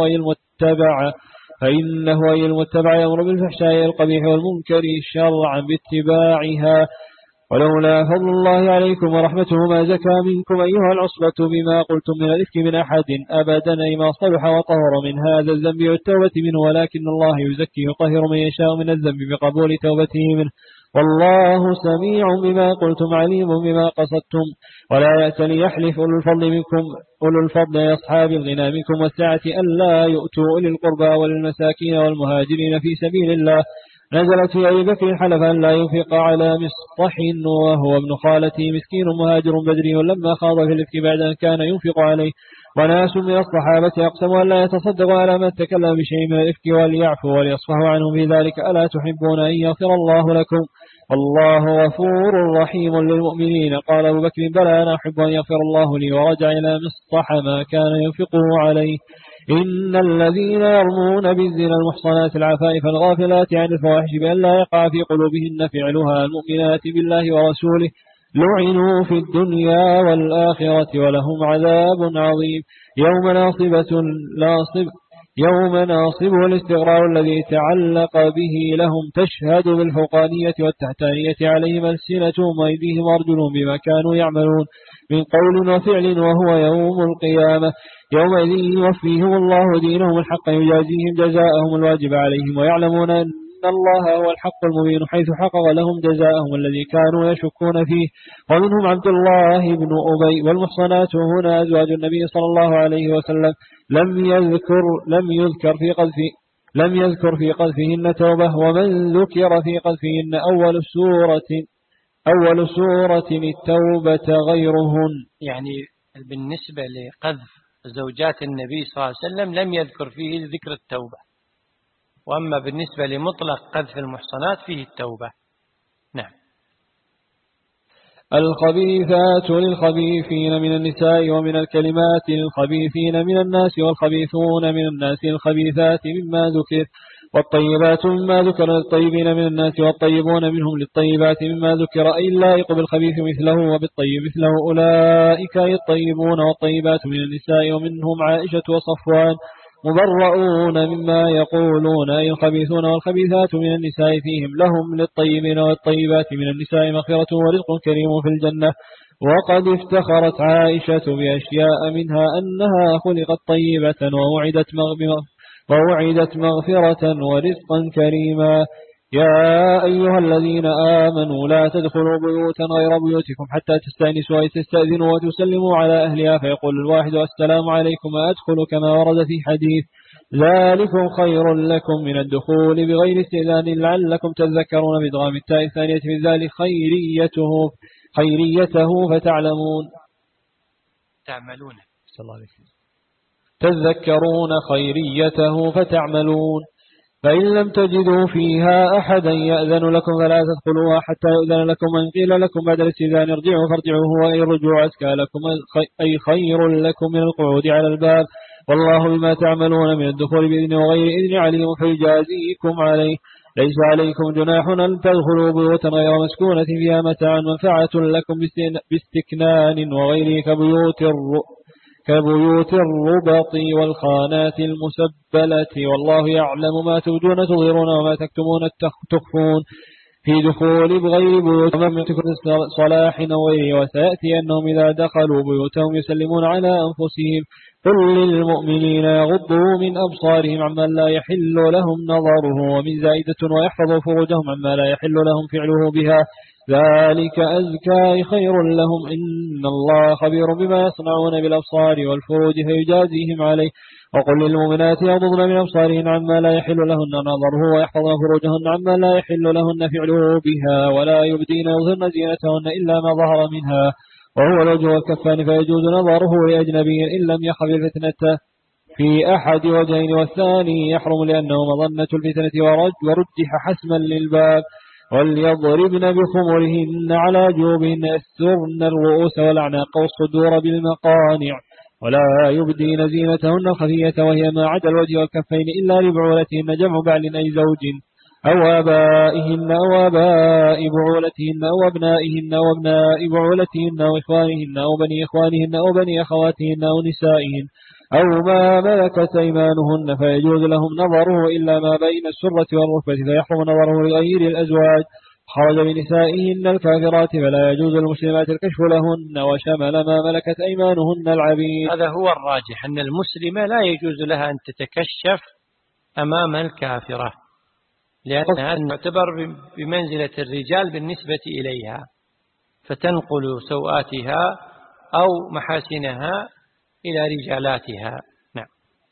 فإنه أي المتبع يأمر بالفحشاء القبيح والمنكر شرعا باتباعها. ولولا فضل الله عليكم ورحمته ما زكى منكم أيها العصبة بما قلتم من الإفك من أحد أبدا أي ما صلح وطهر من هذا الذنب والتوبة منه ولكن الله يزكي يطهر من يشاء من الذنب بقبول توبته منه والله سميع بما قلتم عليم بما قصدتم. ولا يأت ليحلف أولو الفضل لأصحاب الغنى منكم والسعة ألا يؤتوا أولي القربى وللمساكين والمهاجرين في سبيل الله نزلت في أبي بكر حلف أن لا ينفق على مصطح وهو ابن خالته مسكين مهاجر بدري لما خاض في الإفك بعد أن كان ينفق عليه وناس من الصحابة أقسموا أن لا يتصدقوا على من تكلم بشيء من الإفك وليعفوا وليصفحوا عنهم في ذلك ألا تحبون أن يغفر الله لكم والله غفور رحيم للمؤمنين. قال أبو بكر بلى أنا أحب أن يغفر الله لي ورجع إلى مصطح ما كان ينفقه عليه. إن الذين يرمون بالزنا المحصنات العفائف الغافلات عن الفواحش بأن لا يقع في قلوبهن فعلها المؤمنات بالله ورسوله لعنوا في الدنيا والآخرة ولهم عذاب عظيم. يوم ناصب الاستغراء الذي تعلق به لهم تشهد بالفوقانية والتحتانية عليهم ألسنتهم وأيديهم وأرجلهم بما كانوا يعملون من قول وفعل وهو يوم القيامة يومئذ يوفيهم الله دينهم الحق يجازيهم جزاءهم الواجب عليهم ويعلمون أن الله هو الحق المبين حيث حقق لهم جزاءهم الذي كانوا يشكون فيه. ومنهم عبد الله بن أبي. والمحصنات هنا أزواج النبي صلى الله عليه وسلم لم يذكر في قذفهن توبة ومن ذكر في قذفهن أول سورة التوبة غيرهن. يعني بالنسبة لقذف زوجات النبي صلى الله عليه وسلم لم يذكر فيه ذكر التوبة وأما بالنسبة لمطلق قذف المحصنات فيه التوبة. نعم. الخبيثات للخبيثين من النساء ومن الكلمات للخبيثين من الناس والخبيثون من الناس الخبيثات مما ذكر والطيبات مما ذكر للطيبين من الناس والطيبون منهم للطيبات مما ذكر أي اللائق بالخبيث مثله وبالطيب مثله أولئك الطيبون والطيبات من النساء ومنهم عائشة وصفوان مبرؤون مما يقولون أي الخبيثون والخبيثات من النساء فيهم لهم للطيبين والطيبات من النساء مغفرة ورزق كريم في الجنة. وقد افتخرت عائشة بأشياء منها أنها خلقت طيبة ووعدت مغفرة ورزقا كريما. يا أيها الذين آمنوا لا تدخلوا بيوتا غير بيوتكم حتى تستأنسوا وتستأذنوا وتسلموا على أهلها فيقول الواحد السلام عليكم أدخل كما ورد في حديث ذلكم خير لكم من الدخول بغير استئذان لعلكم تذكرون بإدغام التاء الثانية في ذلك خيريته فتعلمون تعملون صلى الله عليه وسلم تذكرون خيريته فتعملون. فإن لم تجدوا فيها أحدا يأذن لكم فلا تدخلوها حتى يؤذن لكم من قيل لكم بعد الاستئذان ارجعوا فارجعوا هو أي الرجوع أزكى لكم أي خير لكم من القعود على الباب والله بما تعملون من الدخول بإذن وغير إذن عليم فيجازيكم عليه. ليس عليكم جناح أن تدخلوا بيوتا غير مسكونة فيها متاع منفعة لكم باستكنان وغيره كبيوت الربط والخانات المسبلة، والله يعلم ما تبدون تظهرون وما تكتمون تخفون في دخول بغير بيوت من صلاح وغيره. وسيأتي أنهم إذا دخلوا بيوتهم يسلمون على أنفسهم. قل للمؤمنين يغضوا من أبصارهم عما لا يحل لهم نظره ومن زائدة ويحفظوا فروجهم عما لا يحل لهم فعله بها، ذلك أزكى خير لهم إن الله خبير بما يصنعون بالأبصار والفروج فيجازيهم عليه. وقل للمؤمنات يغضضن من أبصارهن عما لا يحل لهن نظره ويحفظن فروجهن عما لا يحل لهن فعله بها، ولا يبدين يظهرن زينتهن إلا ما ظهر منها وهو الوجه والكفان، فيجوز نظره لأجنبي إن لم يخف الفتنة في أحد وجهين، والثاني يحرم لأنه مظنة الفتنة ورجح حسما للباب. وليضربن بخمرهن على جوبهن يسترن الرؤوس والأعناق والصدور بالمقانع، ولا يبدين زينتهن الخفية وهي ما عدا الوجه والكفين إلا لبعولتهن جمع بعل أي زوج أو آبائهن أو آباء بعولتهن أو أبنائهن أو أبناء بعولتهن أو إخوانهن أو بني إخوانهن أو بني أخواتهن أو نسائهن أو ما ملكت أيمانهن، فيجوز لهم نظره إلا ما بين السرة والركبة فيحرم نظره لغير الأزواج. خرج بنسائهن الكافرات فلا يجوز المسلمات الكشف لهن، وشمل ما ملكت أيمانهن العبيد. هذا هو الراجح، أن المسلمة لا يجوز لها أن تتكشف أمام الكافرة، لأنها تعتبر بمنزلة الرجال بالنسبة إليها، فتنقل سوآتها أو محاسنها إلى رجالاتها. نعم.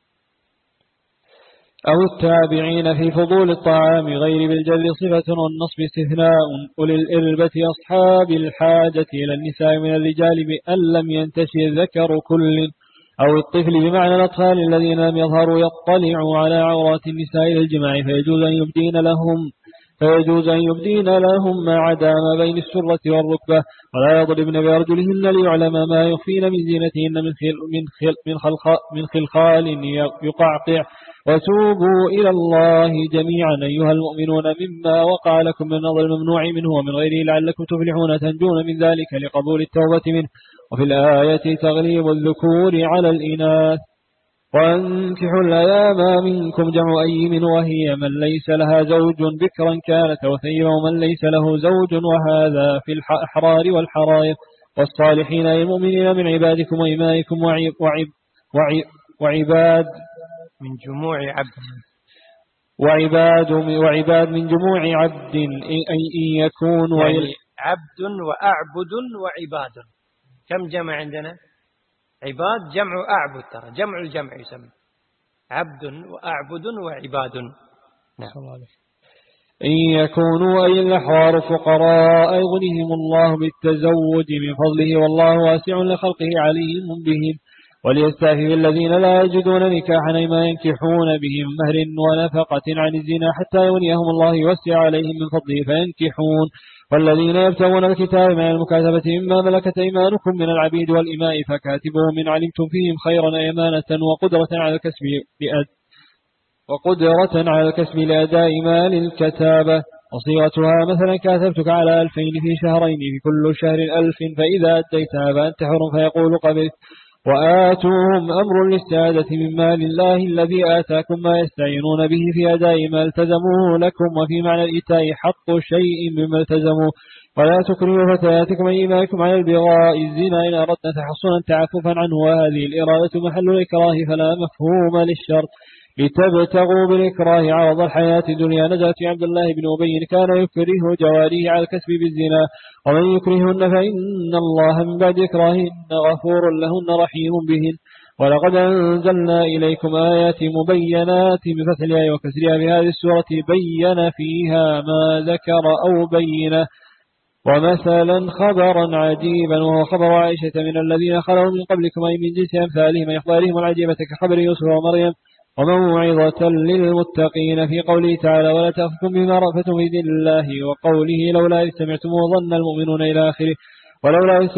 أو التابعين في فضول الطعام غير بالجر صفة والنصب استثناء، أولي الإربة أصحاب الحاجة إلى النساء من الرجال بأن لم ينتشي الذكر كل، أو الطفل بمعنى الأطفال الذين لم يظهروا يطلعوا على عورات النساء للجماع، فيجوز أن يبدين لهم ما عدا ما بين السرة والركبة، ولا يضربن بأرجلهن ليعلم ما يخفين من زينتهن من خلخال يقعقع. وتوبوا إلى الله جميعا أيها المؤمنون مما وقع لكم من نظر الممنوع منه ومن غيره لعلكم تفلحون تنجون من ذلك لقبول التوبة منه. وفي الآية تغليب الذكور على الإناث. وانكحوا الأيام منكم جمع أيم وهي من ليس لها زوج بكرا كانت وثيبا ومن ليس له زوج، وهذا في الأحرار والحرائر والصالحين المؤمنين من عبادكم وإمائكم وعباد من جموع عبد وعباد من جموع عبد إن يكون يعني عبد وأعبد وعباد. كم جمع عندنا؟ عباد جمع أعبد، ترى جمع الجمع يسمى عبد وأعبد وعباد. نعم. إن يكونوا أي الأحرار فقراء يغنيهم الله بالتزوج من فضله والله واسع لخلقه عليم بهم. وليستعفف الذين لا يجدون نكاحا أي ما ينكحون بهم مهر ونفقة عن الزنا حتى يغنيهم الله يوسع عليهم من فضله فينكحون. والذين يبتغون الكتاب مع المكاتبة مما ملكت أيمانكم من العبيد والإماء فكاتبوهم إن علمتم فيهم خيرا أمانة وقدرة على الكسب لأداء مال الكتابة. وصيغتها مثلا كاتبتك على 2000 في شهرين في كل شهر 1000 فإذا أديتها فأنت حر فيقول قبلت. وآتوهم أمر للسعادة من مال الله الذي آتاكم ما يستعينون به في أداء ما التزموه لكم، وفي معنى الإيتاء حق شيء مما التزموه. ولا تكرهوا فتياتكم أيمانكم على البغاء الزنا إن أردنا تحصنا تعففا عنه، وهذه الإرادة محل الإكراه فلا مفهوم للشرط لتبتغوا بالإكراه عرض الحياة الدنيا. نزلت في عبد الله بن أبي كان يكره جواريه على الكسب بالزنا، ومن يكرهن فإن الله من بعد إكراههن غفور لهن رحيم بهن. ولقد أنزلنا إليكم آيات مبينات بفتح الياء وكسرها بهذه السورة بين فيها ما ذكر أو بينه. ومثلا خبرا عجيبا وهو خبر عائشة من الذين خلوا من قبلكم أي من جنس أمثالهم إخبارهم العجيبة كخبر يوسف ومريم. وموعظة للمتقين في قوله تعالى ولا تأخذكم بما رأفتم في دين الله، وقوله لولا إذ سمعتموه ظن المؤمنون إلى آخره. ولولا إذ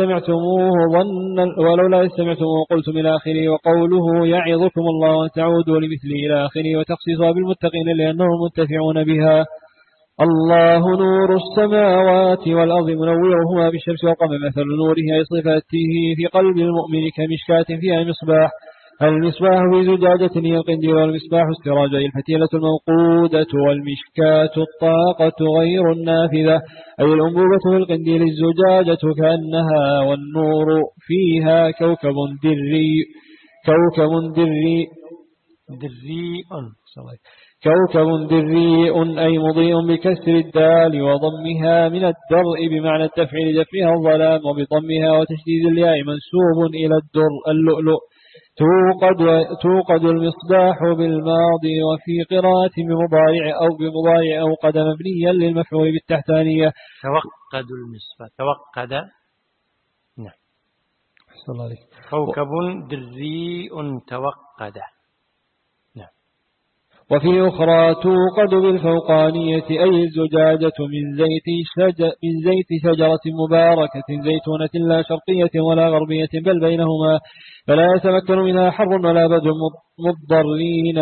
سمعتموه قلتم إلى آخره. وقوله يعظكم الله أن تعودوا لمثله إلى آخره وتخصيصها بالمتقين لأنهم منتفعون بها. الله نور السماوات والأرض منورهما بالشمس والقمر، مثل نوره أي صفاته في قلب المؤمن كمشكاة فيها مصباح. المصباح في زجاجة هي القنديل، والمصباح السراج أي الفتيلة الموقودة، والمشكاة الطاقة غير النافذة أي الأنبوبة في القنديل. الزجاجة كأنها، والنور فيها كوكب دري أي مضيء بكسر الدال وضمها من الدرء بمعنى الدفع لدفعها الظلام، وبضمها وتشديد الياء منسوب إلى اللؤلؤ. توقد المصباح بالماضي، وفي قراءة بمضارع أو قد مبنيا للمفعول بالتحتانية. توقد المصباح، توقد. نعم. أحسن الله عليك. كوكب دري توقد. نعم. وفي أخرى توقد بالفوقانية أي الزجاجة من زيت شجرة مباركة زيتونة لا شرقية ولا غربية بل بينهما، فلا يتمكن منها حر ولا برد مضرين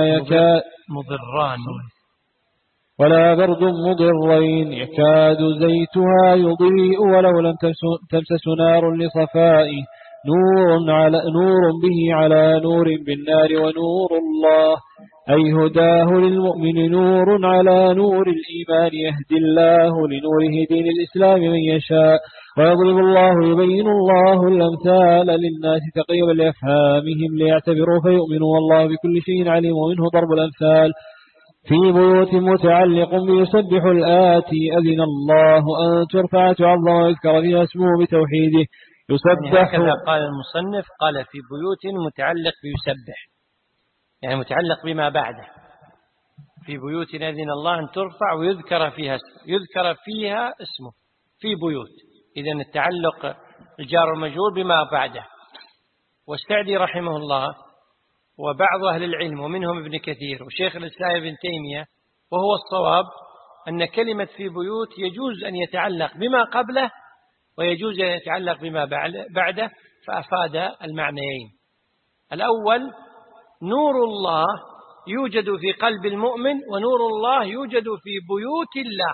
يكاد زيتها يضيء ولو لم تمسس نار لصفائه. نور به على نور بالنار، ونور الله أي هداه للمؤمن نور على نور الإيمان. يهدي الله لنوره دين الإسلام من يشاء، ويضرب الله يبين الله الأمثال للناس تقريبا لأفهامهم ليعتبروا فيؤمنوا، والله بكل شيء عليم. ومنه ضرب الأمثال في بيوت متعلق بيسبح الآتي أذن الله أن ترفع تعظم ويذكر فيها اسمه بتوحيده. يسبح هكذا قال المصنف، قال في بيوت متعلق بيسبح، يعني متعلق بما بعده. في بيوت أذن الله أن ترفع ويذكر فيها اسمه في بيوت. إذن التعلق الجار والمجرور بما بعده. والسعدي رحمه الله وبعض أهل العلم ومنهم ابن كثير وشيخ الإسلام ابن تيمية، وهو الصواب أن كلمة في بيوت يجوز أن يتعلق بما قبله ويجوز أن يتعلق بما بعده، فأفاد المعنيين. الأول نور الله يوجد في قلب المؤمن، ونور الله يوجد في بيوت الله.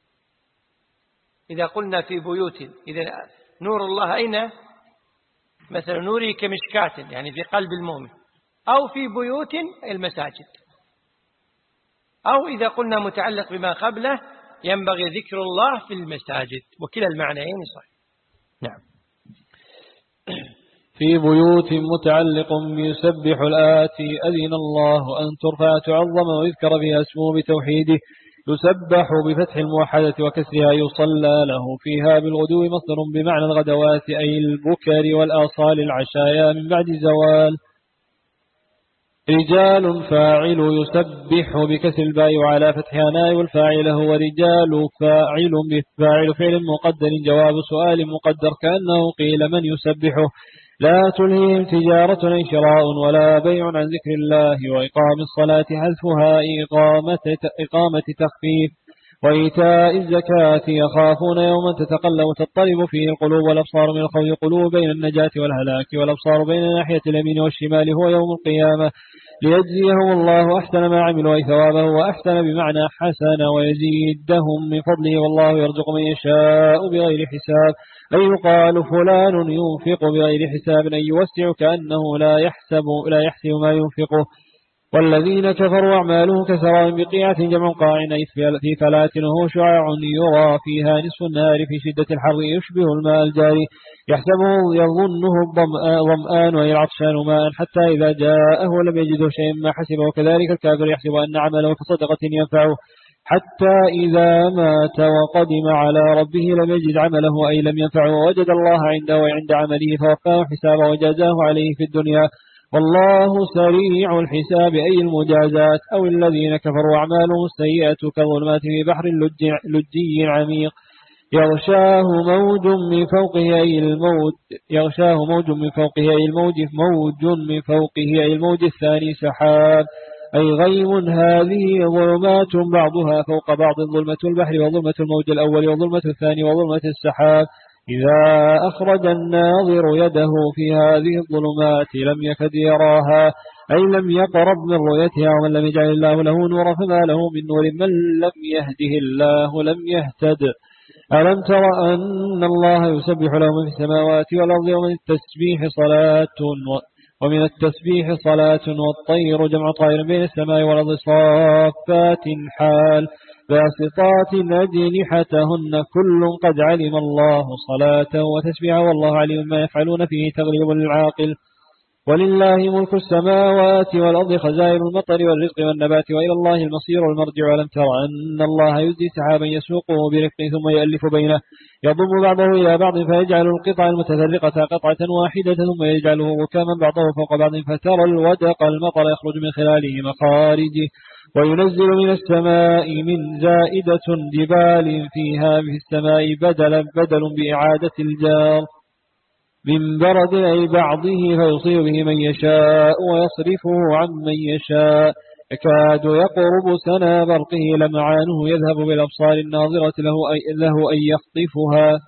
إذا قلنا في بيوت، إذا نور الله أين؟ مثلا نوري كمشكاة، يعني في قلب المؤمن، أو في بيوت المساجد. أو إذا قلنا متعلق بما قبله ينبغي ذكر الله في المساجد، وكلا المعنيين صحيح. نعم. في بيوت متعلق يسبح الآتي أذن الله أن ترفع تعظم ويذكر فيها اسمه بتوحيده. يسبح بفتح الموحدة وكسرها يصلى له فيها بالغدو مصدر بمعنى الغدوات أي البكر والآصال العشايا من بعد الزوال. رجال فاعل يسبح بكسر الباء وعلى فتحها نائب الفاعل هو رجال. فاعل فعل مقدر جواب سؤال مقدر كأنه قيل من يسبحه. لا تلهيهم تجارة أي شراء ولا بيع عن ذكر الله وإقام الصلاة حذفها إقامة تخفيف. وإيتاء الزكاة يخافون يوما تضطرب فيه القلوب والأبصار من الخوف قلوب بين النجاة والهلاك والأبصار بين ناحية اليمين والشمال هو يوم القيامة ليجزيهم الله أحسن ما عملوا أي ثوابه، وأحسن بمعنى حسن ويزيدهم من فضله، والله يرزق من يشاء بغير حساب. أي يقال فلان ينفق بغير حساب أي يوسع كأنه لا يحسب ما ينفقه. والذين كفروا أعمالهم كسراب بقيعة جمع قاع في فلاة وهو شعاع يرى فيها نصف النهار في شدة الحر يشبه الماء الجاري يحسبه يظنه ظمآن وهي العطشان ماء حتى إذا جاءه لم يجده شيئا ما حسبه. وكذلك الكافر يحسب أن عمله كصدقة ينفعه حتى إذا مات وقدم على ربه لم يجد عمله أي لم ينفعه، ووجد الله عنده وعند عمله فوفاه حسابه وجازاه عليه في الدنيا، والله سريع الحساب أي المجازات. أو الذين كفروا أعمالهم السيئة كظلمات في بحر لجي عميق يغشاه موج من فوقه أي الموج الثاني سحاب أي غيم. هذه ظلمات بعضها فوق بعض، ظلمة البحر وظلمة الموج الأول وظلمة الثاني وظلمة السحاب. إذا أخرج الناظر يده في هذه الظلمات لم يكد يراها، أي لم يقرب من رؤيتها. ومن لم يجعل الله له نورا فما له من نور، من لم يهده الله لم يهتد. ألم تر أن الله يسبح له من في السماوات والأرض ومن التسبيح صلاة والطير جمع طائر بين السماء والأرض صافات حال باسطات أجنحتهن كل قد علم الله صلاة وتسبيحا والله عليم ما يفعلون فيه تغليب للعاقل. ولله ملك السماوات والأرض خزائن المطر والرزق والنبات وإلى الله المصير والمرجع. ولم تر أن الله يزدي سحابا يسوقه برفق ثم يؤلف بينه يضم بعضه إلى بعض فيجعل القطع المتفرقة قطعة واحدة ثم يجعله ركاما بعضه فوق بعض فترى الودق المطر يخرج من خلاله مخارجه وينزل من السماء من زائدة جبال فيها في السماء بدل بإعادة الجار من برد أي بعضه فيصيب به من يشاء ويصرفه عن من يشاء يكاد يقرب سنا برقه لمعانه يذهب بالأبصار الناظرة له أن يخطفها.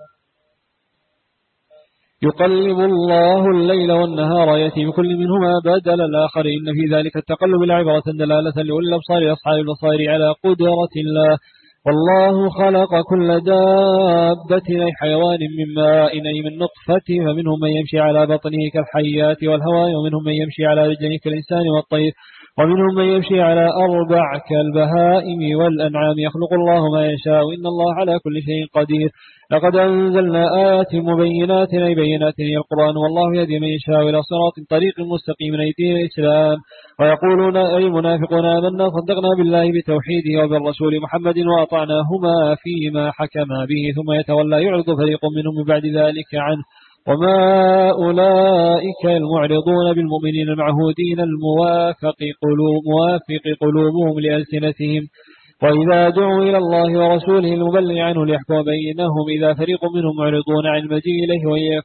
يقلب الله الليل والنهار يأتي بكل منهما بدل الآخر إن في ذلك التقلب العبرة دلالة لأولي الأبصار أصحاب البصائر على قدرة الله. والله خلق كل دابة أي حيوان من ماء أي من نطفة فمنهم من يمشي على بطنه كالحيات والهواء ومنهم من يمشي على رجله كالإنسان والطير ومنهم من يمشي على أربع كالبهائم والأنعام يخلق الله ما يشاء إن الله على كل شيء قدير. لقد أنزلنا آيات مبينات أي بينات هي القرآن والله يهدي من يشاء إلى صراط طريق مستقيم أي دين الإسلام. ويقولون أي المنافقون آمنا صدقنا بالله بتوحيده وبالرسول محمد وأطعناهما فيما حكما به ثم يتولى يعرض فريق منهم من بعد ذلك عنه وما أولئك المعرضون بالمؤمنين المعهودين الموافق قلوبهم لألسنتهم وإذا دعوا إلى الله ورسوله المبلغ عنه ليحكم بينهم إذا فريق منهم معرضون عن المجيء إليه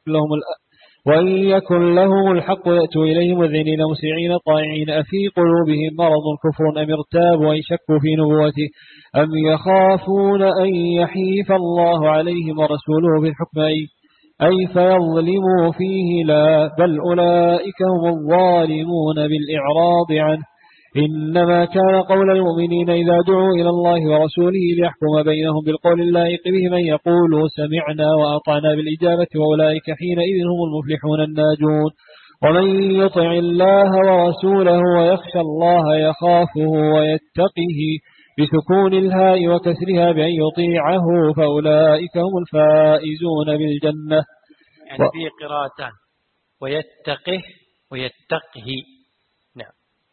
وإن يكن لهم الحق يأتوا إليه مذعنين مسيعين طائعين أفي قلوبهم مرض كفر أم ارتابوا أن شكوا في نبوته أم يخافون أن يحيف الله عليهم ورسوله بالحكم أي فيظلموا فيه لا بل أولئك هم الظالمون بالإعراض عنه. إنما كان قول المؤمنين إذا دعوا إلى الله ورسوله ليحكم بينهم بالقول اللائق به من يقول سمعنا وأطعنا بالإجابة وأولئك حينئذ هم المفلحون الناجون. ومن يطع الله ورسوله ويخشى الله يخافه ويتقه بسكون الهاء وكسرها بأن يطيعه فأولئك هم الفائزون بالجنة. يعني في قراءتان ويتقه ويتقه. نعم.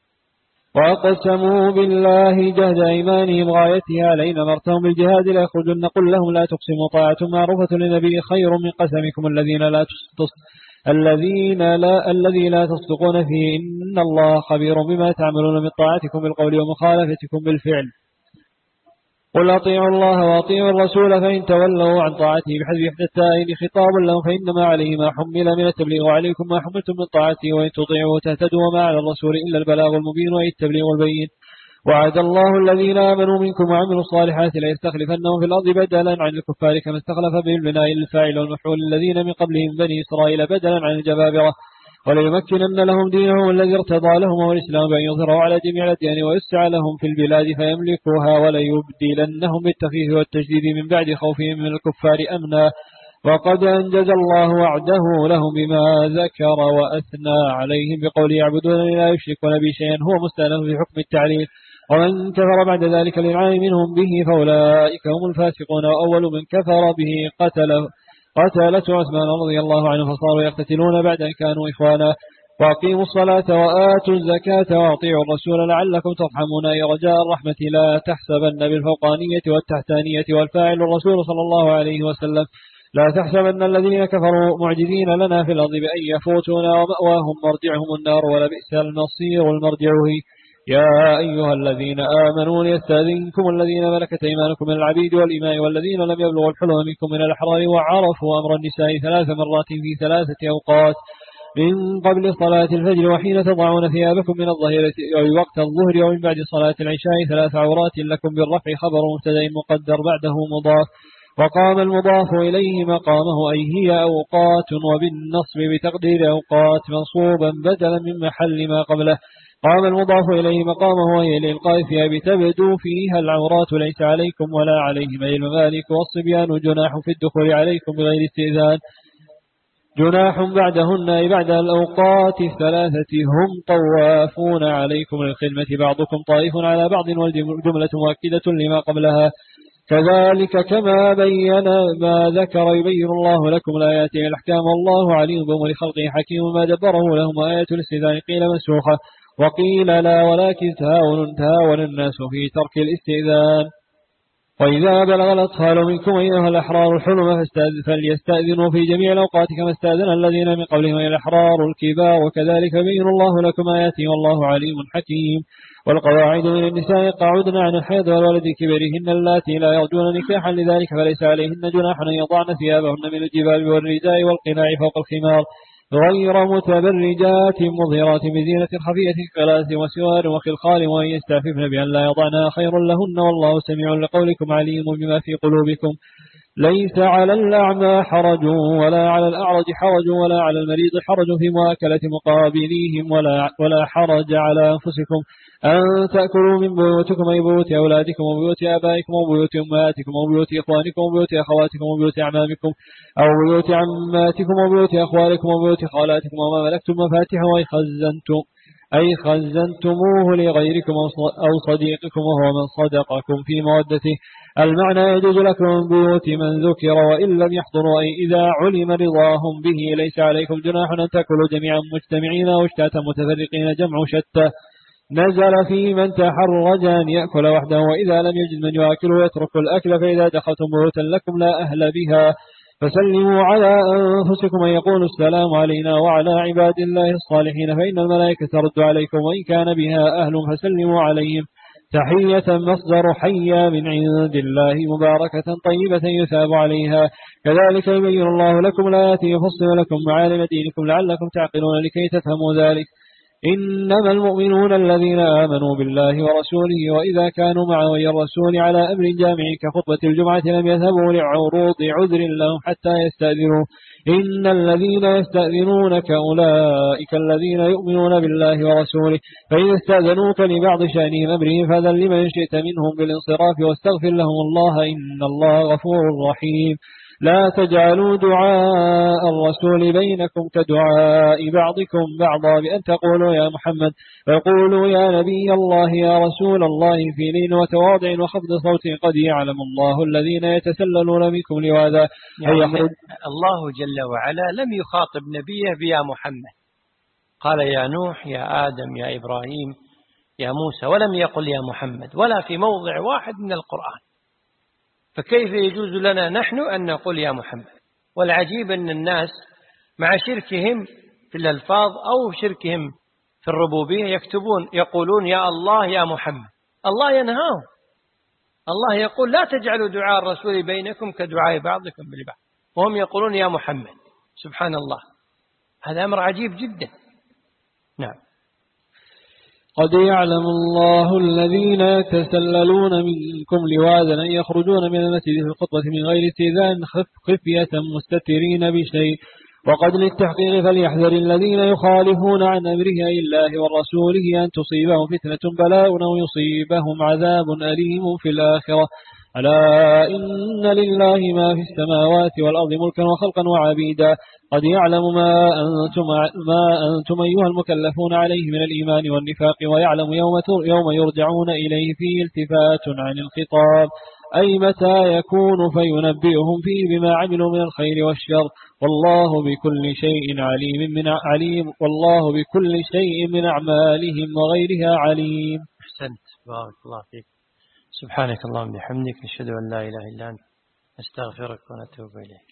وأقسموا بالله جهد أيمانهم غايتها لئن أمرتهم بالجهاد ليخرجن قل لهم لا تقسموا طاعة معروفة للنبي خير من قسمكم الذي لا تصدقون فيه إن الله خبير بما تعملون من طاعتكم بالقول ومخالفتكم بالفعل. قل أطيعوا الله وأطيعوا الرسول فإن تولوا عن طاعته بحذف إحدى التائين خطاب لهم فإنما عليه ما حمل من التبليغ وعليكم ما حملتم من طاعته وإن تطيعوا تهتدوا وما على الرسول إلا البلاغ المبين وإن التبليغ البين. وعد الله الذين آمنوا منكم وعملوا الصالحات ليستخلفنهم في الأرض بدلا عن الكفار كما استخلف بالبناء الفاعل والمفعول الذين من قبلهم بني إسرائيل بدلا عن الجبابرة وليمكنن لهم دينهم الذي ارتضى لهم والإسلام بأن يظهروا على جميع الأديان ويسع لهم في البلاد فيملكوها وليبدلنهم بالتخفيف والتجديد من بعد خوفهم من الكفار أمنا وقد أنجز الله وعده لهم بما ذكر وأثنى عليهم بقول يعبدون لا يشركون به شيئا هو مستأنف في حكم التعليل. ومن كفر بعد ذلك الإنعام منهم به فأولئك هم الفاسقون وأول من كفر به قتلته عثمان رضي الله عنه فصاروا يقتتلون بعد أن كانوا إخوانا. وأقيموا الصلاة وآتوا الزكاة وأطيعوا الرسول لعلكم ترحمون أي رجاء الرحمة لا تحسبن بالفوقانية والتحتانية والفاعل الرسول صلى الله عليه وسلم لا تحسبن الذين كفروا معجزين لنا في الأرض بأن يفوتونا ومأواهم مرجعهم النار ولبئس المصير المرجع يا أيها الذين آمنوا ليستأذنكم الذين ملكت أيمانكم من العبيد والإماء والذين لم يبلغوا الحلم منكم من الأحرار وعرفوا أمر النساء 3 مرات في 3 أوقات من قبل صلاة الفجر وحين تضعون ثيابكم من الظهيرة أو وقت الظهر ومن بعد صلاة العشاء 3 عورات لكم بالرفع خبر مبتدأ مقدر بعده مضاف وقام المضاف إليه مقامه أي هي أوقات، وبالنصب بتقدير أوقات منصوبا بدلا من محل ما قبله. قام المضاف إليه مقامه وهي للقاء فيها بتبدو فيها العورات ليس عليكم ولا عليهم أي الممالك والصبيان جناح في الدخول عليكم بغير استئذان. جناح بعدهن أي بعد الأوقات الثلاثة هم طوافون عليكم للخدمة بعضكم طائف على بعض والجملة مؤكدة لما قبلها. كذلك كما بين ما ذكر يبين الله لكم الآيات والأحكام والله عليم بأمور خلقه حكيم ما دبره لهم آية الاستئذان قيل منسوخة وقيل لا ولكن تهاون الناس في ترك الاستئذان. وإذا بلغ الأطفال منكم أيها الأحرار الحلم فليستأذنوا في جميع الأوقات كما استأذن الذين من قبلهم الأحرار الكبار وكذلك يبين الله لكم آياته والله عليم حكيم. والقواعد من النساء قعدن عن الحيض والولد كبرهن اللاتي لا يرجون نكاحا لذلك فليس عليهن جناح أن يضعن ثيابهن من الجبال والرداء والقناع فوق الخمار غير متبرجات مظهرات بزينة خفية كلاس وسوار وخلخال وأن يستعففن بأن لا يضعنها خير لهن والله سميع لقولكم عليم بما في قلوبكم. ليس على الأعمى حرج ولا على الأعرج حرج ولا على المريض حرج في مؤاكلة مقابليهم ولا حرج على أنفسكم أن تأكلوا من بيوتكم أي بيوت أولادكم وبيوت آبائكم وبيوت أمهاتكم وبيوت إخوانكم وبيوت أخواتكم وبيوت أعمامكم أو بيوت عماتكم وبيوت أخوالكم وبيوت خالاتكم وما ملكتم مفاتحه أي خزنتموه لغيركم أو صديقكم وهو من صدقكم في مودته. المعنى يجوز لكم من بيوت من ذكر وإن لم يحضروا أي إذا علم رضاهم به ليس عليكم جناح أن تأكلوا جميعا مجتمعين أو اشتاتا متفرقين جمع شتى. نزل في من تحرج أن يأكل وحده وإذا لم يجد من يأكل يترك الأكل فإذا دخلتم بيوتا لكم لا أهل بها فسلموا على أنفسكم أن يقولوا السلام علينا وعلى عباد الله الصالحين فإن الملائكة ترد عليكم وإن كان بها أهل فسلموا عليهم تحية مصدر حيا من عند الله مباركة طيبة يثاب عليها. كذلك يبين الله لكم الآيات يفصل لكم معالم دينكم لعلكم تعقلون لكي تفهموا ذلك. إنما المؤمنون الذين آمنوا بالله ورسوله وإذا كانوا معه الرسول على أمر جامع كخطبة الجمعة لم يذهبوا لعروض عذر لهم حتى يستأذنوا. إن الذين يستأذنونك أولئك الذين يؤمنون بالله ورسوله فإذا استأذنوك لبعض شأنهم أمرهم فأذن لمن شئت منهم بالانصراف واستغفر لهم الله إن الله غفور رحيم. لا تجعلوا دعاء الرسول بينكم كدعاء بعضكم بعضا بأن تقولوا يا محمد فقولوا يا نبي الله يا رسول الله في لين وتواضع وخفض صوت قد يعلم الله الذين يتسللون منكم لواذا. يعني الله جل وعلا لم يخاطب نبيه بيا محمد، قال يا نوح يا آدم يا إبراهيم يا موسى ولم يقل يا محمد ولا في موضع واحد من القرآن، فكيف يجوز لنا نحن أن نقول يا محمد؟ والعجيب أن الناس مع شركهم في الألفاظ أو شركهم في الربوبية يقولون يا الله يا محمد. الله ينهاهم، الله يقول لا تجعلوا دعاء الرسول بينكم كدعاء بعضكم ببعض وهم يقولون يا محمد. سبحان الله، هذا أمر عجيب جدا. نعم. قد يعلم الله الذين يتسللون منكم لواذا أن يخرجون من المسجد في الخطبة من غير استئذان خفية مستترين بشيء وقد للتحقيق فليحذر الذين يخالفون عن أمره أي الله ورسوله أن تصيبهم فتنة بلاء أو يصيبهم عذاب أليم في الآخرة. ألا إن لله ما في السماوات والأرض ملكا وخلقا وعبيدا. قد يعلم ما أنتم أيها المكلفون عليه من الإيمان والنفاق ويعلم يوم يرجعون إليه فيه التفات عن الخطاب أي متى يكون فينبئهم فيه بما عملوا من الخير والشر والله بكل شيء عليم والله بكل شيء من أعمالهم وغيرها عليم. أحسنت، بارك الله فيك. سبحانك اللهم وبحمدك نشهد أن لا إله إلا أنت نستغفرك ونتوب إليك.